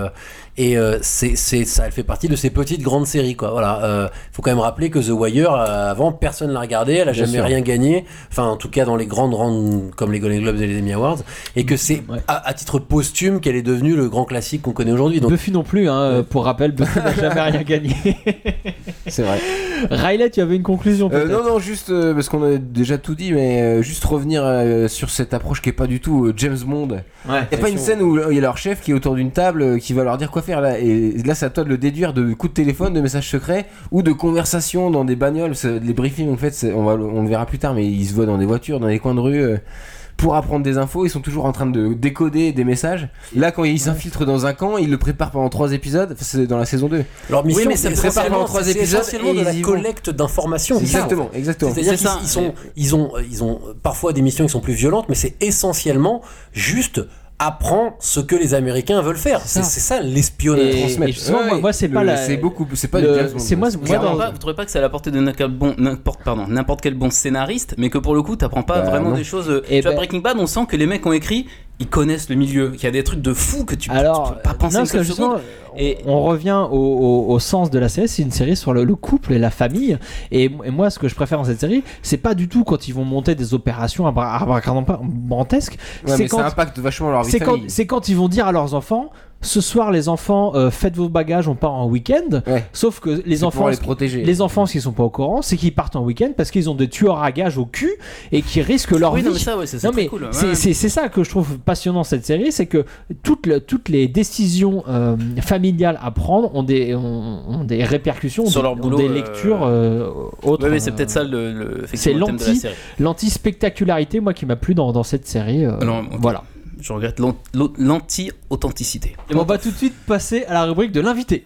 Et elle fait partie de ces petites grandes séries quoi. Voilà. Faut quand même rappeler que The Wire avant personne l'a regardé, elle a jamais rien gagné. Enfin en tout cas dans les grandes rangs comme les Golden Globes et les Emmy Awards. Et que c'est à titre posthume qu'elle est devenue le grand classique qu'on connaît aujourd'hui. Donc... Buffy non plus, pour rappel, Buffy n'a jamais rien gagné. C'est vrai. Riley, tu avais une conclusion peut-être? Non, juste parce qu'on a déjà tout dit, mais juste revenir sur cette approche qui est pas du tout James Bond. Il y a pas une scène où il y a leur chef qui est autour d'une table qui va leur dire quoi faire là, et là c'est à toi de le déduire de coups de téléphone, de messages secrets ou de conversations dans des bagnoles. Les briefings en fait, on le verra plus tard, mais ils se voient dans des voitures, dans des coins de rue. Pour apprendre des infos, ils sont toujours en train de décoder des messages. Là, quand ils s'infiltrent dans un camp, ils le préparent pendant 3 épisodes. C'est dans la saison 2. Leur mission, mais ça prépare pendant 3 épisodes. C'est essentiellement de la collecte d'informations. Exactement. C'est-à-dire qu'ils ont parfois des missions qui sont plus violentes, mais c'est essentiellement juste apprend ce que les Américains veulent faire. C'est ça l'espionnage. Et moi c'est pas c'est pas du James Bond. C'est moi vous trouvez pas que c'est à la portée de n'importe quel bon scénariste, mais que pour le coup t'apprends pas vraiment des choses. Tu vois, Breaking Bad, on sent que les mecs ont écrit, ils connaissent le milieu, qu'il y a des trucs de fou que tu peux pas penser une seule seconde. Et on revient au sens de la série. C'est une série sur le couple et la famille. Et moi, ce que je préfère dans cette série, c'est pas du tout quand ils vont monter des opérations abracadabrantesques. Mais ça impacte vachement leur vie de famille. C'est quand ils vont dire à leurs enfants: ce soir les enfants, faites vos bagages, on part en week-end. Sauf que les enfants, ce qu'ils sont pas au courant, c'est qu'ils partent en week-end parce qu'ils ont des tueurs à gages au cul et qui risquent leur vie. C'est ça que je trouve passionnant dans cette série, c'est que toutes les décisions familiales à prendre ont des répercussions sur leur boulot, des lectures autres. Oui, c'est peut-être ça c'est l'anti-spectacularité, moi, qui m'a plu dans cette série. Voilà. Je regrette l'anti-authenticité. Et on va tout de suite passer à la rubrique de l'invité.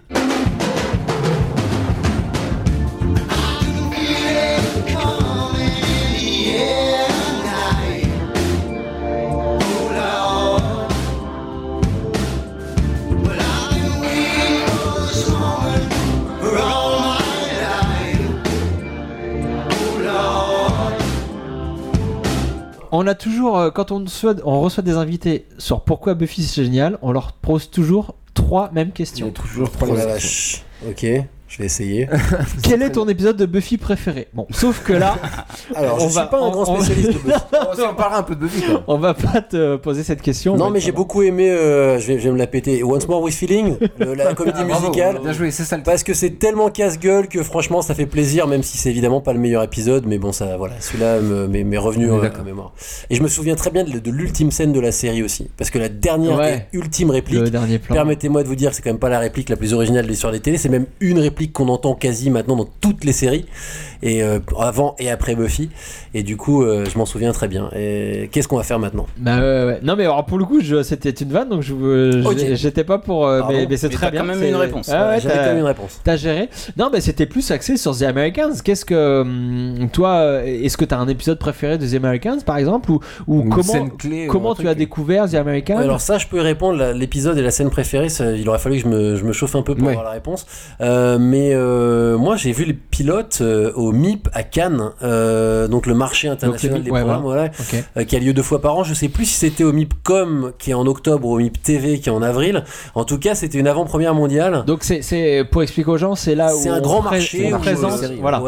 On a toujours, quand on reçoit des invités sur pourquoi Buffy c'est génial, on leur pose toujours 3 mêmes questions. Il y a toujours 3 mêmes questions. Ok. Je vais essayer. Quel est ton épisode de Buffy préféré? Bon, sauf que là, alors je suis pas un grand spécialiste de Buffy. On parlera un peu de Buffy. Quoi. On va pas te poser cette question. Non, mais j'ai beaucoup aimé. Je vais me la péter. Once More with Feeling, la comédie musicale. Bien joué, c'est ça. Parce que c'est tellement casse-gueule que franchement, ça fait plaisir, même si c'est évidemment pas le meilleur épisode. Mais bon, ça, voilà, celui-là m'est revenu à mémoire. Et je me souviens très bien de l'ultime scène de la série aussi, parce que la dernière et ultime réplique. Le dernier plan. Permettez-moi de vous dire, c'est quand même pas la réplique la plus originale de l'histoire des télés. C'est même une réplique qu'on entend quasi maintenant dans toutes les séries, et avant et après Buffy. Et du coup, je m'en souviens très bien. Et qu'est-ce qu'on va faire maintenant? Ouais. Non, mais alors pour le coup, c'était une vanne, donc j'étais pas pour. Mais c'est très bien. T'as quand même une réponse. J'avais quand même une réponse. T'as géré. Non, mais c'était plus axé sur The Americans. Qu'est-ce que toi, est-ce que t'as un épisode préféré de The Americans, par exemple, ou comment tu as découvert The Americans? Alors ça, je peux y répondre. L'épisode et la scène préférée, il aurait fallu que je me chauffe un peu pour avoir la réponse. Mais moi, j'ai vu les pilotes au MIP à Cannes, donc le marché international des programmes, qui a lieu 2 fois par an. Je sais plus si c'était au MIPCOM qui est en octobre ou au MIP TV qui est en avril. En tout cas, c'était une avant-première mondiale. Donc c'est pour expliquer aux gens, c'est là où c'est un grand marché où présente,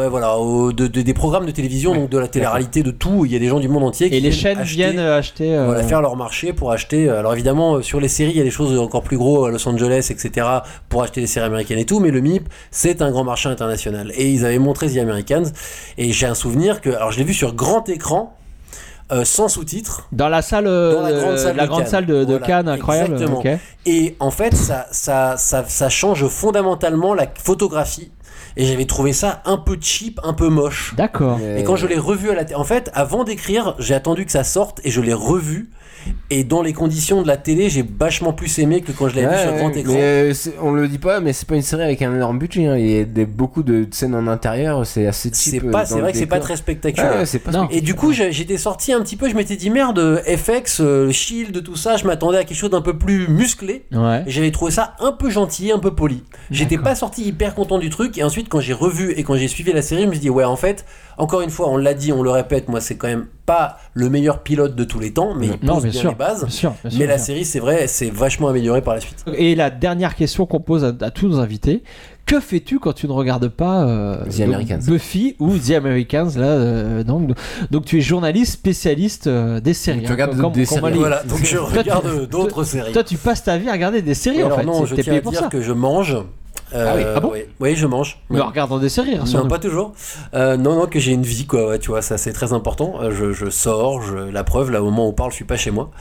des programmes de télévision, donc de la télé-réalité, de tout. Il y a des gens du monde entier et les chaînes viennent acheter, faire leur marché pour acheter. Alors évidemment, sur les séries, il y a des choses encore plus gros à Los Angeles, etc., pour acheter les séries américaines et tout. Mais le MIP, c'est un grand marché international. Et ils avaient montré The Americans. Et j'ai un souvenir que, alors je l'ai vu sur grand écran. Sans sous-titres dans la salle, la grande salle de Cannes, incroyable. Exactement. Okay. Et en fait, ça change fondamentalement la photographie. Et j'avais trouvé ça un peu cheap, un peu moche. D'accord. Et quand je l'ai revu en fait, avant d'écrire, j'ai attendu que ça sorte et je l'ai revu. Et dans les conditions de la télé, j'ai vachement plus aimé que quand je l'avais vu sur grand écran. Mais on le dit pas, mais c'est pas une série avec un énorme budget. Hein. Il y a beaucoup de scènes en intérieur, c'est assez cheap. C'est vrai que c'est pas très spectaculaire. Et du coup, j'étais sorti un petit peu, je m'étais dit merde, FX, Shield, tout ça, je m'attendais à quelque chose d'un peu plus musclé. Ouais. Et j'avais trouvé ça un peu gentil, un peu poli. J'étais pas sorti hyper content du truc. Et ensuite, quand j'ai revu et quand j'ai suivi la série, je me suis dit ouais, en fait, encore une fois, on l'a dit, on le répète, moi c'est quand même pas le meilleur pilote de tous les temps, mais il pose bien les bases. Bien sûr, mais la série, c'est vrai, c'est vachement amélioré par la suite. Et la dernière question qu'on pose à tous nos invités, que fais-tu quand tu ne regardes pas The Americans, Buffy ou The Americans là, donc tu es journaliste spécialiste des séries. Tu regardes des séries. Voilà, donc je regarde d'autres séries. Toi, tu passes ta vie à regarder des séries. Alors en fait. Non, je tiens à dire que je mange. Ah bon oui, je mange. Mais en regardant des séries, non, pas toujours. Non, que j'ai une vie, quoi. Ouais, tu vois, ça c'est très important. Je sors, la preuve, là au moment où on parle, je suis pas chez moi.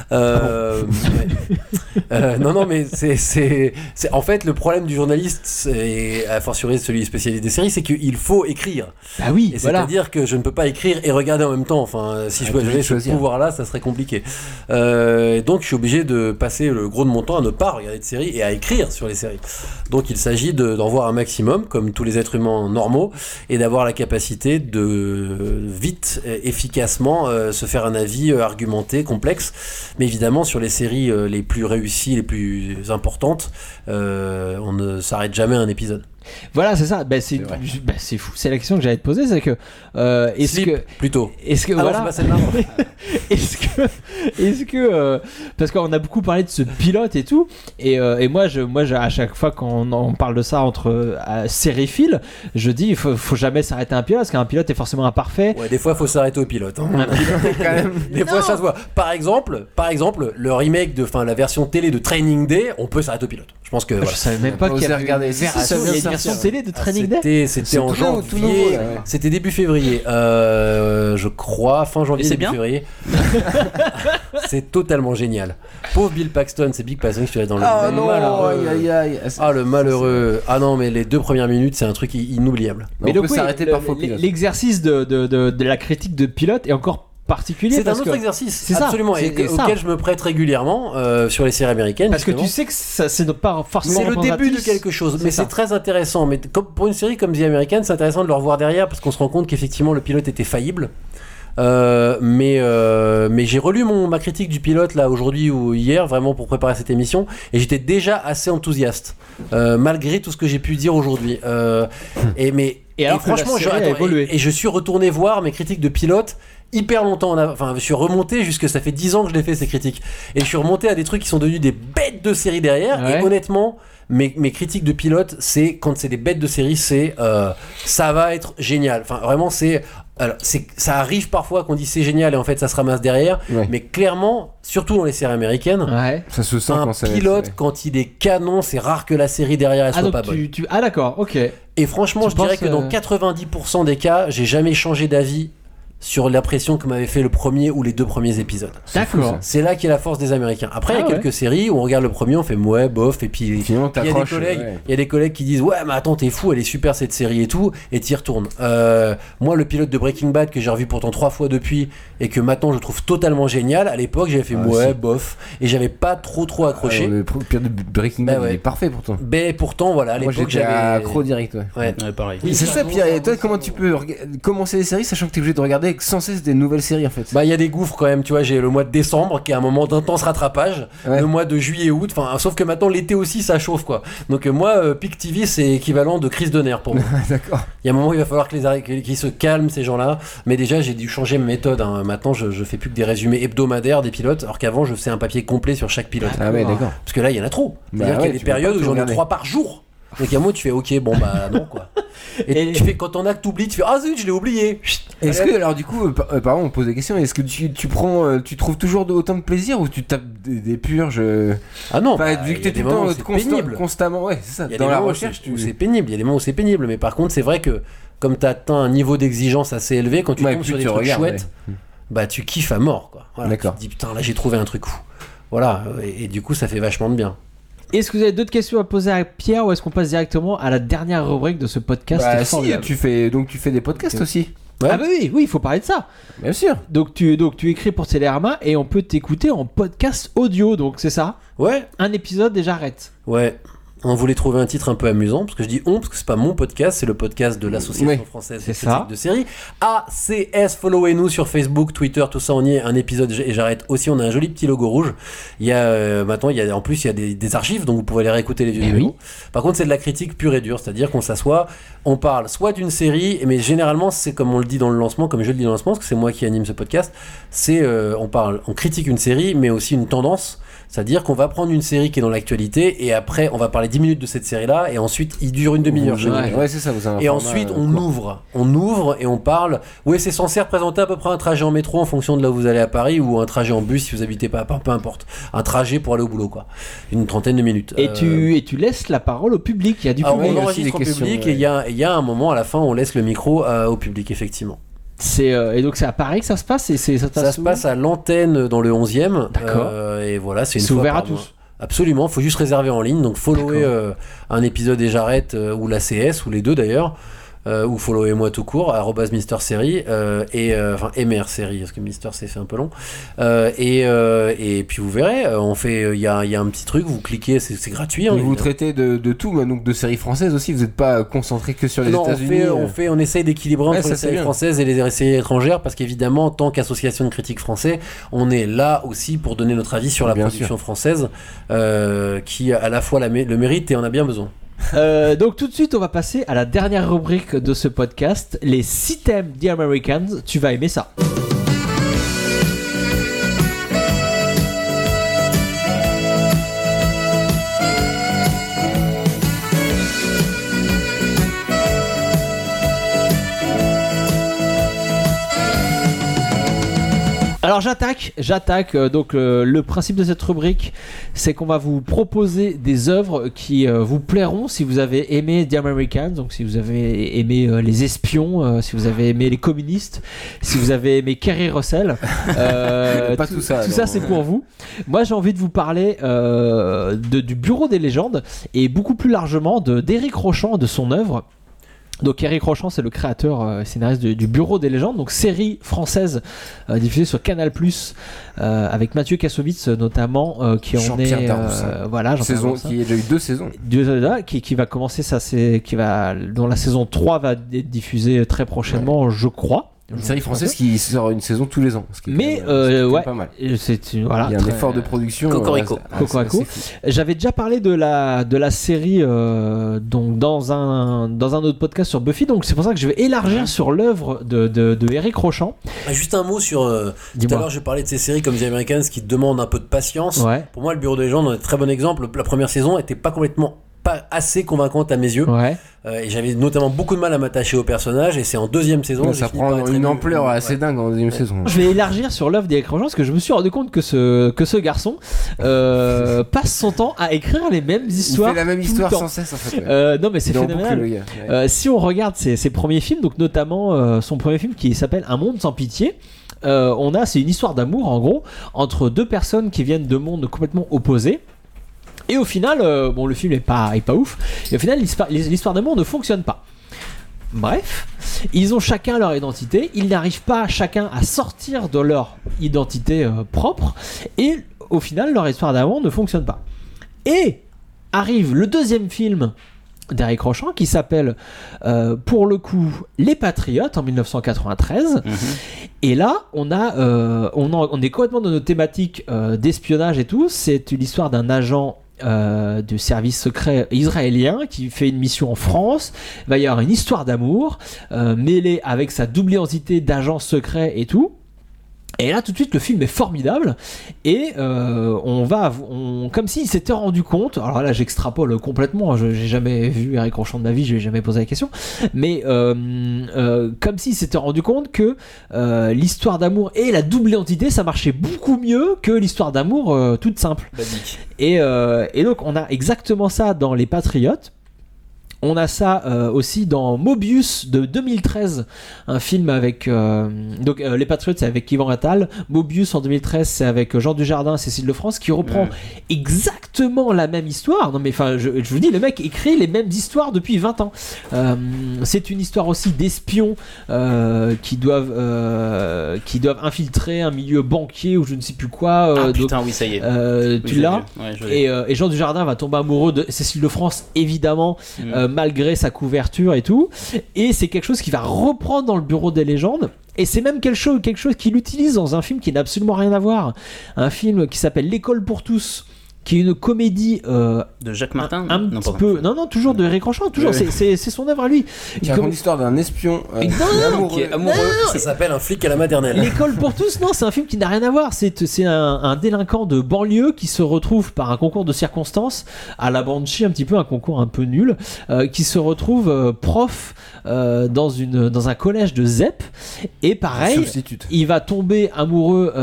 Non, mais c'est en fait le problème du journaliste, et à fortiori celui spécialiste des séries, c'est qu'il faut écrire. Ah oui, et c'est-à-dire que je ne peux pas écrire et regarder en même temps. Enfin, si je pouvais ce pouvoir-là, ça serait compliqué. Donc, je suis obligé de passer le gros de mon temps à ne pas regarder de séries et à écrire sur les séries. Donc, il s'agit d'en voir un maximum, comme tous les êtres humains normaux, et d'avoir la capacité de vite, efficacement, se faire un avis argumenté, complexe. Mais évidemment, sur les séries les plus réussies, les plus importantes, on ne s'arrête jamais à un épisode. Voilà, c'est ça. C'est fou. C'est la question que j'allais te poser, c'est que plutôt. Est-ce que voilà. C'est pas est-ce que parce qu'on a beaucoup parlé de ce pilote et tout, et moi à chaque fois qu'on on parle de ça entre sériphiles, je dis il faut jamais s'arrêter à un pilote parce qu'un pilote est forcément imparfait. Ouais, des fois il faut s'arrêter au pilote. Hein. Un pilote quand même. Des fois ça se voit. Par exemple, le remake la version télé de Training Day, on peut s'arrêter au pilote. Je pense que je savais même pas qu'il y avait une version télé de Training Day. C'était en janvier. C'était début février. Je crois fin janvier, début février. C'est totalement génial. Pauvre Bill Paxton, c'est Bill Paxton qui est dans le malheureux. Le malheureux. Ah non, mais les 2 premières minutes, c'est un truc inoubliable. Mais on peut s'arrêter parfois. L'exercice de la critique de pilote est encore particulier. C'est un autre exercice, absolument, auquel je me prête régulièrement sur les séries américaines. Parce que tu sais que c'est pas forcément. C'est le début de quelque chose, mais c'est très intéressant. Mais pour une série comme The Americans, c'est intéressant de le revoir derrière parce qu'on se rend compte qu'effectivement le pilote était faillible. Mais j'ai relu ma critique du pilote là aujourd'hui ou hier vraiment pour préparer cette émission et j'étais déjà assez enthousiaste malgré tout ce que j'ai pu dire aujourd'hui. Et franchement, je suis retourné voir mes critiques de pilote hyper longtemps, enfin je suis remonté jusque ça fait 10 ans que je l'ai fait ces critiques et je suis remonté à des trucs qui sont devenus des bêtes de série derrière et honnêtement mes critiques de pilote c'est quand c'est des bêtes de série c'est ça va être génial, enfin vraiment ça arrive parfois qu'on dit c'est génial et en fait ça se ramasse derrière mais clairement surtout dans les séries américaines ça se sent un pilote quand il est canon c'est rare que la série derrière elle soit pas bonne. Ah d'accord, ok. Et franchement je dirais que dans 90% des cas j'ai jamais changé d'avis sur l'impression que m'avait fait le premier ou les 2 premiers épisodes. D'accord. C'est là qu'est la force des Américains. Après, il y a quelques séries où on regarde le premier, on fait ouais, bof, et puis il y a des collègues qui disent ouais, mais attends, t'es fou, elle est super cette série et tout, et t'y retournes. Moi, le pilote de Breaking Bad que j'ai revu pourtant 3 fois depuis et que maintenant je trouve totalement génial, à l'époque j'avais fait ouais, bof, et j'avais pas trop accroché. Le pilote de Breaking Bad il est parfait pourtant. Mais pourtant, voilà, à l'époque j'avais accro direct. Ouais, pareil. C'est ça, Pierre. Toi, comment tu peux commencer les séries sachant que t'es obligé de regarder sans cesse des nouvelles séries en fait? Bah il y a des gouffres quand même, tu vois, j'ai le mois de décembre qui est un moment d'intense rattrapage, le mois de juillet août, enfin sauf que maintenant l'été aussi ça chauffe quoi. Donc moi Pic TV c'est équivalent de crise de nerfs pour moi. D'accord. Il y a un moment où il va falloir qu'ils se calment ces gens-là, mais déjà j'ai dû changer ma méthode hein. Maintenant je fais plus que des résumés hebdomadaires des pilotes alors qu'avant je faisais un papier complet sur chaque pilote. Ah ouais, d'accord. Parce que là il y en a trop. C'est-à-dire qu'il y a des périodes où j'en ai 3 par jour. Donc à un moment tu fais ok bon bah non quoi. Et tu fais quand on a que t'oublies tu fais ah zut je l'ai oublié. Est-ce que alors du coup pardon on pose des questions, est-ce que tu prends tu trouves toujours autant de plaisir ou tu tapes des purges? Ah non vu que t'es tout le temps constamment c'est ça dans la recherche c'est pénible, il y a des moments où c'est pénible mais par contre c'est vrai que comme t'as atteint un niveau d'exigence assez élevé quand tu tombes sur des trucs chouettes bah tu kiffes à mort quoi. Voilà, d'accord. Tu te dis putain là j'ai trouvé un truc fou. Voilà et du coup ça fait vachement de bien. Est-ce que vous avez d'autres questions à poser à Pierre ou est-ce qu'on passe directement à la dernière rubrique de ce podcast? Si, tu fais des podcasts aussi. Ouais. Ah bah oui, il faut parler de ça. Bien sûr. Donc tu écris pour Télérama et on peut t'écouter en podcast audio, donc c'est ça? Ouais. Un épisode et j'arrête. Ouais. On voulait trouver un titre un peu amusant, parce que je dis on, parce que c'est pas mon podcast, c'est le podcast de l'Association française des critiques de séries. ACS, followez-nous sur Facebook, Twitter, tout ça, on y est, un épisode et j'arrête aussi, on a un joli petit logo rouge. Il y a, maintenant, en plus, il y a des archives, donc vous pouvez aller réécouter les vieux numéros. Oui. Par contre, c'est de la critique pure et dure, c'est-à-dire qu'on s'assoit, on parle soit d'une série, mais généralement, c'est comme on le dit dans le lancement, comme je le dis dans le lancement, parce que c'est moi qui anime ce podcast, c'est, on critique une série, mais aussi une tendance. C'est-à-dire qu'on va prendre une série qui est dans l'actualité et après on va parler 10 minutes de cette série-là et ensuite il dure une demi-heure. Ouais, c'est ça. Vous avez un et format, ensuite on ouvre et on parle. Oui, c'est censé représenter à peu près un trajet en métro en fonction de là où vous allez à Paris ou un trajet en bus si vous habitez pas à Paris, peu importe. Un trajet pour aller au boulot quoi. Une trentaine de minutes. Et tu laisses la parole au public. Il y a du public. On enregistre au public et il y a un moment à la fin où on laisse le micro au public effectivement. Et donc c'est à Paris que ça se passe ça se passe à l'antenne dans le 11e. D'accord. Et voilà, c'est ouvert à tous. Absolument, il faut juste réserver en ligne. Donc follower un épisode et j'arrête ou la CS ou les deux d'ailleurs. Ou followez-moi tout court @MrSeries et MR série parce que Mister c'est fait un peu long et puis vous verrez on fait il y a un petit truc vous cliquez c'est gratuit hein, vous traitez de tout donc de séries françaises aussi vous n'êtes pas concentré que sur les États-Unis on essaye d'équilibrer entre les séries françaises et les séries étrangères parce qu'évidemment en tant qu'association de critiques français on est là aussi pour donner notre avis sur la production française qui a à la fois le mérite et on a bien besoin. Donc tout de suite on va passer à la dernière rubrique de ce podcast, les 6 thèmes The Americans. Tu vas aimer ça. Alors j'attaque. Donc le principe de cette rubrique, c'est qu'on va vous proposer des œuvres qui vous plairont si vous avez aimé The Americans, donc si vous avez aimé les espions, si vous avez aimé les communistes, si vous avez aimé Kerry Russell. Pas tout ça. Tout ça c'est pour vous. Moi j'ai envie de vous parler du Bureau des légendes et beaucoup plus largement d'Éric Rochant, de son œuvre. Donc Éric Rochant, c'est le créateur scénariste du Bureau des légendes, donc série française diffusée sur Canal+, avec Mathieu Kassovitz notamment, qui en est voilà, saison qui a déjà eu 2 saisons. Qui va commencer dont la saison 3 va être diffusée très prochainement, je crois. Une série française qui sort une saison tous les ans. Mais pas mal. Voilà, il y a un effort de production. Cocorico. J'avais déjà parlé de la série donc dans un autre podcast sur Buffy, donc c'est pour ça que je vais élargir sur l'œuvre de Eric Rochant. Juste un mot sur tout à l'heure je parlais de ces séries comme The Americans qui demandent un peu de patience. Ouais. Pour moi le Bureau des légendes est un très bon exemple. La première saison était pas assez convaincante à mes yeux. Ouais. Et j'avais notamment beaucoup de mal à m'attacher au personnage et c'est en deuxième saison ça prend une ampleur assez dingue en deuxième saison. Je vais élargir sur l'œuvre d'Eric Rochant parce que je me suis rendu compte que ce garçon passe son temps à écrire les mêmes histoires. Il fait la même histoire sans cesse en fait. Non mais c'est phénoménal. Si on regarde ses premiers films, donc notamment son premier film qui s'appelle Un monde sans pitié, c'est une histoire d'amour en gros entre deux personnes qui viennent de mondes complètement opposés. Et au final, le film est pas ouf. Et au final, l'histoire d'amour ne fonctionne pas. Bref, ils ont chacun leur identité. Ils n'arrivent pas chacun à sortir de leur identité propre. Et au final, leur histoire d'amour ne fonctionne pas. Et arrive le deuxième film d'Eric Rochant qui s'appelle pour le coup Les Patriotes en 1993. Et là on est complètement dans nos thématiques d'espionnage et tout. C'est une histoire d'un agent du service secret israélien qui fait une mission en France. Il va y avoir une histoire d'amour mêlée avec sa double identité d'agent secret et tout. Et là tout de suite le film est formidable et comme s'il s'était rendu compte, alors là j'extrapole complètement, j'ai jamais vu Eric Rochant de ma vie, je lui ai jamais posé la question, mais comme s'il s'était rendu compte que l'histoire d'amour et la double identité ça marchait beaucoup mieux que l'histoire d'amour toute simple. Et donc on a exactement ça dans Les Patriotes. On a ça aussi dans Mobius de 2013, un film avec Les Patriotes c'est avec Yvan Attal, Mobius en 2013 c'est avec Jean Dujardin, Cécile Lefrance qui reprend exactement la même histoire. Non mais enfin je vous dis, le mec écrit les mêmes histoires depuis 20 ans. C'est une histoire aussi d'espions qui doivent infiltrer un milieu banquier ou je ne sais plus quoi. Oui ça y est. Tu l'as. Et Jean Dujardin va tomber amoureux de Cécile Lefrance évidemment. Malgré sa couverture et tout, et c'est quelque chose qui va reprendre dans le Bureau des légendes, et c'est même quelque chose qu'il utilise dans un film qui n'a absolument rien à voir, un film qui s'appelle L'école pour tous, qui est une comédie de Jacques Martin, non, toujours de Eric Rochant, toujours c'est son œuvre à lui. Qui raconte l'histoire d'un espion qui est amoureux. Ça s'appelle Un flic à la maternelle. L'école pour tous, non, c'est un film qui n'a rien à voir. C'est un délinquant de banlieue qui se retrouve par un concours de circonstances à la Banshee, un petit peu un concours un peu nul, qui se retrouve prof dans un collège de ZEP, et pareil, il va tomber amoureux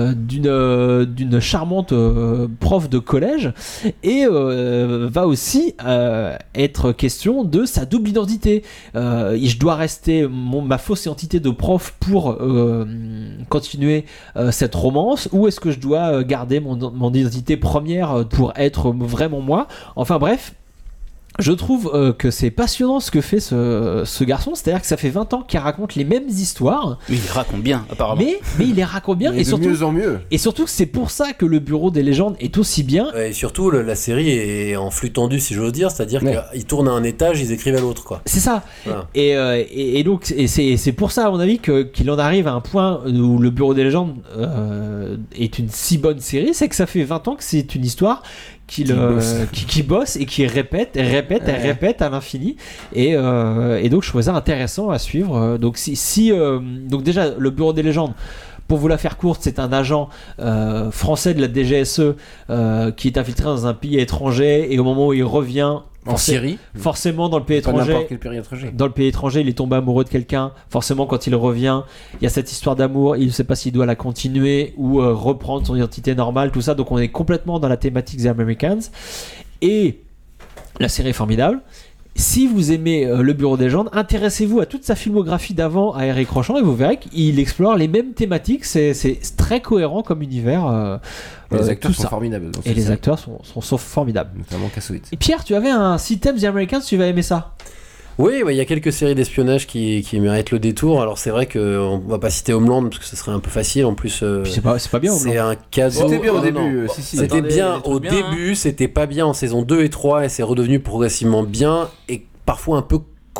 d'une charmante prof de collège, et va aussi être question de sa double identité. Je dois rester ma fausse identité de prof pour continuer cette romance, ou est-ce que je dois garder mon identité première pour être vraiment moi? Enfin bref, je trouve que c'est passionnant ce que fait ce garçon, c'est-à-dire que ça fait 20 ans qu'il raconte les mêmes histoires. Mais il raconte bien, apparemment. Mais il les raconte bien, et surtout, de mieux en mieux. Et surtout que c'est pour ça que le Bureau des légendes est aussi bien. Et surtout, la série est en flux tendu, si j'ose dire, c'est-à-dire qu'ils tournent à un étage, ils écrivent à l'autre, quoi. C'est ça. Voilà. Et donc, c'est pour ça, à mon avis, qu'il en arrive à un point où le Bureau des légendes est une si bonne série, c'est que ça fait 20 ans que c'est une histoire qui bosse et qui répète à l'infini, et donc je trouvais ça intéressant à suivre. Donc donc déjà le Bureau des légendes, pour vous la faire courte, c'est un agent français de la DGSE qui est infiltré dans un pays étranger, et au moment où il revient en Syrie, forcément dans le pays étranger, il est tombé amoureux de quelqu'un. Forcément, quand il revient, il y a cette histoire d'amour, il ne sait pas s'il doit la continuer ou reprendre son identité normale, tout ça. Donc on est complètement dans la thématique The Americans, et la série est formidable. Si vous aimez le Bureau des légendes, intéressez-vous à toute sa filmographie d'avant à Eric Rochant, et vous verrez qu'il explore les mêmes thématiques. C'est très cohérent comme univers. Les acteurs sont formidables. Et les acteurs sont formidables. Notamment Kassovitz. Et Pierre, tu avais un système The Americans, tu vas aimer ça. Oui, il y a quelques séries d'espionnage qui méritent le détour. Alors c'est vrai qu'on va pas citer Homeland parce que ce serait un peu facile. En plus, c'est pas bien. C'est un cadeau. C'était bien au début. C'était bien au début. C'était pas bien en saison 2 et 3, et c'est redevenu progressivement bien, et parfois un peu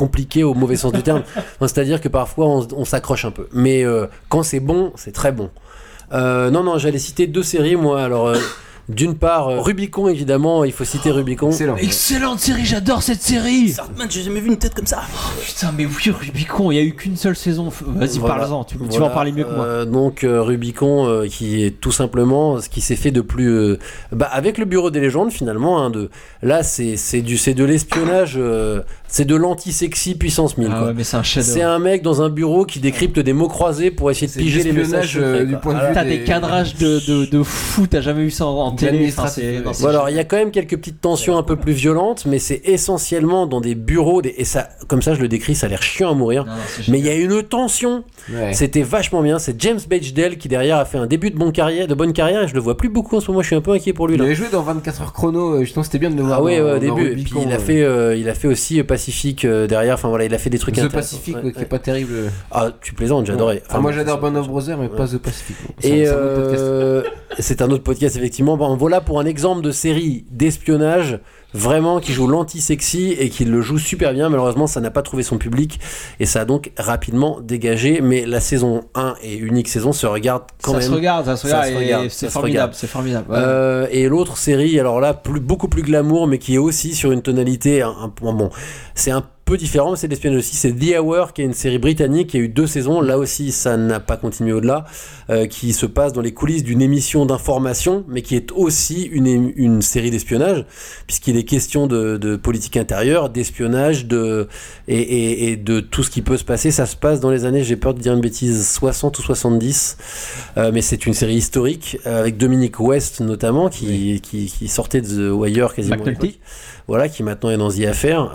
compliqué au mauvais sens du terme. C'est-à-dire que parfois on s'accroche un peu. Mais quand c'est bon, c'est très bon. Non, j'allais citer 2 séries, moi. Alors, d'une part, Rubicon, évidemment, il faut citer Rubicon. Excellente série, j'adore cette série. Sartman, j'ai jamais vu une tête comme ça. Putain, mais oui, Rubicon, il y a eu qu'une seule saison. Vas-y, parle-en, tu vas en parler mieux que moi. Donc, Rubicon, qui est tout simplement ce qui s'est fait de plus... avec le Bureau des légendes, finalement, là, c'est de l'espionnage... c'est de l'anti-sexy puissance 1000. Ouais, mais c'est un chef-d'œuvre. C'est un mec dans un bureau qui décrypte des mots croisés pour essayer de piger les messages du point de vue t'as des cadrages de fou, t'as jamais vu ça en télé. Alors il y a quand même quelques petites tensions un peu plus violentes, mais c'est essentiellement dans des bureaux et ça, comme ça je le décris, ça a l'air chiant à mourir. Mais il y a une tension. Ouais. C'était vachement bien. C'est James Badge-Dale qui derrière a fait un début de bonne carrière et je le vois plus beaucoup en ce moment. Je suis un peu inquiet pour lui. Il avait joué dans 24 heures chrono. Justement, c'était bien de le voir. Ah ouais, au début. Et puis il a fait aussi Pacifique derrière. Enfin voilà, il a fait des trucs intéressants. The Pacific, qui est pas terrible. Ah, tu plaisantes, j'adorais. Enfin, moi j'adore Band of Brothers, mais pas The Pacific. Et c'est un autre podcast effectivement. Bon, voilà pour un exemple de série d'espionnage vraiment qui joue l'anti-sexy et qui le joue super bien. Malheureusement, ça n'a pas trouvé son public et ça a donc rapidement dégagé. Mais la saison 1 et unique saison se regarde quand même. Ça se regarde, c'est formidable. C'est formidable. Ouais. Et l'autre série, alors là, beaucoup plus glamour, mais qui est aussi sur une tonalité c'est un peu différent, mais c'est l'espionnage aussi. C'est The Hour, qui est une série britannique qui a eu 2 saisons. Là aussi, ça n'a pas continué au-delà, qui se passe dans les coulisses d'une émission d'information, mais qui est aussi une série d'espionnage, puisqu'il est question de politique intérieure, d'espionnage, et de tout ce qui peut se passer. Ça se passe dans les années, j'ai peur de dire une bêtise, 60 ou 70, mais c'est une série historique, avec Dominic West notamment, qui sortait de The Wire quasiment. Voilà, qui maintenant est dans The Affair.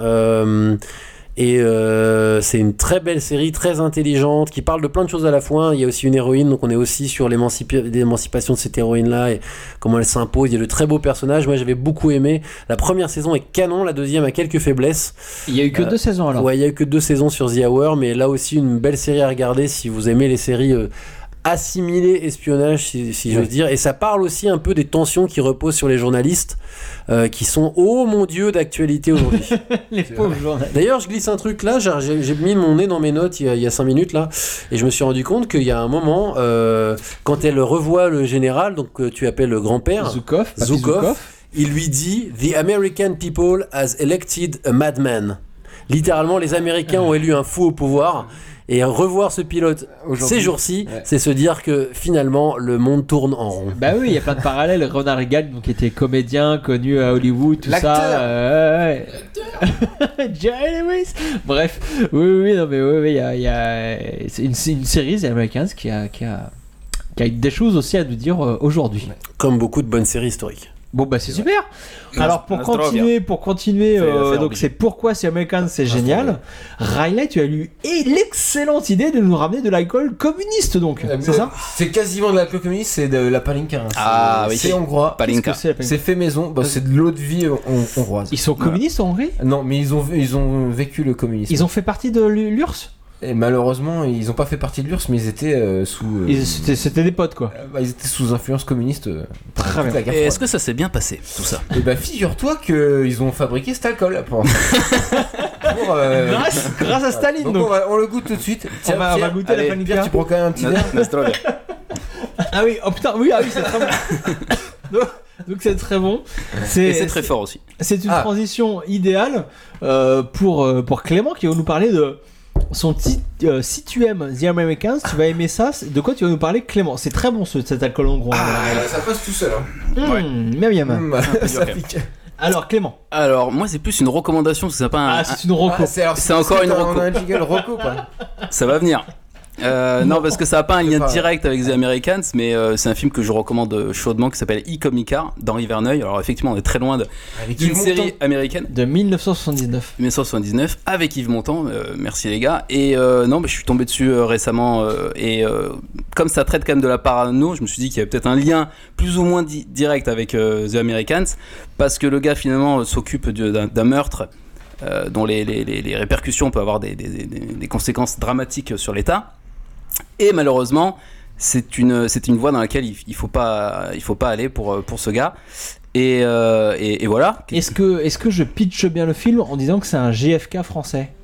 C'est une très belle série, très intelligente, qui parle de plein de choses à la fois. Il y a aussi une héroïne, donc on est aussi sur l'émancipation de cette héroïne-là et comment elle s'impose. Il y a de très beaux personnages. Moi, j'avais beaucoup aimé. La première saison est canon, la deuxième a quelques faiblesses. Il y a eu que 2 saisons alors. Ouais, il y a eu que 2 saisons sur The Hour, mais là aussi une belle série à regarder si vous aimez les séries assimilé espionnage, si j'ose dire, et ça parle aussi un peu des tensions qui reposent sur les journalistes qui sont, oh mon Dieu, d'actualité aujourd'hui. Les pauvres journalistes. D'ailleurs, je glisse un truc là, j'ai mis mon nez dans mes notes il y a 5 minutes là, et je me suis rendu compte qu'il y a un moment, quand elle revoit le général, donc tu appelles le grand-père, Zhukov, il lui dit « The American people has elected a madman ». Littéralement, les Américains ont élu un fou au pouvoir. Et revoir ce pilote ces jours-ci, c'est se dire que finalement le monde tourne en rond. Bah oui, il y a plein de parallèles. Ronald Reagan, donc, qui était comédien, connu à Hollywood, tout ça. Jerry Lewis. Bref, oui, non mais oui, il y a c'est une série The Americans qui a des choses aussi à nous dire aujourd'hui. Comme beaucoup de bonnes séries historiques. Bon bah c'est super. Alors pour continuer, donc c'est pourquoi c'est American, c'est génial. Riley, tu as eu l'excellente idée de nous ramener de l'alcool communiste, donc c'est ça? C'est quasiment de l'alcool communiste, c'est de la palinka. C'est hongrois. Palinka. C'est fait maison. C'est de l'eau de vie hongroise. Ils sont communistes en Hongrie? Non, mais ils ont vécu le communisme. Ils ont fait partie de l'URSS? Et malheureusement, ils n'ont pas fait partie de l'URSS, mais ils étaient sous. C'était des potes, quoi. Ils étaient sous influence communiste. Très bien. Et est-ce que ça s'est bien passé, tout ça? Et figure-toi qu'ils ont fabriqué cet alcool pour grâce à Staline. Donc on le goûte tout de suite. Tiens, on va goûter la palinka. Pierre, tu prends quand même un petit verre. Ah oui, oh putain, oui, c'est très bon. Donc c'est très bon. C'est très fort aussi. C'est une transition idéale pour Clément qui va nous parler de si tu aimes The Americans, tu vas aimer ça. De quoi tu vas nous parler, Clément? C'est très bon cet alcool hongrois. Ça passe tout seul. Ça pique. Alors Clément. Alors moi c'est plus une recommandation, c'est pas c'est une reco. C'est encore une reco. On a un jingle reco quoi. Ça va venir. Non, parce que ça n'a pas un lien direct avec The Americans, mais c'est un film que je recommande chaudement qui s'appelle E-Comica d'Henri Verneuil. Alors effectivement on est très loin d'une série américaine de 1979 avec Yves Montand, merci les gars. Et non, je suis tombé dessus récemment et comme ça traite quand même de la parano, je me suis dit qu'il y avait peut-être un lien plus ou moins direct avec The Americans, parce que le gars finalement s'occupe d'un meurtre dont les répercussions peuvent avoir des conséquences dramatiques sur l'État. Et malheureusement, c'est une voie dans laquelle il faut pas aller pour ce gars. Et voilà. Est-ce que je pitche bien le film en disant que c'est un JFK français?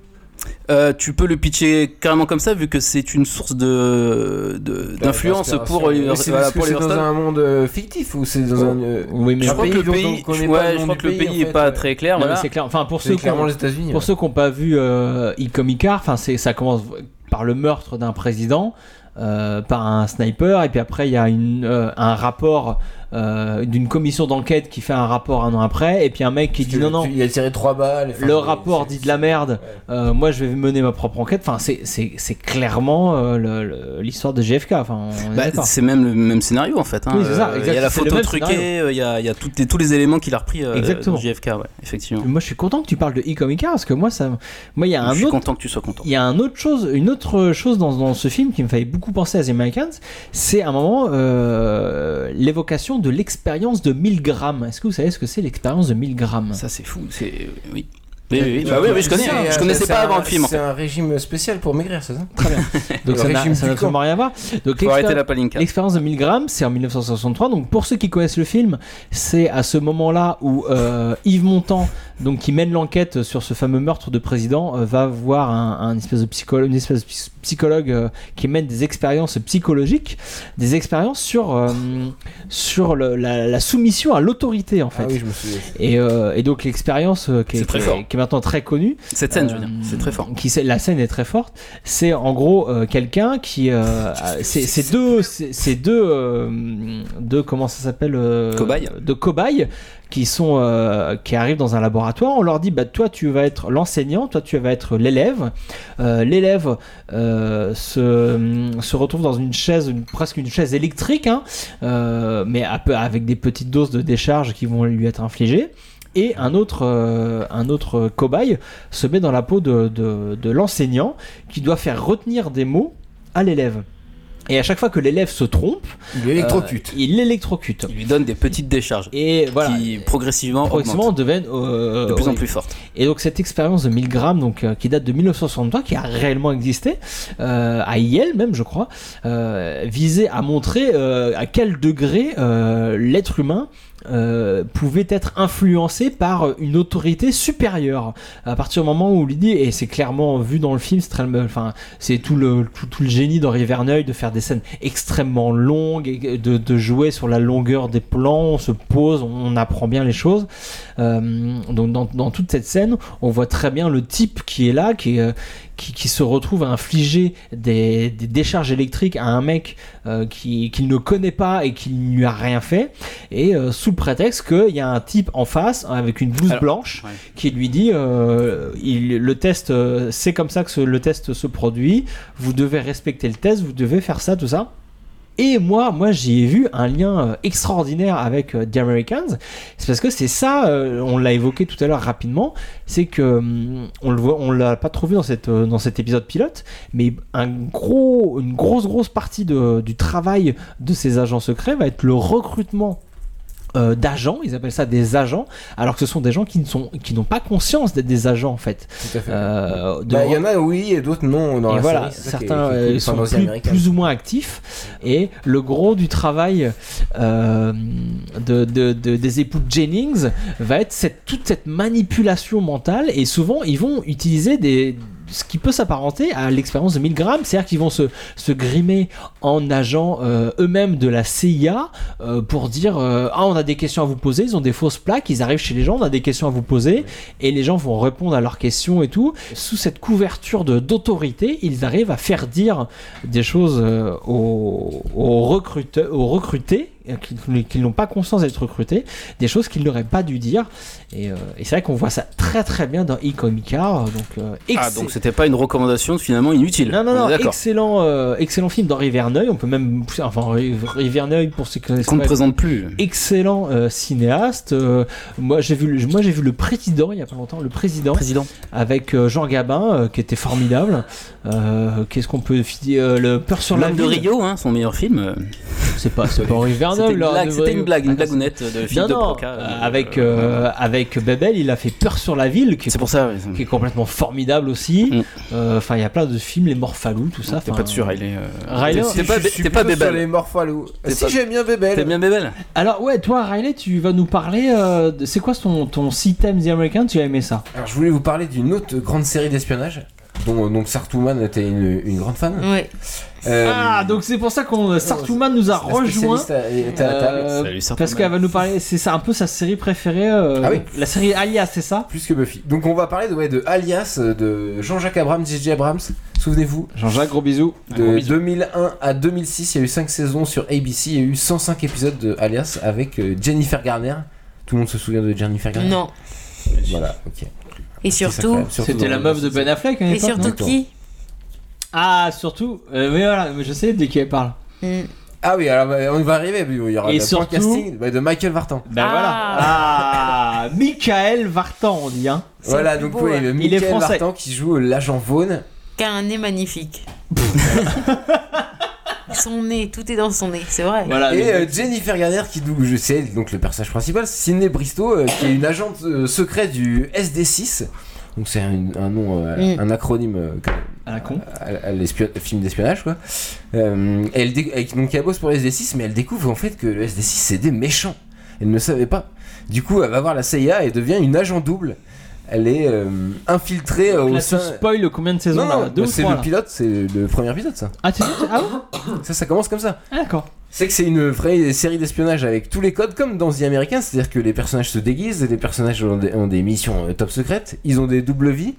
Tu peux le pitcher carrément comme ça, vu que c'est une source d'influence pour les c'est dans un monde fictif ou c'est dans un oui, mais je crois que le pays est pas très clair. Non, c'est clair. Enfin, pour ceux qui n'ont pas vu E-Comic-Car, enfin ça commence par le meurtre d'un président par un sniper, et puis après il y a un rapport d'une commission d'enquête qui fait un rapport un an après, et puis un mec qui dit non, il a tiré 3 balles. Le rapport dit de la merde. Ouais. Moi, je vais mener ma propre enquête. Enfin, c'est clairement l'histoire de JFK. Enfin, c'est même le même scénario en fait. Hein. Oui, c'est ça. Il y a la photo truquée, il y a tous les éléments qu'il a repris dans JFK. Ouais, effectivement. Moi, je suis content que tu parles de E-Comic-Car parce que moi, il y a je suis content que tu sois content. Il y a une autre chose dans ce film qui me fait beaucoup penser à The Americans. C'est à un moment l'évocation de l'expérience de 1000 grammes. Est-ce que vous savez ce que c'est l'expérience de 1000 grammes ? Ça, c'est fou. Oui. Oui, je connais. Je connaissais pas avant le film. C'est un régime spécial pour maigrir, c'est ça ? Très bien. Donc ça n'a absolument rien à voir. Donc l'expérience de 1000 grammes, c'est en 1963. Donc pour ceux qui connaissent le film, c'est à ce moment-là où Yves Montand, donc qui mène l'enquête sur ce fameux meurtre de président, va voir une espèce de psychologue qui mène des expériences psychologiques, des expériences sur la soumission à l'autorité en fait. Ah oui, je me souviens. Et donc l'expérience qui est maintenant très connue. Cette scène, je veux dire, c'est très fort. La scène est très forte. C'est en gros quelqu'un qui c'est deux comment ça s'appelle cobayes qui arrivent dans un laboratoire. On leur dit toi tu vas être l'enseignant, toi tu vas être l'élève. L'élève se retrouve dans une chaise, presque une chaise électrique, mais avec des petites doses de décharge qui vont lui être infligées. Et un autre cobaye se met dans la peau de l'enseignant qui doit faire retenir des mots à l'élève. Et à chaque fois que l'élève se trompe, il l'électrocute. Il lui donne des petites décharges. Et voilà, qui progressivement deviennent de plus en plus fortes. Et donc cette expérience de 1000 grammes, donc qui date de 1963, qui a réellement existé à Yale même, je crois, visait à montrer à quel degré l'être humain pouvait être influencé par une autorité supérieure à partir du moment où on lui dit, et c'est clairement vu dans le film, c'est tout le génie d'Henri Verneuil de faire des scènes extrêmement longues et de jouer sur la longueur des plans, on se pose, on apprend bien les choses. Donc dans toute cette scène on voit très bien le type qui est là, qui se retrouve à infliger des décharges électriques à un mec qu'il ne connaît pas et qui ne lui a rien fait, et sous le prétexte qu'il y a un type en face avec une blouse blanche qui lui dit le test, c'est comme ça que le test se produit, vous devez respecter le test, vous devez faire ça, tout ça. Et moi j'y ai vu un lien extraordinaire avec The Americans. C'est parce que c'est ça, on l'a évoqué tout à l'heure rapidement, c'est que on l'a pas trouvé dans cet épisode pilote, mais une grosse partie du travail de ces agents secrets va être le recrutement d'agents. Ils appellent ça des agents, alors que ce sont des gens qui n'ont pas conscience d'être des agents en fait. Tout à fait. Il y en a oui et d'autres non dans la série. Certains sont plus ou moins actifs, et le gros du travail des époux de Jennings va être toute cette manipulation mentale, et souvent ils vont utiliser ce qui peut s'apparenter à l'expérience de 1000 grammes, c'est-à-dire qu'ils vont se grimer en agents eux-mêmes de la CIA pour dire on a des questions à vous poser, ils ont des fausses plaques, ils arrivent chez les gens, on a des questions à vous poser, et les gens vont répondre à leurs questions et tout. Sous cette couverture d'autorité, ils arrivent à faire dire des choses aux recrutés qui n'ont pas conscience d'être recrutés, des choses qu'ils n'auraient pas dû dire, et c'est vrai qu'on voit ça très très bien dans E-Comic-Car. Donc c'était pas une recommandation finalement inutile. Non, excellent film d'Henri Verneuil. On peut même, Henri Verneuil, pour ceux qui connaissent qu'on ne présente plus, excellent cinéaste. Moi j'ai vu Le Président il y a pas longtemps, le président. Avec Jean Gabin qui était formidable. Qu'est-ce qu'on peut dire, le Peur sur la ville de Rio, son meilleur film. C'est pas Henri Verneuil. C'était une blagounette de film de Proca. Avec Bebel, il a fait Peur sur la ville, qui est complètement formidable aussi. Il y a plein de films, Les Morphalous, tout ça. T'es pas dessus, Riley. T'es pas Bebel. Les Morphalous. Si, j'aime bien Bebel. T'aimes bien Bebel. Alors ouais, toi Riley, tu vas nous parler c'est quoi ton système The American? Tu as aimé ça? Alors je voulais vous parler d'une autre grande série d'espionnage. dont Sartouman était une grande fan. Ouais. Donc c'est pour ça qu'on Sartouman nous a rejoint parce qu'elle va nous parler, c'est ça un peu sa série préférée, la série Alias, c'est ça? Plus que Buffy. Donc on va parler de Alias de Jean-Jacques Abrams, J.J. Abrams. Souvenez-vous. Jean-Jacques, gros bisous. De 2001 à 2006, il y a eu 5 saisons sur ABC, il y a eu 105 épisodes de Alias avec Jennifer Garner. Tout le monde se souvient de Jennifer Garner? Non. Voilà, ok. Et surtout c'était la meuf de Ben Affleck. Et surtout qui? Ah, surtout, mais voilà, je sais de qui elle parle. Ah oui, alors on va arriver, il y aura un casting de Michael Vartan. Voilà. Michael Vartan, on dit. Hein. Voilà, donc beau, Michael il est français. Vartan qui joue l'agent Vaughn. Qui a un nez magnifique. Son nez, tout est dans son nez, c'est vrai. Voilà, et Jennifer Garner qui double, je sais, donc le personnage principal, Sydney Bristow, qui est une agente secrète du SD6. Donc c'est un nom, un acronyme à la con, à film d'espionnage quoi. Donc elle bosse pour le SD6, mais elle découvre en fait que le SD6 c'est des méchants. Elle ne savait pas. Du coup, elle va voir la CIA et devient une agent double. Elle est infiltrée au sein. Tu spoil combien de saisons? Non, c'est le pilote, c'est le premier épisode ça. Ah, tu dis ça commence comme ça. Ah, d'accord. C'est que c'est une vraie série d'espionnage avec tous les codes comme dans The Americans, c'est-à-dire que les personnages se déguisent, les personnages ont des missions top secrètes, ils ont des doubles vies.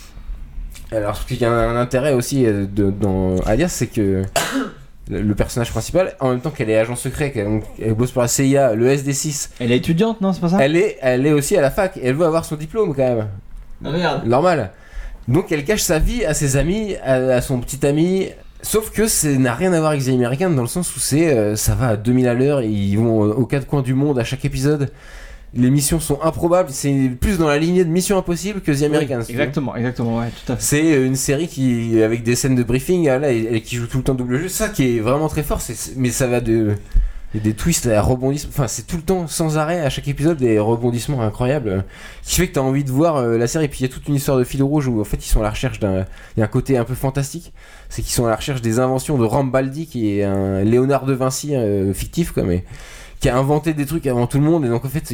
Alors, ce qu'il y a un intérêt aussi dans Alias, c'est que le personnage principal, en même temps qu'elle est agent secret, qu'elle bosse pour la CIA, le SD6. Elle est étudiante, non, c'est pas ça? Elle est aussi à la fac, elle veut avoir son diplôme quand même. Ah merde. Normal. Donc elle cache sa vie à ses amis, à son petit ami. Sauf que ça n'a rien à voir avec The American dans le sens où ça va à 2000 à l'heure, ils vont aux quatre coins du monde à chaque épisode. Les missions sont improbables, c'est plus dans la lignée de Mission Impossible que The Americans. Oui, exactement, ouais, tout à fait. C'est une série qui, avec des scènes de briefing, là, et qui joue tout le temps double jeu, ça qui est vraiment très fort, mais ça va de... Il y a des twists à rebondissements, enfin c'est tout le temps sans arrêt à chaque épisode des rebondissements incroyables qui fait que t'as envie de voir la série. Et puis il y a toute une histoire de fil rouge où en fait ils sont à la recherche il y a un côté un peu fantastique, c'est qu'ils sont à la recherche des inventions de Rambaldi qui est un Léonard de Vinci fictif quoi, mais qui a inventé des trucs avant tout le monde. Et donc en fait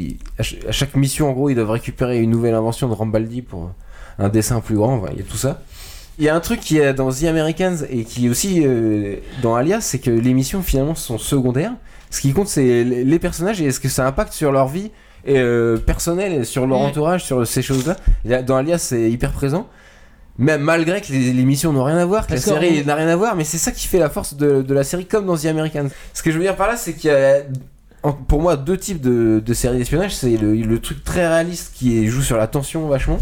à chaque mission en gros ils doivent récupérer une nouvelle invention de Rambaldi pour un dessin plus grand. Enfin, il y a tout ça. Il y a un truc qui est dans The Americans et qui est aussi dans Alias, c'est que les missions finalement sont secondaires. Ce qui compte c'est les personnages et est-ce que ça impacte sur leur vie personnelle, sur leur entourage, sur ces choses-là. Dans Alias c'est hyper présent. Même malgré que les missions n'ont rien à voir, que la série n'a rien à voir, mais c'est ça qui fait la force de la série comme dans The Americans. Ce que je veux dire par là c'est qu'il y a pour moi deux types de séries d'espionnage. C'est le truc très réaliste qui joue sur la tension vachement,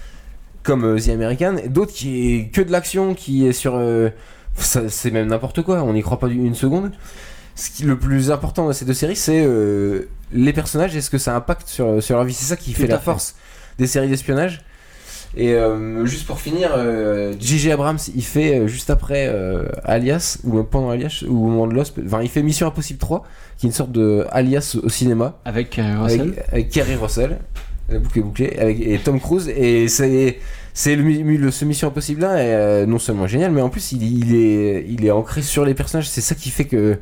comme The American, et d'autres qui est que de l'action, qui est sur... c'est même n'importe quoi, on n'y croit pas une seconde. Le plus important de ces deux séries, c'est les personnages et ce que ça impacte sur leur vie. C'est ça qui fait la force des séries d'espionnage. Et juste pour finir, J.J. Abrams, il fait juste après Alias, ou pendant Alias, ou au moment de Lost, enfin il fait Mission Impossible 3, qui est une sorte de Alias au cinéma. Avec Kerry Russell. Avec Kerry Russell. La boucle est bouclée et Tom Cruise, et c'est ce Mission Impossible là est non seulement génial, mais en plus il est ancré sur les personnages. C'est ça qui fait que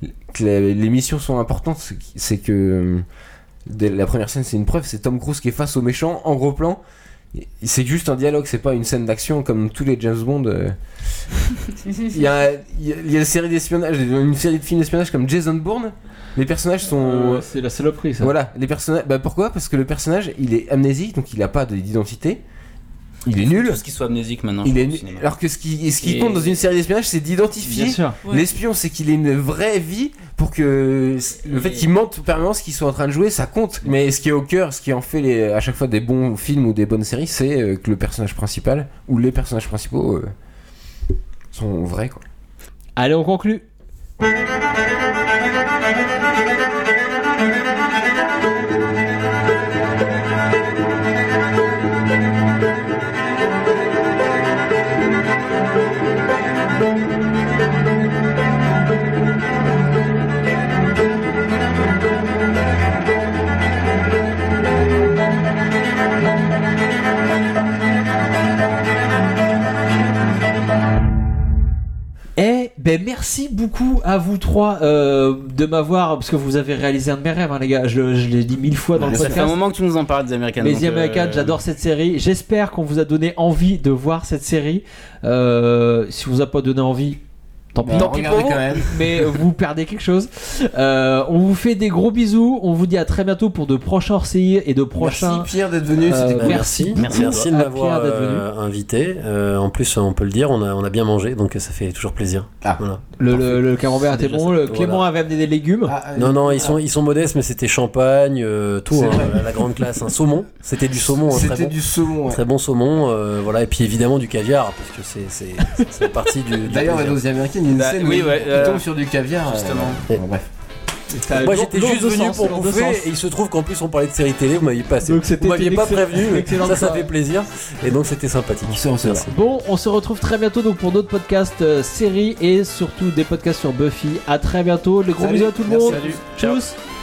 les missions sont importantes. C'est que la première scène, c'est une preuve, c'est Tom Cruise qui est face aux méchants en gros plan. C'est juste un dialogue, c'est pas une scène d'action comme tous les James Bond. Il y a une série d'espionnage, une série de films d'espionnage comme Jason Bourne. Les personnages sont... c'est la saloperie ça. Voilà, les personnages... pourquoi ? Parce que le personnage, il est amnésique, donc il a pas d'identité. Il est nul. Tout ce qui soit amnésique maintenant. Alors que ce qui compte dans une série d'espionnage, c'est d'identifier l'espion, c'est qu'il ait une vraie vie pour que le fait qu'il mente permanemment ce qu'il soit en train de jouer, ça compte. Mais ce qui est au cœur, ce qui en fait à chaque fois des bons films ou des bonnes séries, c'est que le personnage principal ou les personnages principaux sont vrais quoi. Allez, on conclut. merci beaucoup à vous trois de m'avoir, parce que vous avez réalisé un de mes rêves, hein, les gars. Je l'ai dit 1000 fois dans le podcast. Ça fait un moment que tu nous en parles des Americans. Mais The Americans, j'adore cette série. J'espère qu'on vous a donné envie de voir cette série. Si vous a pas donné envie, tant pis pour vous, mais vous perdez quelque chose. On vous fait des gros bisous. On vous dit à très bientôt pour de prochains hors-séries et de prochains. Merci Pierre d'être venu. Merci de m'avoir invité. En plus, on peut le dire, on a bien mangé, donc ça fait toujours plaisir. Voilà. Le camembert était bon. Clément avait amené des légumes. Non, ils sont modestes, mais c'était champagne, tout, la grande classe. Un saumon, c'était du saumon. C'était du saumon. Très bon saumon, voilà, et puis évidemment du caviar, parce que c'est partie du. D'ailleurs, dans les Américaines, il y a une scène où il tombe sur du caviar, justement. Bref. Moi j'étais juste venu pour bouffer et il se trouve qu'en plus on parlait de série télé, vous m'aviez pas prévenu, ça fait plaisir et donc c'était sympathique. Bon, on se retrouve très bientôt donc pour d'autres podcasts séries et surtout des podcasts sur Buffy. À très bientôt, les gros bisous à tout le monde. Salut. Tchuss.